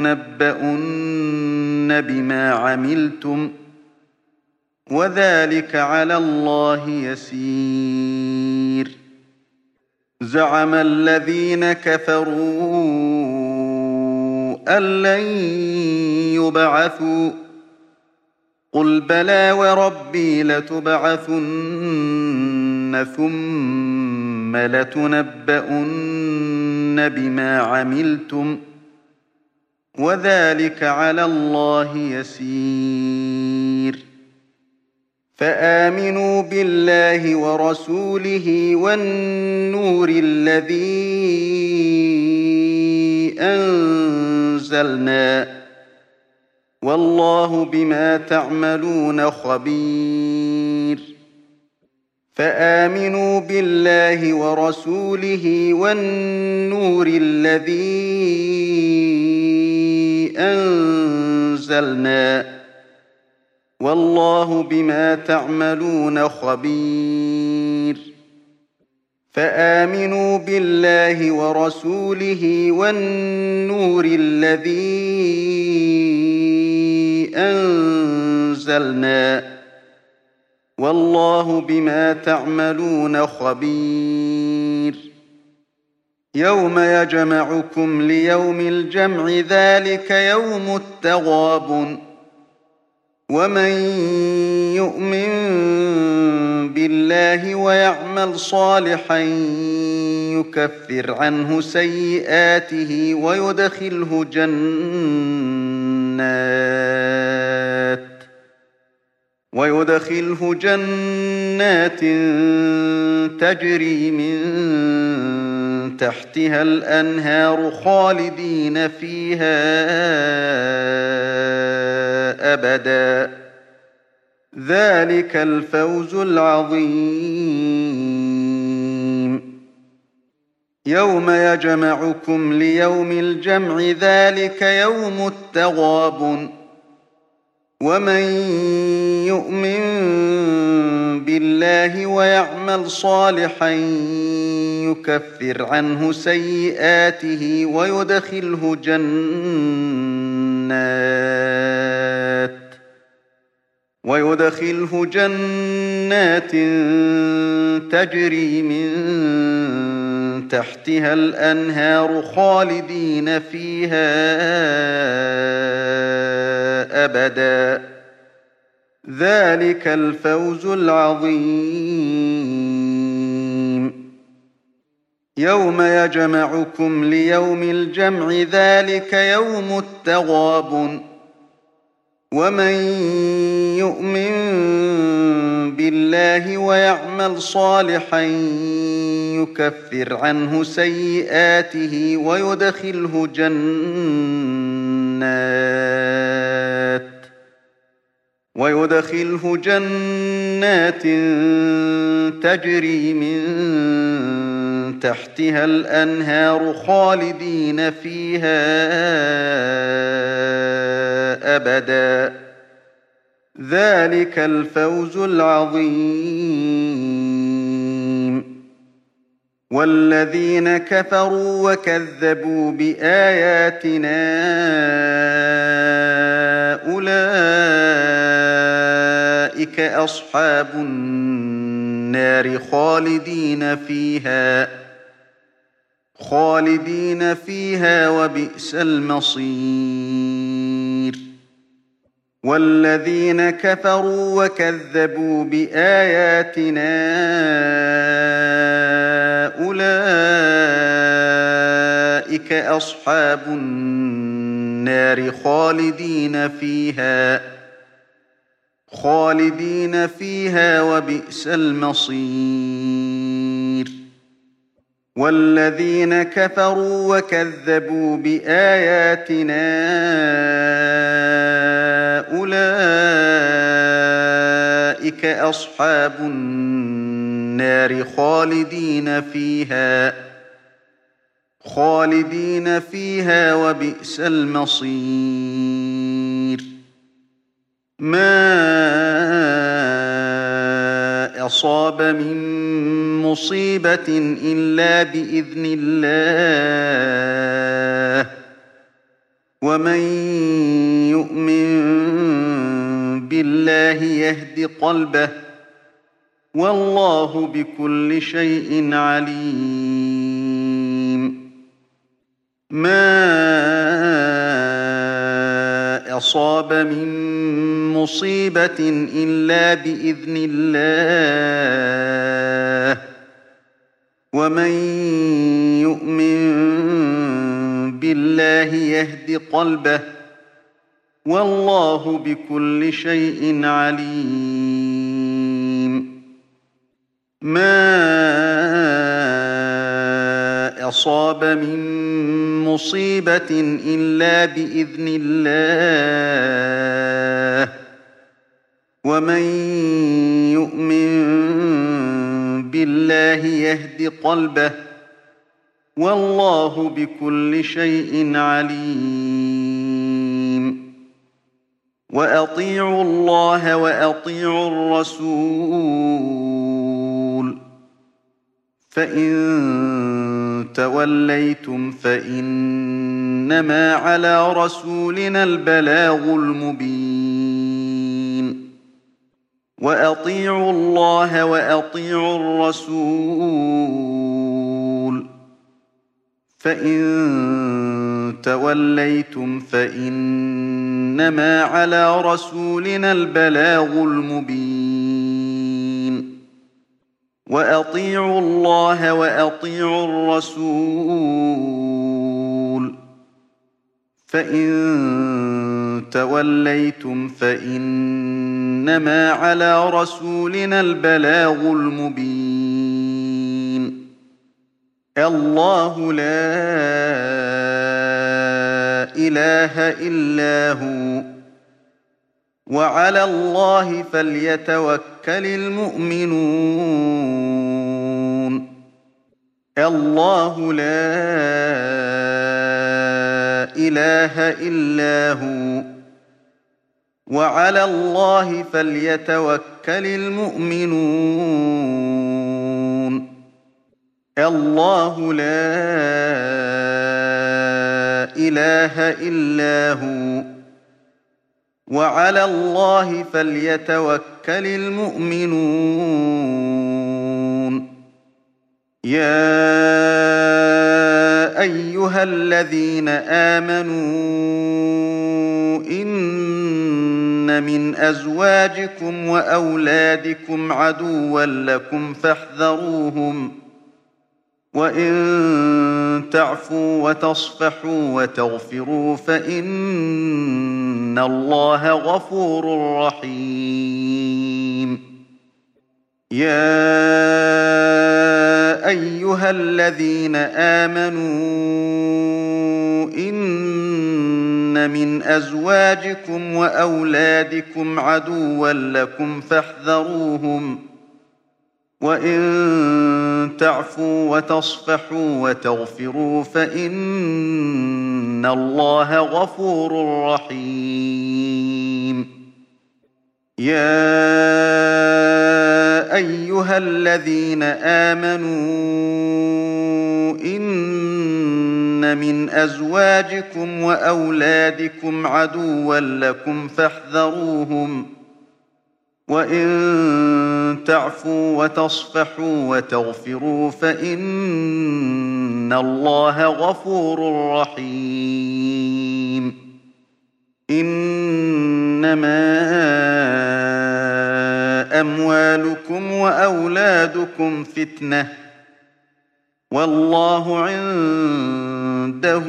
لتنبؤن بما عملتم وذلك على الله يسير زعم الذين كفروا أن لن يبعثوا قل بلى وربي لتبعثن ثم لتنبؤن بما عملتم وذلك على الله يسير فآمنوا بالله ورسوله والنور الذي أنزلنا والله بما تعملون خبير فآمنوا بالله ورسوله والنور الذي أنزلنا والله بما تعملون خبير فآمنوا بالله ورسوله والنور الذي أنزلنا والله بما تعملون خبير يوم يجمعكم ليوم الجمع ذلك يوم التغابن ومن يؤمن بالله ويعمل صالحا يكفر عنه سيئاته ويدخله جنات ويدخله جنات تجري من تحتها الأنهار خالدين فيها أبدا ذلك الفوز العظيم يوم يجمعكم ليوم الجمع ذلك يوم التغابن ومن يؤمن بالله ويعمل صالحا يكفر عنه سيئاته ويدخله جنات ويدخله جنات تجري من تحتها الأنهار خالدين فيها أبدا ذلك الفوز العظيم يوم يجمعكم ليوم الجمع ذلك يوم التغابن ومن يؤمن بالله ويعمل صالحا يكفر عنه سيئاته ويدخله جنات ويدخله جنات تجري من تحتها الأنهار خالدين فيها أبدا ذلك الفوز العظيم والذين كفروا وكذبوا بآياتنا أولئك أصحاب النار خالدين فيها خالدين فيها وبئس المصير والذين كفروا وكذبوا بآياتنا أولئك أصحاب النار خالدين فيها خالدين فيها وبئس المصير والذين كفروا وكذبوا بآياتنا أولئك أصحاب النار خالدين فيها خالدين فيها وبئس المصير ما أصاب من مصيبة إلا بإذن الله ومن يؤمن بالله يهد قلبه والله بكل شيء عليم ما أصاب من مصيبة إلا بإذن الله ومن يؤمن بالله يهد قلبه والله بكل شيء عليم ما أصاب من مصيبة إلا بإذن الله ومن يؤمن بالله يهد قلبه والله بكل شيء عليم وأطيعوا الله وأطيعوا الرسول فإن توليتم فإنما على رسولنا البلاغ المبين وأطيعوا الله وأطيعوا الرسول فإن توليتم فإنما على رسولنا البلاغ المبين وأطيعوا الله وأطيعوا الرسول فإن توليتم فإنما على رسولنا البلاغ المبين الله لا إله إلا هو وعلى الله فليتوكل المؤمنون الله لا إله إلا هو وعلى الله فليتوكل المؤمنون الله لا إله إلا هو وعلى الله فليتوكل المؤمنون يا أيها الذين آمنوا إن من أزواجكم وأولادكم عدوا لكم فاحذروهم وإن تعفوا وتصفحوا وتغفروا فإن الله غفور رحيم يا أيها الذين آمنوا إن من أزواجكم وأولادكم عدوا لكم فاحذروهم وإن تعفوا وتصفحوا وتغفروا فإن الله غفور رحيم يا أيها الذين آمنوا إن من أزواجكم وأولادكم عدوا لكم فاحذروهم وإن تعفوا وتصفحوا وتغفروا فإن الله غفور رحيم إنما أموالكم وأولادكم فتنة والله عنده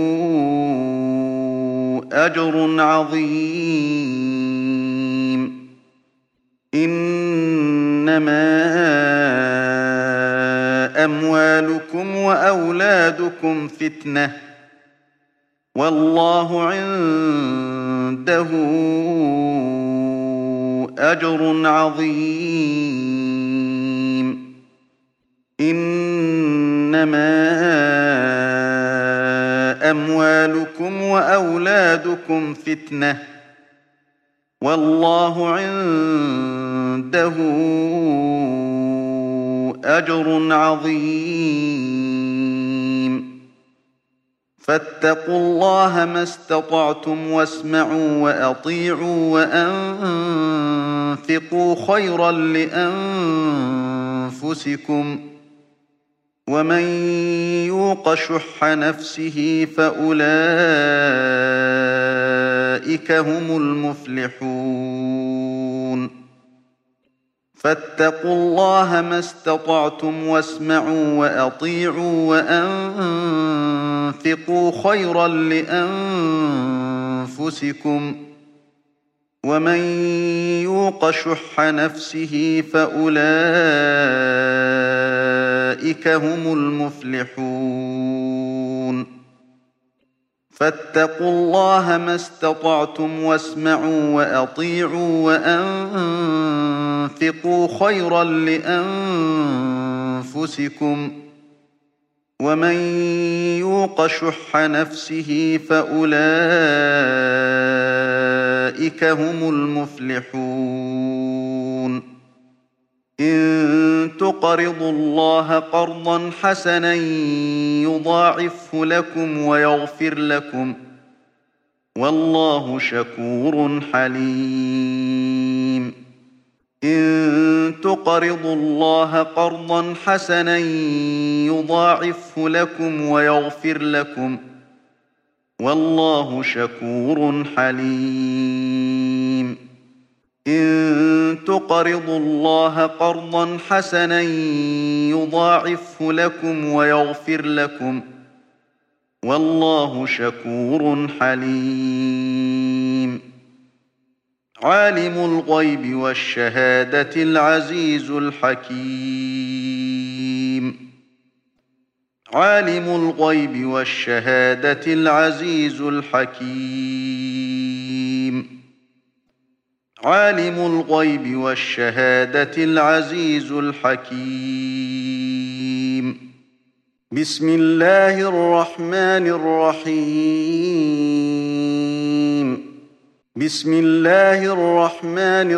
أجر عظيم إنما أموالكم وأولادكم فتنة والله عنده أجر عظيم إنما أموالكم وأولادكم فتنة والله عنده أجر عظيم فاتقوا الله ما استطعتم واسمعوا وأطيعوا وأنفقوا خيرا لأنفسكم ومن يوق شح نفسه فأولئك هم المفلحون فاتقوا الله ما استطعتم واسمعوا وأطيعوا وأنفقوا خيرا لأنفسكم ومن يوق شح نفسه فأولئك هم المفلحون فاتقوا الله ما استطعتم واسمعوا وأطيعوا وأنفقوا خيرا لأنفسكم ومن يوق شح نفسه فأولئك هم المفلحون إن تقرضوا الله قرضا حسنا يضاعفه لكم ويغفر لكم والله شكور حليم إن تقرضوا الله قرضا حسنا يضاعفه لكم ويغفر لكم والله شكور حليم إن تقرضوا الله قرضا حسنا يضاعفه لكم ويغفر لكم والله شكور حليم عالم الغيب والشهادة العزيز الحكيم عالم الغيب والشهادة العزيز الحكيم عالم الغيب والشهادة العزيز الحكيم بسم الله الرحمن الرحيم بسم الله الرحمن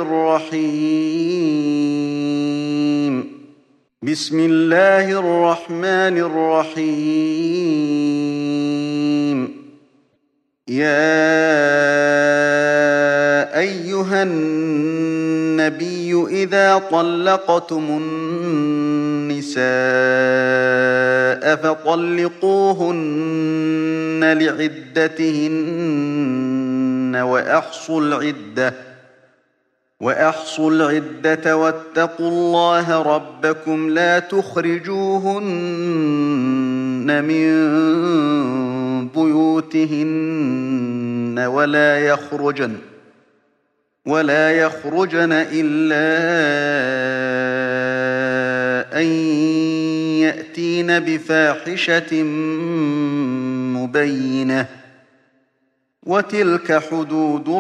الرحيم بسم الله الرحمن الرحيم يا أيها النبي إذا طلقتم النساء فطلقوهن لعدتهن وأحصوا العدة وأحصوا العدة واتقوا الله ربكم لا تخرجوهن من بيوتهن ولا يخرجن ولا يخرجن إلا أن يأتين بفاحشة مبينة وتلك حدود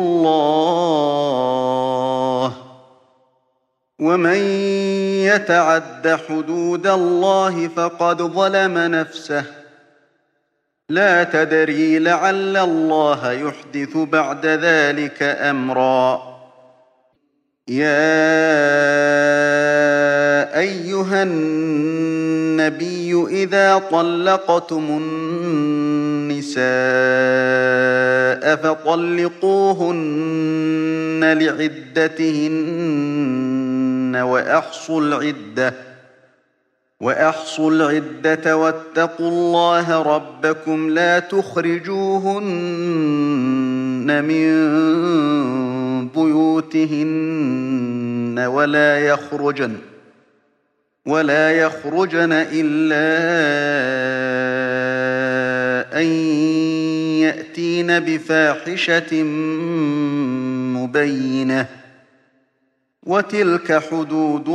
الله ومن يتعد حدود الله فقد ظلم نفسه لا تدري لعل الله يحدث بعد ذلك أمرا يا أيها النبي إذا طلقتم النساء فطلقوهن لعدتهن وأحصوا العدة وأحصوا العدة واتقوا الله ربكم لا تخرجوهن من بيوتهن ولا يخرجن ولا يخرجن إلا أن يأتين بفاحشة مبينة وتلك حدود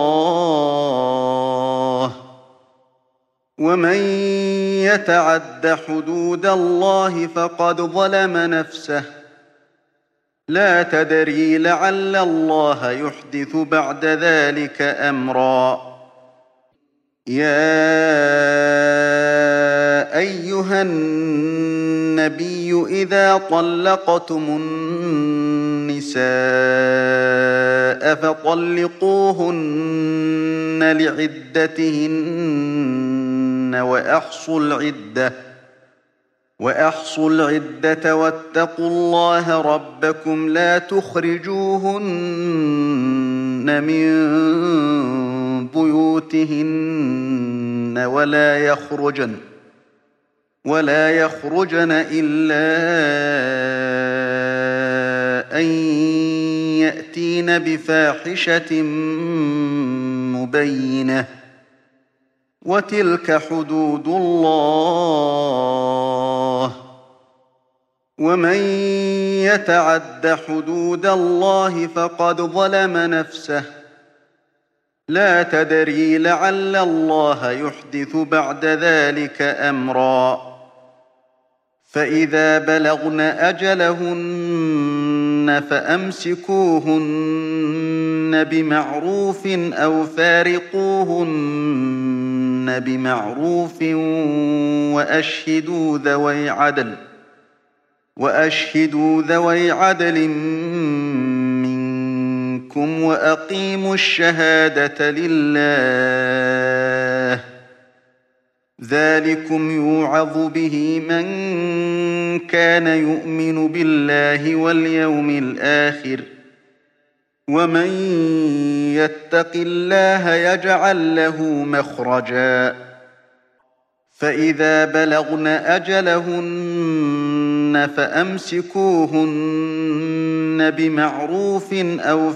الله ومن يتعد حدود الله فقد ظلم نفسه لا تدري لعل الله يحدث بعد ذلك أمرا يا أيها النبي إذا طلقتم النساء فطلقوهن لعدتهن وأحصوا العدة وأحصوا العدة واتقوا الله ربكم لا تخرجوهن من بيوتهن ولا يخرجن ولا يخرجن إلا أن يأتين بفاحشة مبينة وتلك حدود الله ومن يتعد حدود الله فقد ظلم نفسه لا تدري لعل الله يحدث بعد ذلك أمرا فإذا بلغن أجلهن فأمسكوهن بمعروف أو فارقوهن بمعروف وأشهدوا ذوي عدل وأشهدوا ذوي عدل منكم وأقيموا الشهادة لله ذلكم يوعظ به من كان يؤمن بالله واليوم الآخر ومن يتق الله يجعل له مخرجا فإذا بلغن أجلهن فأمسكوهن بمعروف أو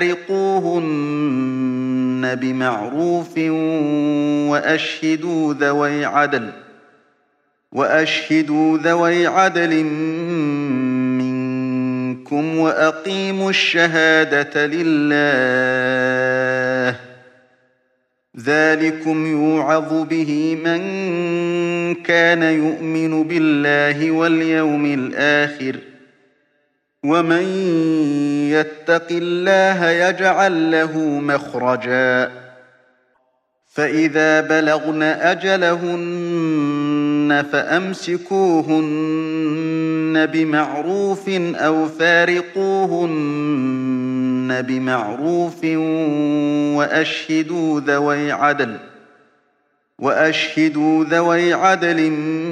فارقوهن بمعروف وأشهدوا ذوي عدل وأشهدوا ذوي عدل منكم وأقيموا الشهادة لله ذلكم يوعظ به من كان يؤمن بالله واليوم الآخر ومن يتق الله يجعل له مخرجا فإذا بلغن أجلهن فأمسكوهن فَأْتُوهُنَّ بِمَعْرُوفٍ أَوْ فَارِقُوهُنَّ بِمَعْرُوفٍ وَأَشْهِدُوا ذَوَيْ عَدْلٍ وَأَشْهِدُوا ذَوَيْ عَدْلٍ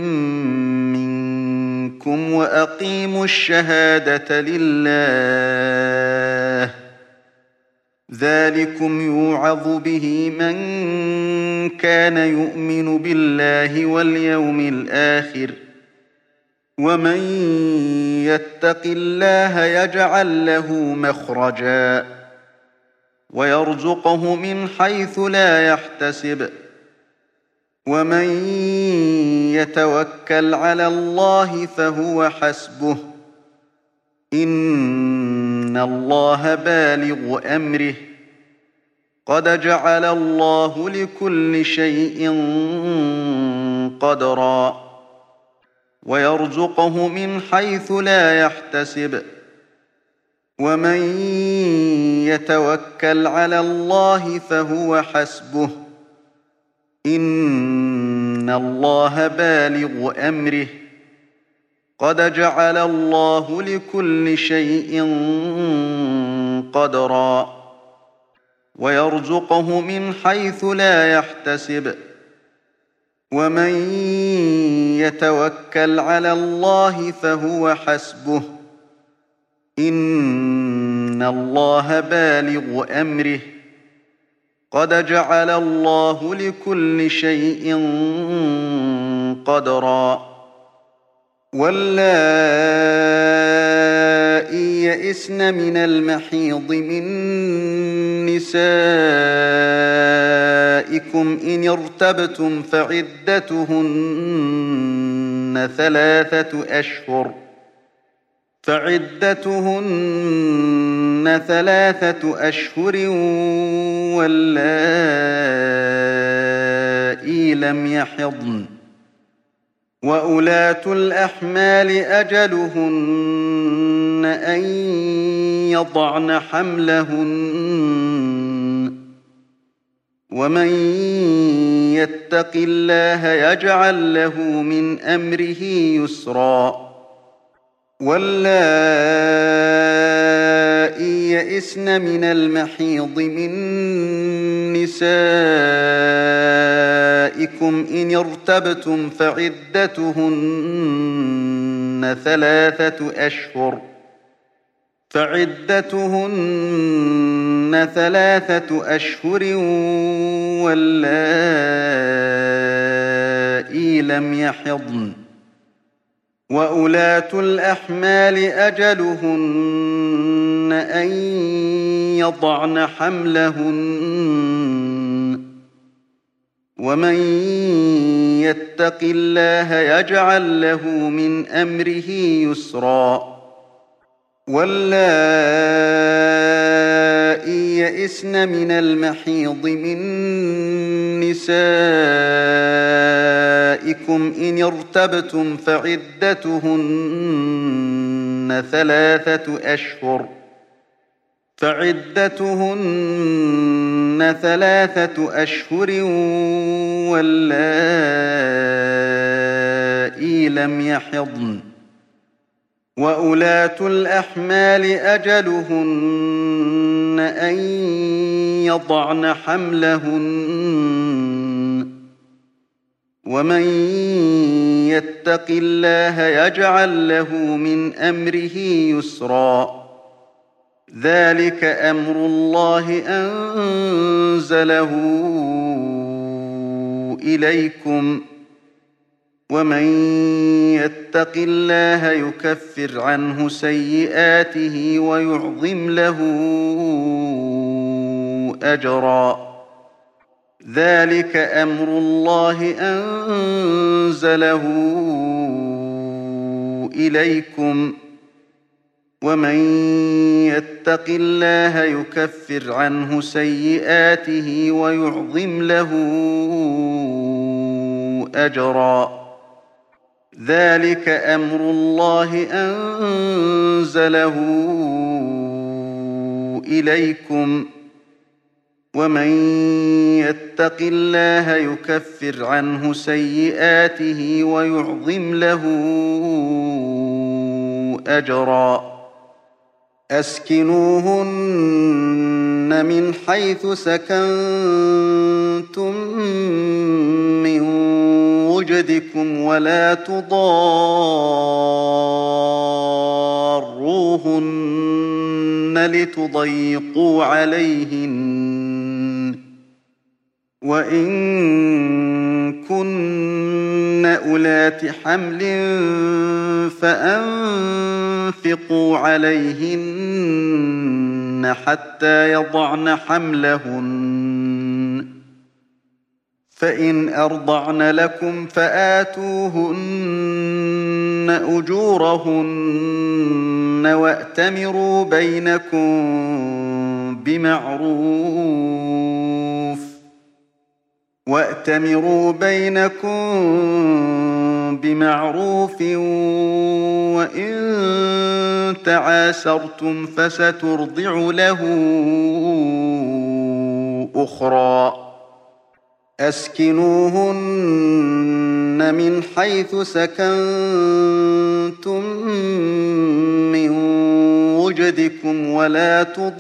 مِّنكُمْ وَأَقِيمُوا الشَّهَادَةَ لِلَّهِ ۚ ذَٰلِكُمْ يُوعَظُ بِهِ مَن كَانَ يُؤْمِنُ بِاللَّهِ وَالْيَوْمِ الْآخِرِ ۚ وَمَن يَتَّقِ اللَّهَ يَجْعَل لَّهُ مَخْرَجًا وَيَرْزُقْهُ مِنْ حَيْثُ لَا يَحْتَسِبُ ۚ وَمَن يَتَوَكَّلْ عَلَى اللَّهِ فَهُوَ حَسْبُهُ ۚ إِنَّ اللَّهَ بَالِغُ أَمْرِهِ ۚ قَدْ جَعَلَ اللَّهُ لِكُلِّ شَيْءٍ قَدْرًا وَيَرْزُقْهُ مِنْ حَيْثُ لَا يَحْتَسِبُ ۚ وَمَن يَتَوَكَّلْ عَلَى اللَّهِ فَهُوَ حَسْبُهُ ۚ إِنَّ اللَّهَ بَالِغُ أَمْرِهِ ۚ قَدْ جَعَلَ اللَّهُ لِكُلِّ شَيْءٍ قَدْرًا وَيَرْزُقْهُ مِنْ حَيْثُ لَا يَحْتَسِبُ ۚ وَمَن يَتَوَكَّلْ عَلَى اللَّهِ فَهُوَ حَسْبُهُ ۚ إِنَّ اللَّهَ بَالِغُ أَمْرِهِ ۚ قَدْ جَعَلَ اللَّهُ لِكُلِّ شَيْءٍ قَدْرًا وَاللَّائِي يَئِسْنَ مِنَ الْمَحِيضِ مِن نِّسَائِكُمْ إِنِ ارْتَبْتُمْ فَعِدَّتُهُنَّ ثَلَاثَةُ أَشْهُرٍ فَعِدَّتُهُنَّ ثَلَاثَةُ أَشْهُرٍ وَاللَّائِي لَمْ يَحِضْنَ ۚ وَأُولَاتُ الْأَحْمَالِ أَجَلُهُنَّ أَن يَضَعْنَ حَمْلَهُنَّ ۚ وَمَن يَتَّقِ اللَّهَ يَجْعَل لَّهُ مِنْ أَمْرِهِ يُسْرًا وَاللَّائِي يَئِسْنَ مِنَ الْمَحِيضِ مِن نِّسَائِكُمْ إِنِ ارْتَبْتُمْ فَعِدَّتُهُنَّ ثَلَاثَةُ أَشْهُرٍ فَعِدَّتُهُنَّ ثَلَاثَةُ أَشْهُرٍ وَاللَّائِي لَمْ يَحِضْنَ ۚ وَأُولَاتُ الْأَحْمَالِ أَجَلُهُنَّ أَن يَضَعْنَ حَمْلَهُنَّ ۚ وَمَن يَتَّقِ اللَّهَ يَجْعَل لَّهُ مِنْ أَمْرِهِ يُسْرًا وَاللَّائِي يَئِسْنَ مِنَ الْمَحِيضِ مِن نِّسَائِكُمْ إِنِ ارْتَبْتُمْ فَعِدَّتُهُنَّ ثَلَاثَةُ أَشْهُرٍ فَعِدَّتُهُنَّ ثَلَاثَةُ أَشْهُرٍ وَاللَّائِي لَمْ يَحِضْنَ ۚ وَأُولَاتُ الْأَحْمَالِ أَجَلُهُنَّ أَن يَضَعْنَ حَمْلَهُنَّ ۚ وَمَن يَتَّقِ اللَّهَ يَجْعَل لَّهُ مِنْ أَمْرِهِ يُسْرًا ذَٰلِكَ أَمْرُ اللَّهِ أَنزَلَهُ إِلَيْكُمْ ۚ وَمَن يَتَّقِ اللَّهَ يُكَفِّرْ عَنْهُ سَيِّئَاتِهِ وَيُعْظِمْ لَهُ أَجْرًا ذَٰلِكَ أَمْرُ اللَّهِ أَنزَلَهُ إِلَيْكُمْ ۚ وَمَن يَتَّقِ اللَّهَ يُكَفِّرْ عَنْهُ سَيِّئَاتِهِ وَيُعْظِمْ لَهُ أَجْرًا ذَٰلِكَ أَمْرُ اللَّهِ أَنزَلَهُ إِلَيْكُمْ ۚ وَمَن يَتَّقِ اللَّهَ يُكَفِّرْ عَنْهُ سَيِّئَاتِهِ وَيُعْظِمْ لَهُ أجرا أسكنوهن من حيث سكنتم من وجدكم ولا تضاروهن لتضيقوا عليهن وإن كن أولات حمل فأنفقوا عليهن حتى يضعن حملهن فإن أرضعن لكم فآتوهن أجورهن وأتمروا بينكم بمعروف وأتمروا بينكم بمعروف وإن تعاسرتم فسترضع له أخرى أسكنوهن من حيث سكنتم من وجدكم ولا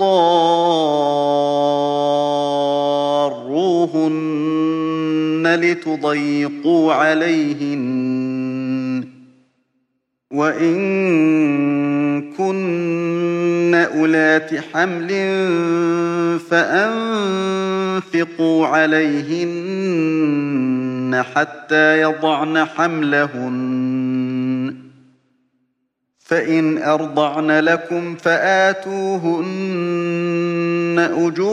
تضاروهن لتضيقوا عليهن وإن كن أولات حمل فأنفقوا عليهن حتى يضعن حملهن فإن أرضعن لكم فآتوهن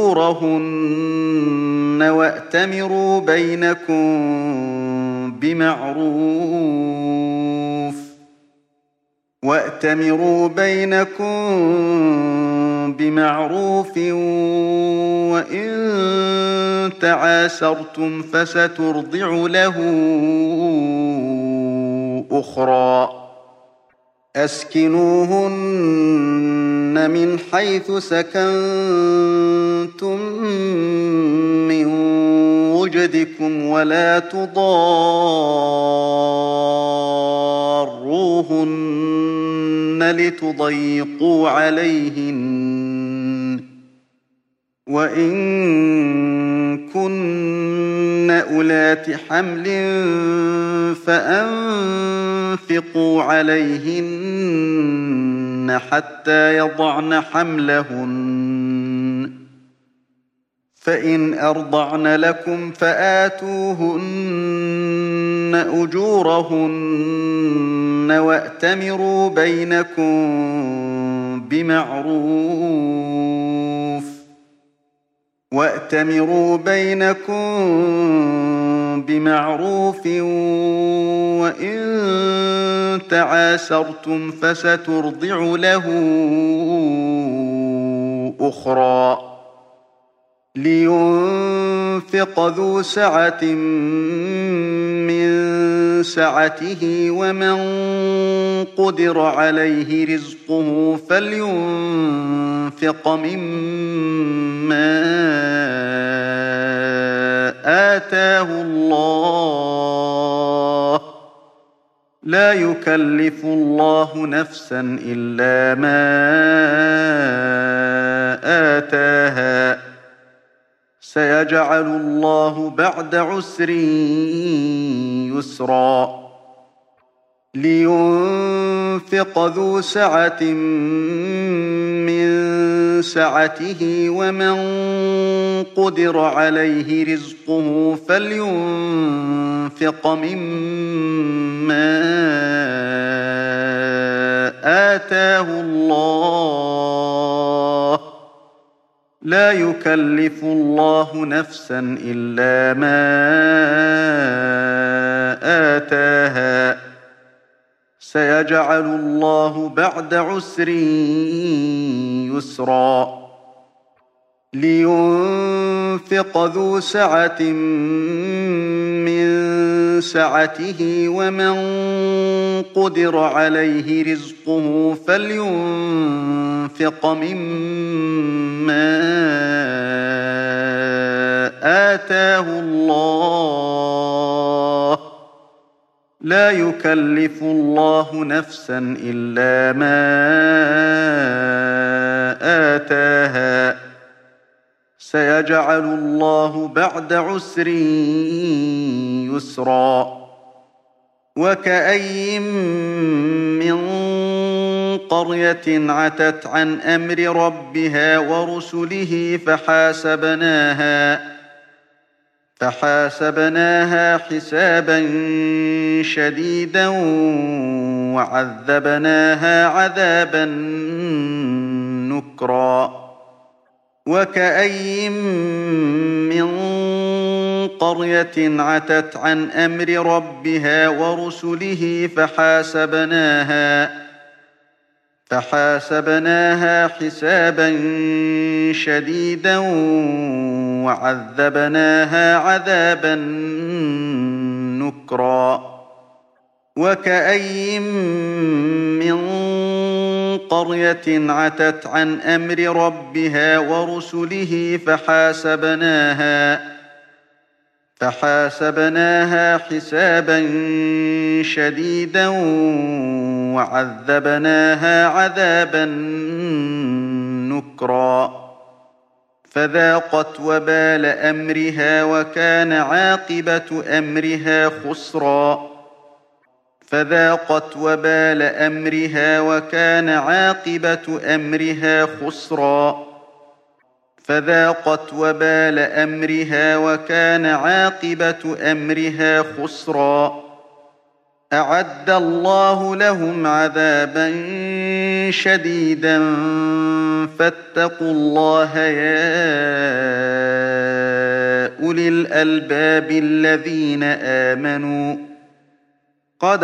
أجورهن وأتمروا بينكم بمعروف وأتمروا بينكم بمعروف وإن تعاسرتم فسترضع له أخرى أسكنوهن من حيث سكنتم من وجدكم ولا تضاروهن لتضيقوا عليهن وإن كن أولات حمل فأنفقوا عليهن حتى يضعن حملهن فإن أرضعن لكم فآتوهن أجورهن وأتمروا بينكم بمعروف وأتمروا بينكم بمعروف وإن تعاسرتم فسترضع له أخرى لينفق ذو سعة من سعته ومن قدر عليه رزقه فلينفق مما آتاه الله لا يكلف الله نفسا إلا ما آتاها سيجعل الله بعد عسر يسرا لينفق ذو سعة من سعته ومن قدر عليه رزقه فلينفق مما آتاه الله لا يكلف الله نفسا إلا ما آتاها سيجعل الله بعد عسر يسرا لينفق ذو سعة من سعته ومن قدر عليه رزقه فلينفق مما آتاه الله لا يكلف الله نفسا إلا ما آتاها سيجعل الله بعد عسر يسرا وكأين من قرية عتت عن أمر ربها ورسله فحاسبناها فحاسبناها حسابا شديدا وعذبناها عذابا نكرا وكأين من قرية عتت عن أمر ربها ورسله فحاسبناها فحاسبناها حسابا شديدا وعذبناها عذابا نكرا وكأين من قرية عتت عن أمر ربها ورسله فحاسبناها فحاسبناها حسابا شديدا وعذبناها عذابا نكرا فذاقت وبال أمرها وكان عاقبة أمرها خسرا فذاقت وبال أمرها وكان عاقبة أمرها خسرا فذاقت وبال أمرها وكان عاقبة أمرها خسرا أعد الله لهم عذابا شديدا فاتقوا الله يا أولي الألباب الذين آمنوا قد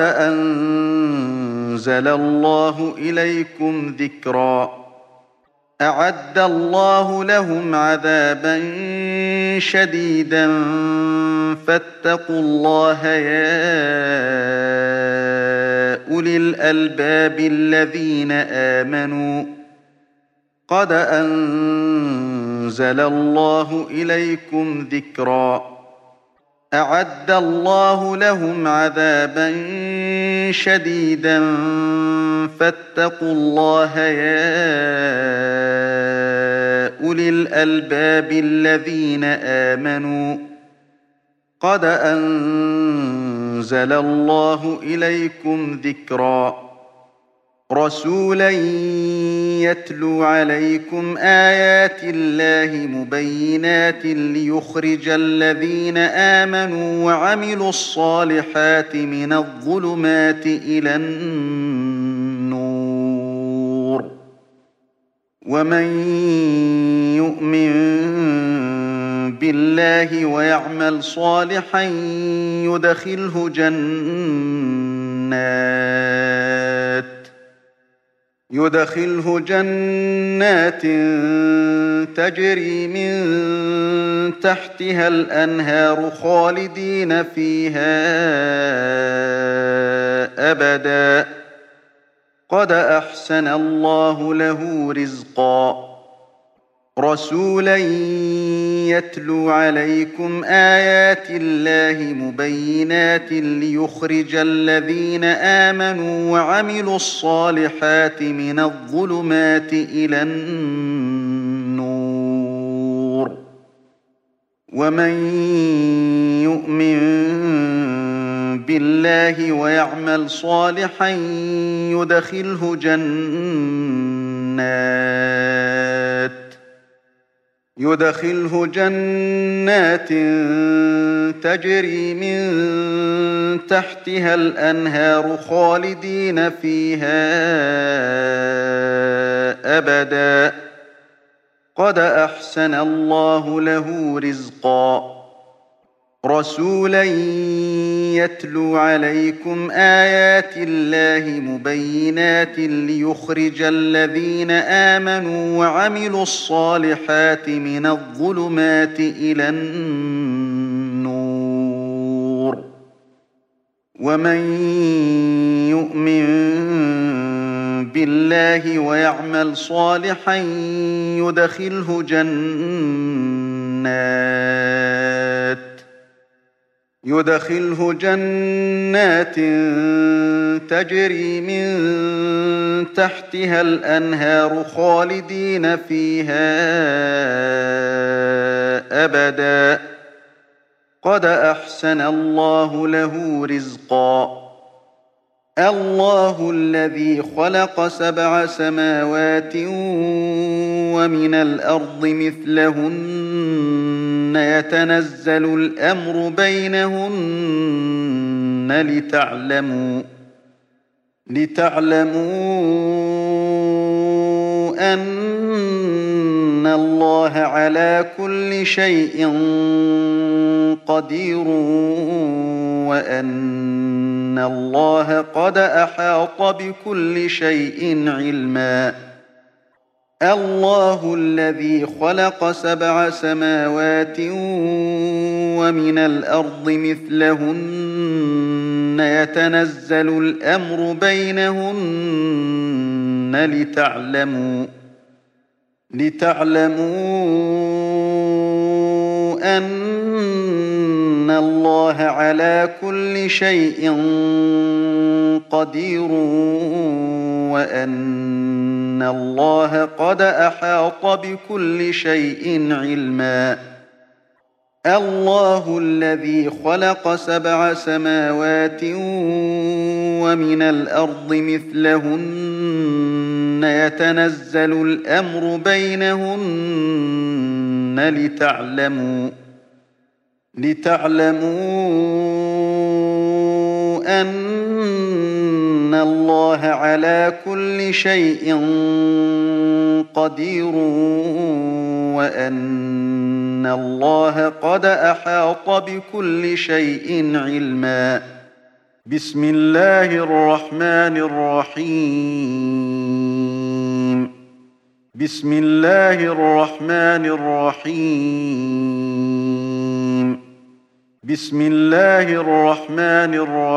أنزل الله إليكم ذكرا أعد الله لهم عذابا شديدا فاتقوا الله يا أولي الألباب الذين آمنوا قد أنزل الله إليكم ذكرا أعد الله لهم عذابا شديدا فاتقوا الله يا أولي الألباب الذين آمنوا قد أنزل الله إليكم ذكرا رسولا يتلو عليكم آيات الله مبينات ليخرج الذين آمنوا وعملوا الصالحات من الظلمات إلى النور ومن يؤمن بالله ويعمل صالحا يدخله جنات يدخله جنات تجري من تحتها الأنهار خالدين فيها أبدا قد أحسن الله له رزقا رسولا يتلو عليكم آيات الله مبينات ليخرج الذين آمنوا وعملوا الصالحات من الظلمات إلى النور ومن يؤمن بالله ويعمل صالحا يدخله جنات يدخله جنات تجري من تحتها الأنهار خالدين فيها أبدا قد أحسن الله له رزقا رسولا يتلو عليكم آيات الله مبينات ليخرج الذين آمنوا وعملوا الصالحات من الظلمات إلى النور ومن يؤمن بالله ويعمل صالحا يدخله جنات يدخله جنات تجري من تحتها الأنهار خالدين فيها أبدا قد أحسن الله له رزقا الله الذي خلق سبع سماوات ومن الأرض مثلهن يتنزل الأمر بينهن لتعلموا لتعلموا أن الله على كل شيء قدير وأن الله قد أحاط بكل شيء علما الله الذي خلق سبع سماوات ومن الأرض مثلهن يتنزل الأمر بينهن لتعلموا لتعلموا أن الله على كل شيء قدير وأن الله قد أحاط بكل شيء علما الله الذي خلق سبع سماوات ومن الأرض مثلهن يتنزل الأمر بينهن لتعلموا لتعلموا أن الله على كل شيء قدير وأن الله قد أحاط بكل شيء علما بسم الله الرحمن الرحيم بسم الله الرحمن الرحيم بسم الله الرحمن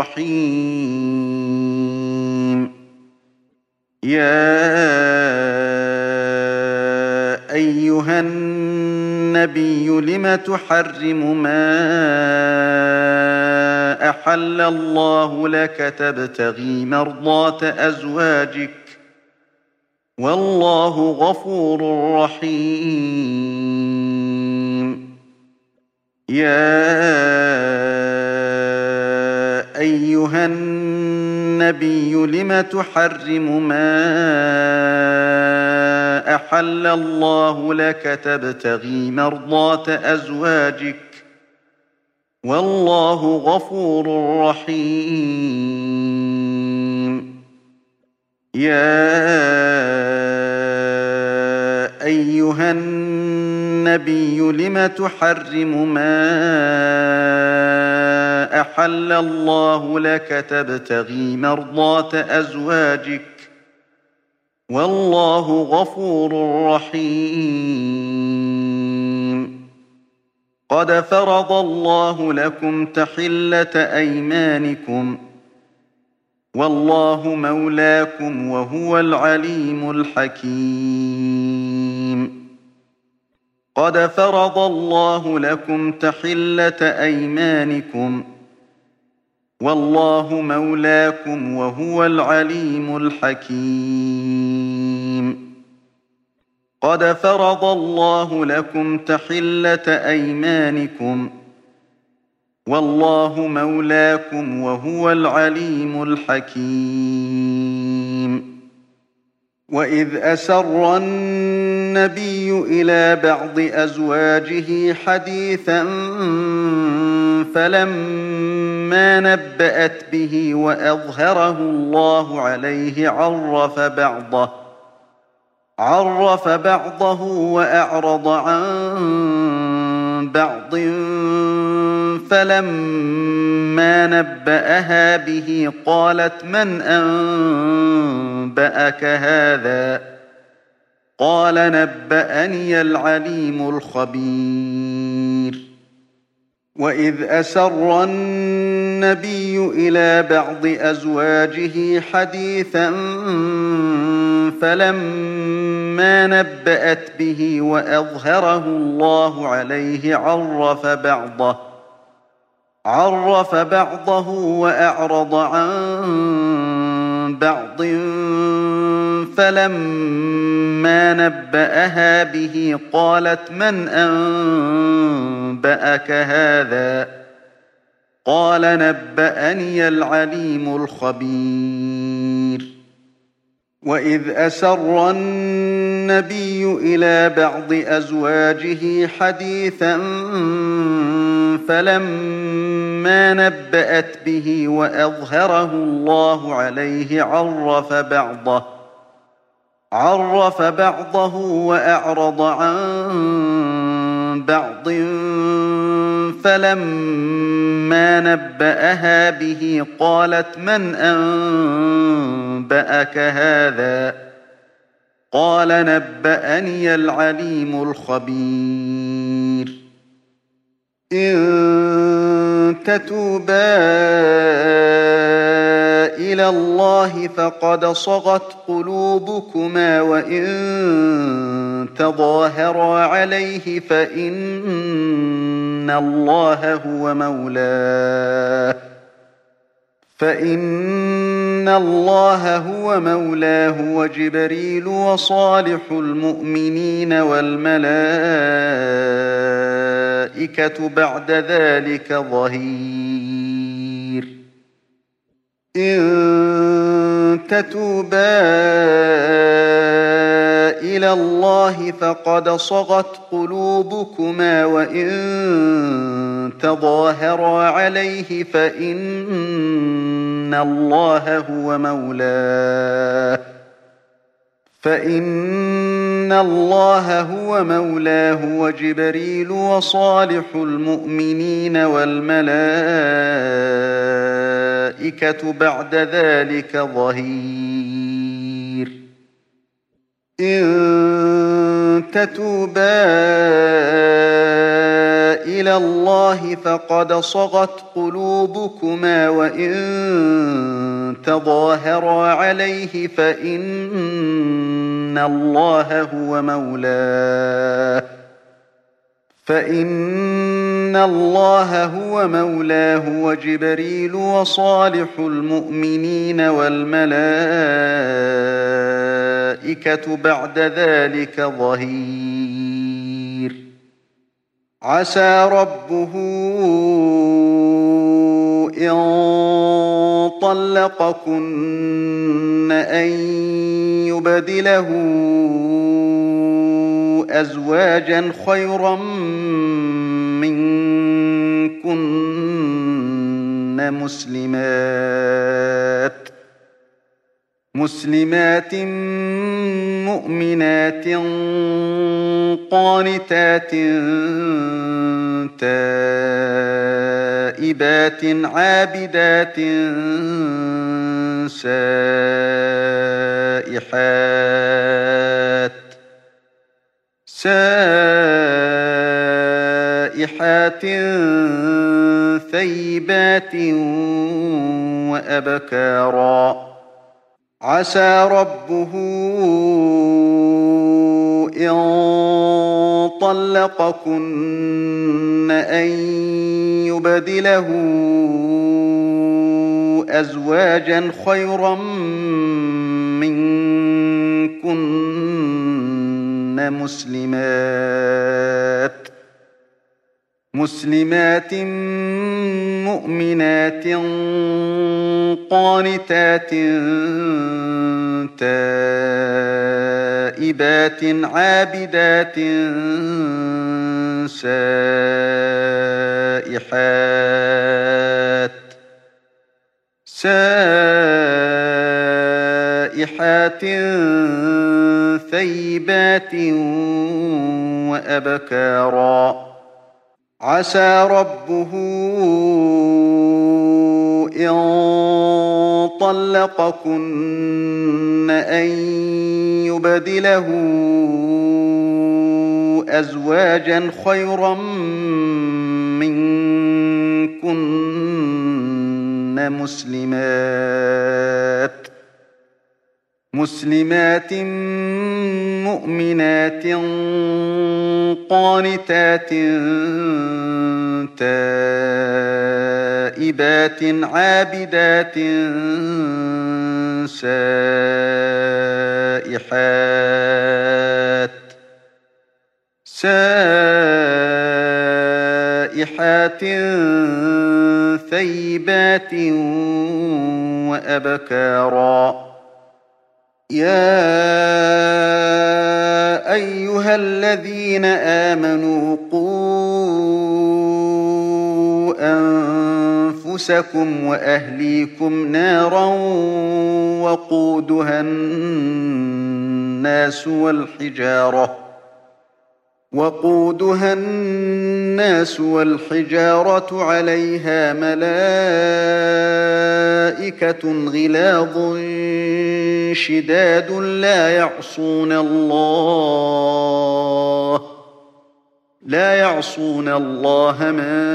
الرحيم يا أيها النبي لم تحرم ما أحل الله لك تبتغي مرضات أزواجك والله غفور رحيم يا أيها النبي لم تحرم ما أحل الله لك تبتغي مرضات أزواجك والله غفور رحيم يا أيها النبي لم تحرم ما أحل الله لك تبتغي مرضات أزواجك والله غفور رحيم قد فرض الله لكم تحلة أيمانكم والله مولاكم وهو العليم الحكيم قد فرض الله لكم تحلة أيمانكم والله مولاكم وهو العليم الحكيم قد فرض الله لكم تحلة أيمانكم والله مولاكم وهو العليم الحكيم وإذ أسر النبي إلى بعض أزواجه حديثا فلما نبأت به وأظهره الله عليه عرف بعضه عرف بعضه وأعرض عن بعض فلما نبأها به قالت من أنبأك هذا قال نبأني العليم الخبير وإذ أسر النبي إلى بعض أزواجه حديثا فلما نبأت به وأظهره الله عليه عرف بعضه عرف بعضه وأعرض عن بعض فلما نبأها به قالت من أنبأك هذا قال نبأني العليم الخبير وإذ أسر النبي إلى بعض أزواجه حديثا فلما نبأت به وأظهره الله عليه عرف بعضه عرف بعضه وأعرض عن بعض فلما نبأها به قالت من أنبأك هذا قال نبأني العليم الخبير إن تتوبا إلى الله فقد صغت قلوبكما وإن تظاهرا عليه فإن الله هو مولاه فإن الله هو مولاه وجبريل وصالح المؤمنين والملائكة بعد ذلك ظهير إن تتوبا إلى الله فقد صغت قلوبكما وإن تظاهرا عليه فإن الله هو مولاه فإن الله هو مولاه وجبريل وصالح المؤمنين والملائكة بعد ذلك ظهير إن تتوبا إلى الله فقد صغت قلوبكما وإن تظاهرا عليه فإن الله هو مولاه فإن الله هو مولاه وجبريل وصالح المؤمنين والملائكة بعد ذلك ظهير عسى ربه إن طلقكن أن يبدله أزواجا خيرا منكن مسلمات مسلمات مؤمنات قانتات تائبات عابدات سائحات سائحات ثيبات وأبكارا عسى ربه إن طلقكن أن يبدله أزواجا خيرا منكن مسلمات مسلمات مؤمنات قانتات تائبات عابدات سائحات سائحات ثيبات وأبكارا عسى ربه إن طلقكن أن يبدله أزواجا خيرا منكن مسلمات مسلمات مؤمنات قانتات تائبات ثيبات عابدات سائحات سائحات ثيبات وأبكارا يا أيها الذين آمنوا قوا أنفسكم وأهليكم نارا وقودها الناس والحجارة وقودها الناس والحجارة عليها ملائكة غلاظ شداد لا يعصون الله لا يعصون الله ما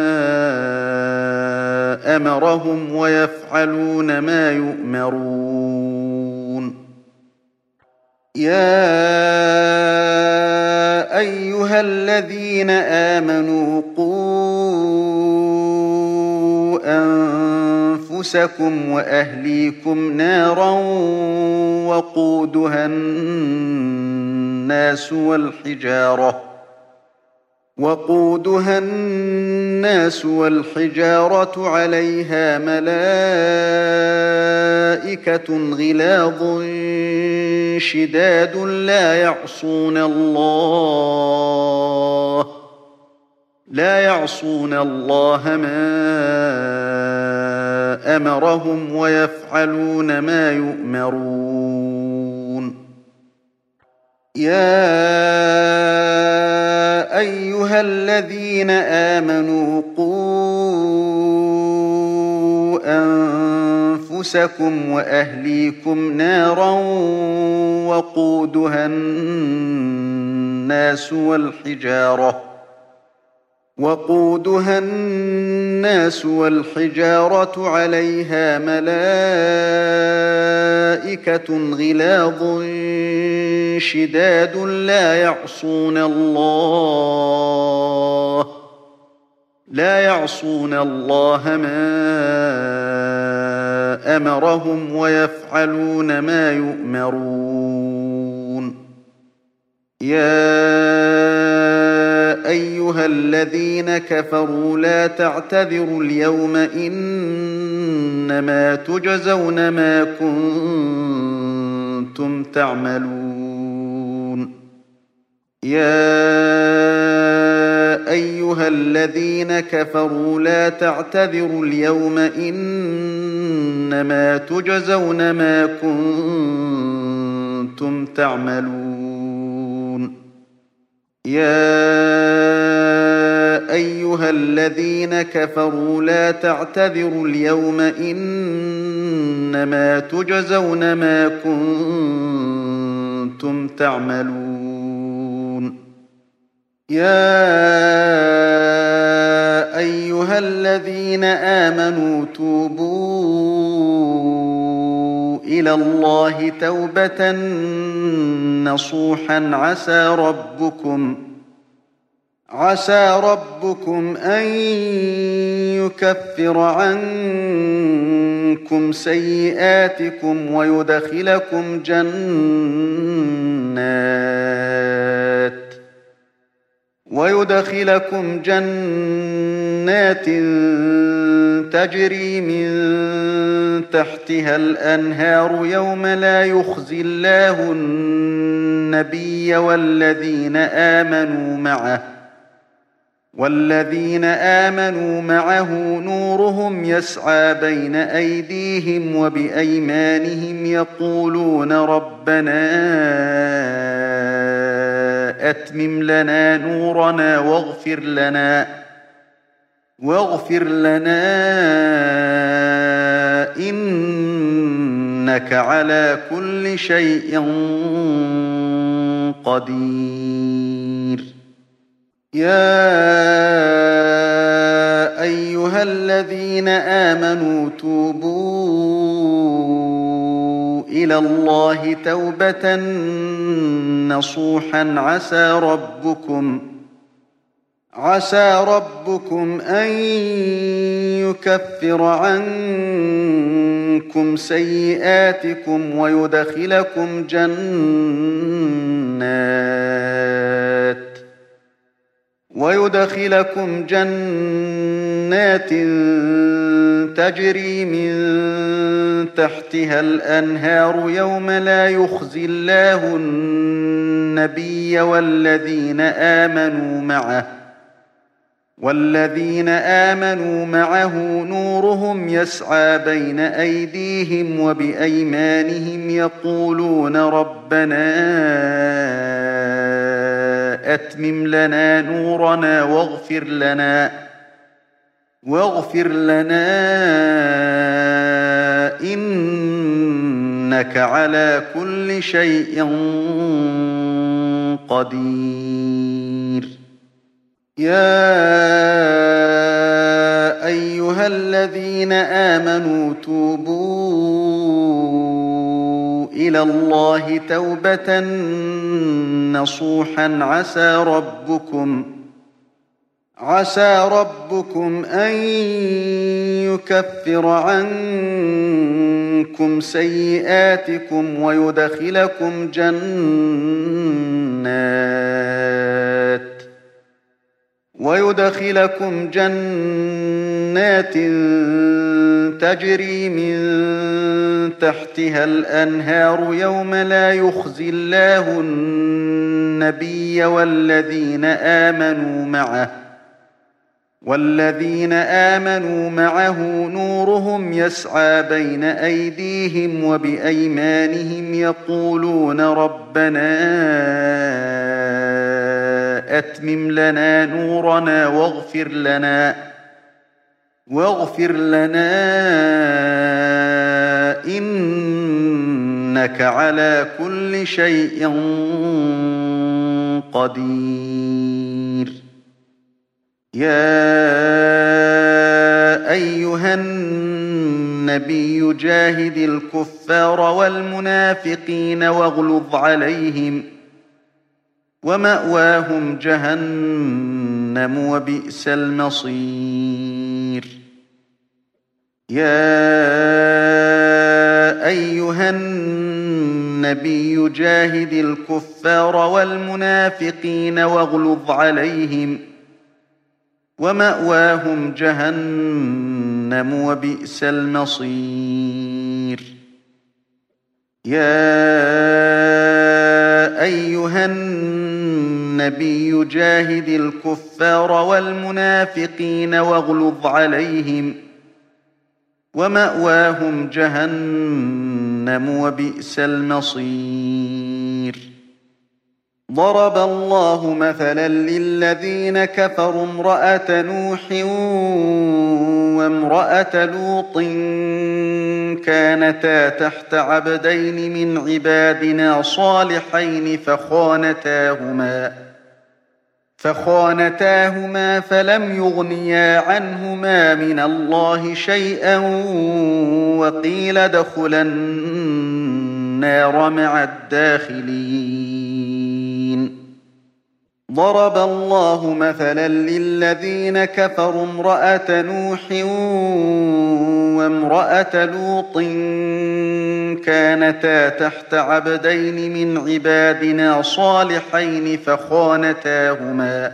أمرهم ويفعلون ما يؤمرون يا أيها الذين آمنوا قوا أنفسكم وأهليكم نارا وقودها الناس والحجارة وقودها الناس والحجارة عليها ملائكة غلاظ شداد لا يعصون الله لا يعصون الله ما أمرهم ويفعلون ما يؤمرون يا أيها الذين آمنوا قوا أنفسكم وأهليكم نارا وقودها الناس والحجارة وقودها الناس والحجارة عليها ملائكة غلاظ شداد لا يعصون الله لا يعصون الله ما أمرهم ويفعلون ما يؤمرون يا أيها الذين كفروا لا تعتذروا اليوم إنما تجزون ما كنتم تعملون يا أيها الذين كفروا لا تعتذروا اليوم إنما تجزون ما كنتم تعملون يا أيها الذين كفروا لا تعتذروا اليوم إنما تجزون ما كنتم تعملون يا أيها الذين آمنوا توبوا إلى الله توبة نصوحا عسى ربكم عسى ربكم أن يكفر عنكم سيئاتكم ويدخلكم جنات ويدخلكم جنات تجري من تحتها الأنهار يوم لا يخزي الله النبي والذين آمنوا معه والذين آمنوا معه نورهم يسعى بين أيديهم وبأيمانهم يقولون ربنا أتمم لنا نورنا واغفر لنا واغفر لنا إنك على كل شيء قدير يا أيها الذين آمنوا توبوا إلى الله توبة نصوحا عسى ربكم عسى ربكم أن يكفر عنكم سيئاتكم ويدخلكم جنات ويدخلكم جنات تجري من تحتها الأنهار يوم لا يخزي الله النبي والذين آمنوا معه والذين آمنوا معه نورهم يسعى بين أيديهم وبأيمانهم يقولون ربنا أتمم لنا نورنا واغفر لنا واغفر لنا إنك على كل شيء قدير. يا أيها الذين آمنوا توبوا إلى الله توبة نصوحا عسى ربكم عسى ربكم أن يكفر عنكم سيئاتكم ويدخلكم جنات ويدخلكم جنات تجري من تحتها الأنهار يوم لا يخزي الله النبي والذين آمنوا معه والذين آمنوا معه نورهم يسعى بين أيديهم وبأيمانهم يقولون ربنا أتمم لنا نورنا واغفر لنا واغفر لنا إنك على كل شيء قدير. يا أيها النبي جاهد الكفار والمنافقين واغلظ عليهم ومأواهم جهنم وبئس المصير. يا أيها النبي جاهد الكفار والمنافقين واغلظ عليهم ومأواهم جهنم وبئس المصير. يا أيها النبي جاهد الكفار والمنافقين واغلظ عليهم ومأواهم جهنم وبئس المصير. ضرب الله مثلا للذين كفروا امرأة نوح وامرأة لوط كانتا تحت عبدين من عبادنا صالحين فخانتاهما فخانتاهما فلم يغنيا عنهما من الله شيئا وقيل ادخلا النار مع الداخلين. ضرب الله مثلا للذين كفروا امرأة نوح وامرأة لوط كانتا تحت عبدين من عبادنا صالحين فخانتاهما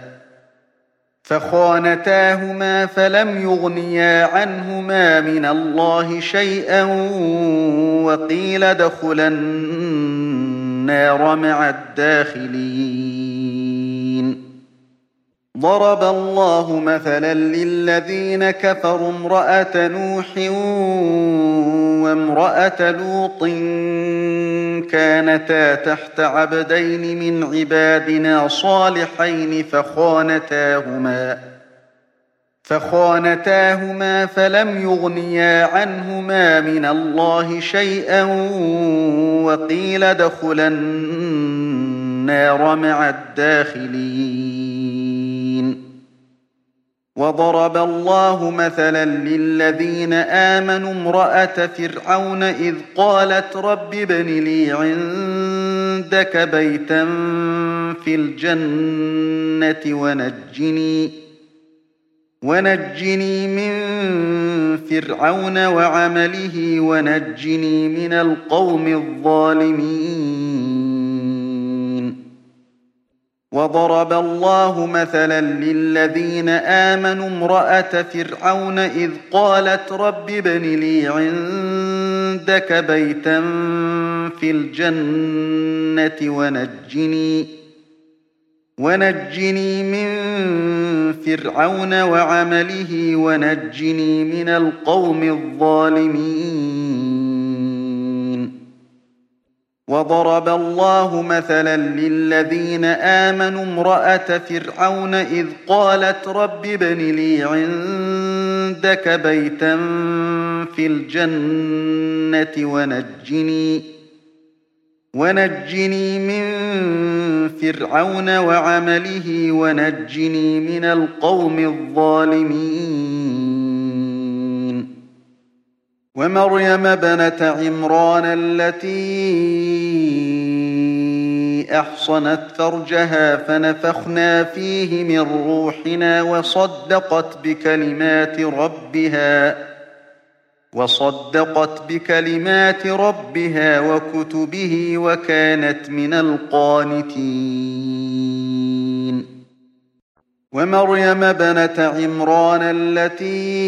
فخانتاهما فلم يغنيا عنهما من الله شيئا وقيل ادخلا النار مع الداخلين. ضرب الله مثلا للذين كفروا امرأة نوح وامرأة لوط كانتا تحت عبدين من عبادنا صالحين فخانتاهما فخانتاهما فلم يغنيا عنهما من الله شيئا وقيل ادخلا النار مع الداخلين. وضرب الله مثلا للذين آمنوا امرأة فرعون إذ قالت رب ابن لي عندك بيتا في الجنة ونجني ونجني من فرعون وعمله ونجني من القوم الظالمين. وضرب الله مثلا للذين آمنوا امرأة فرعون إذ قالت رب ابن لي عندك بيتا في الجنة ونجني ونجني من فرعون وعمله ونجني من القوم الظالمين. وضرب الله مثلا للذين آمنوا امرأة فرعون إذ قالت رب ابن لي عندك بيتا في الجنة ونجني ونجني من فرعون وعمله ونجني من القوم الظالمين. ومريم ابنة عمران التي أحصنت فرجها فنفخنا فيه من روحنا وصدقت بكلمات ربها وصدقت بكلمات ربها وكتبه وكانت من القانتين. ومريم ابنة عمران التي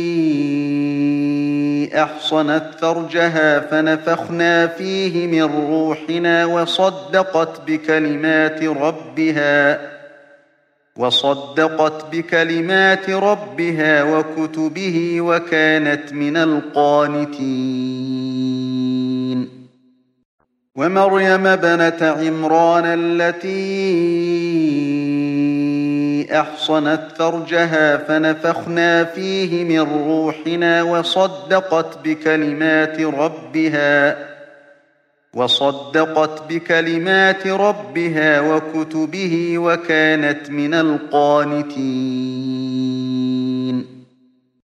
أحصنت فرجها فنفخنا فيه من روحنا وصدقت بكلمات ربها وصدقت بكلمات ربها وكتبه وكانت من القانتين. ومريم ابنة عمران التي أحصنت فرجها فنفخنا فيه من روحنا وصدقت بكلمات ربها وصدقت بكلمات ربها وكتبه وكانت من القانتين.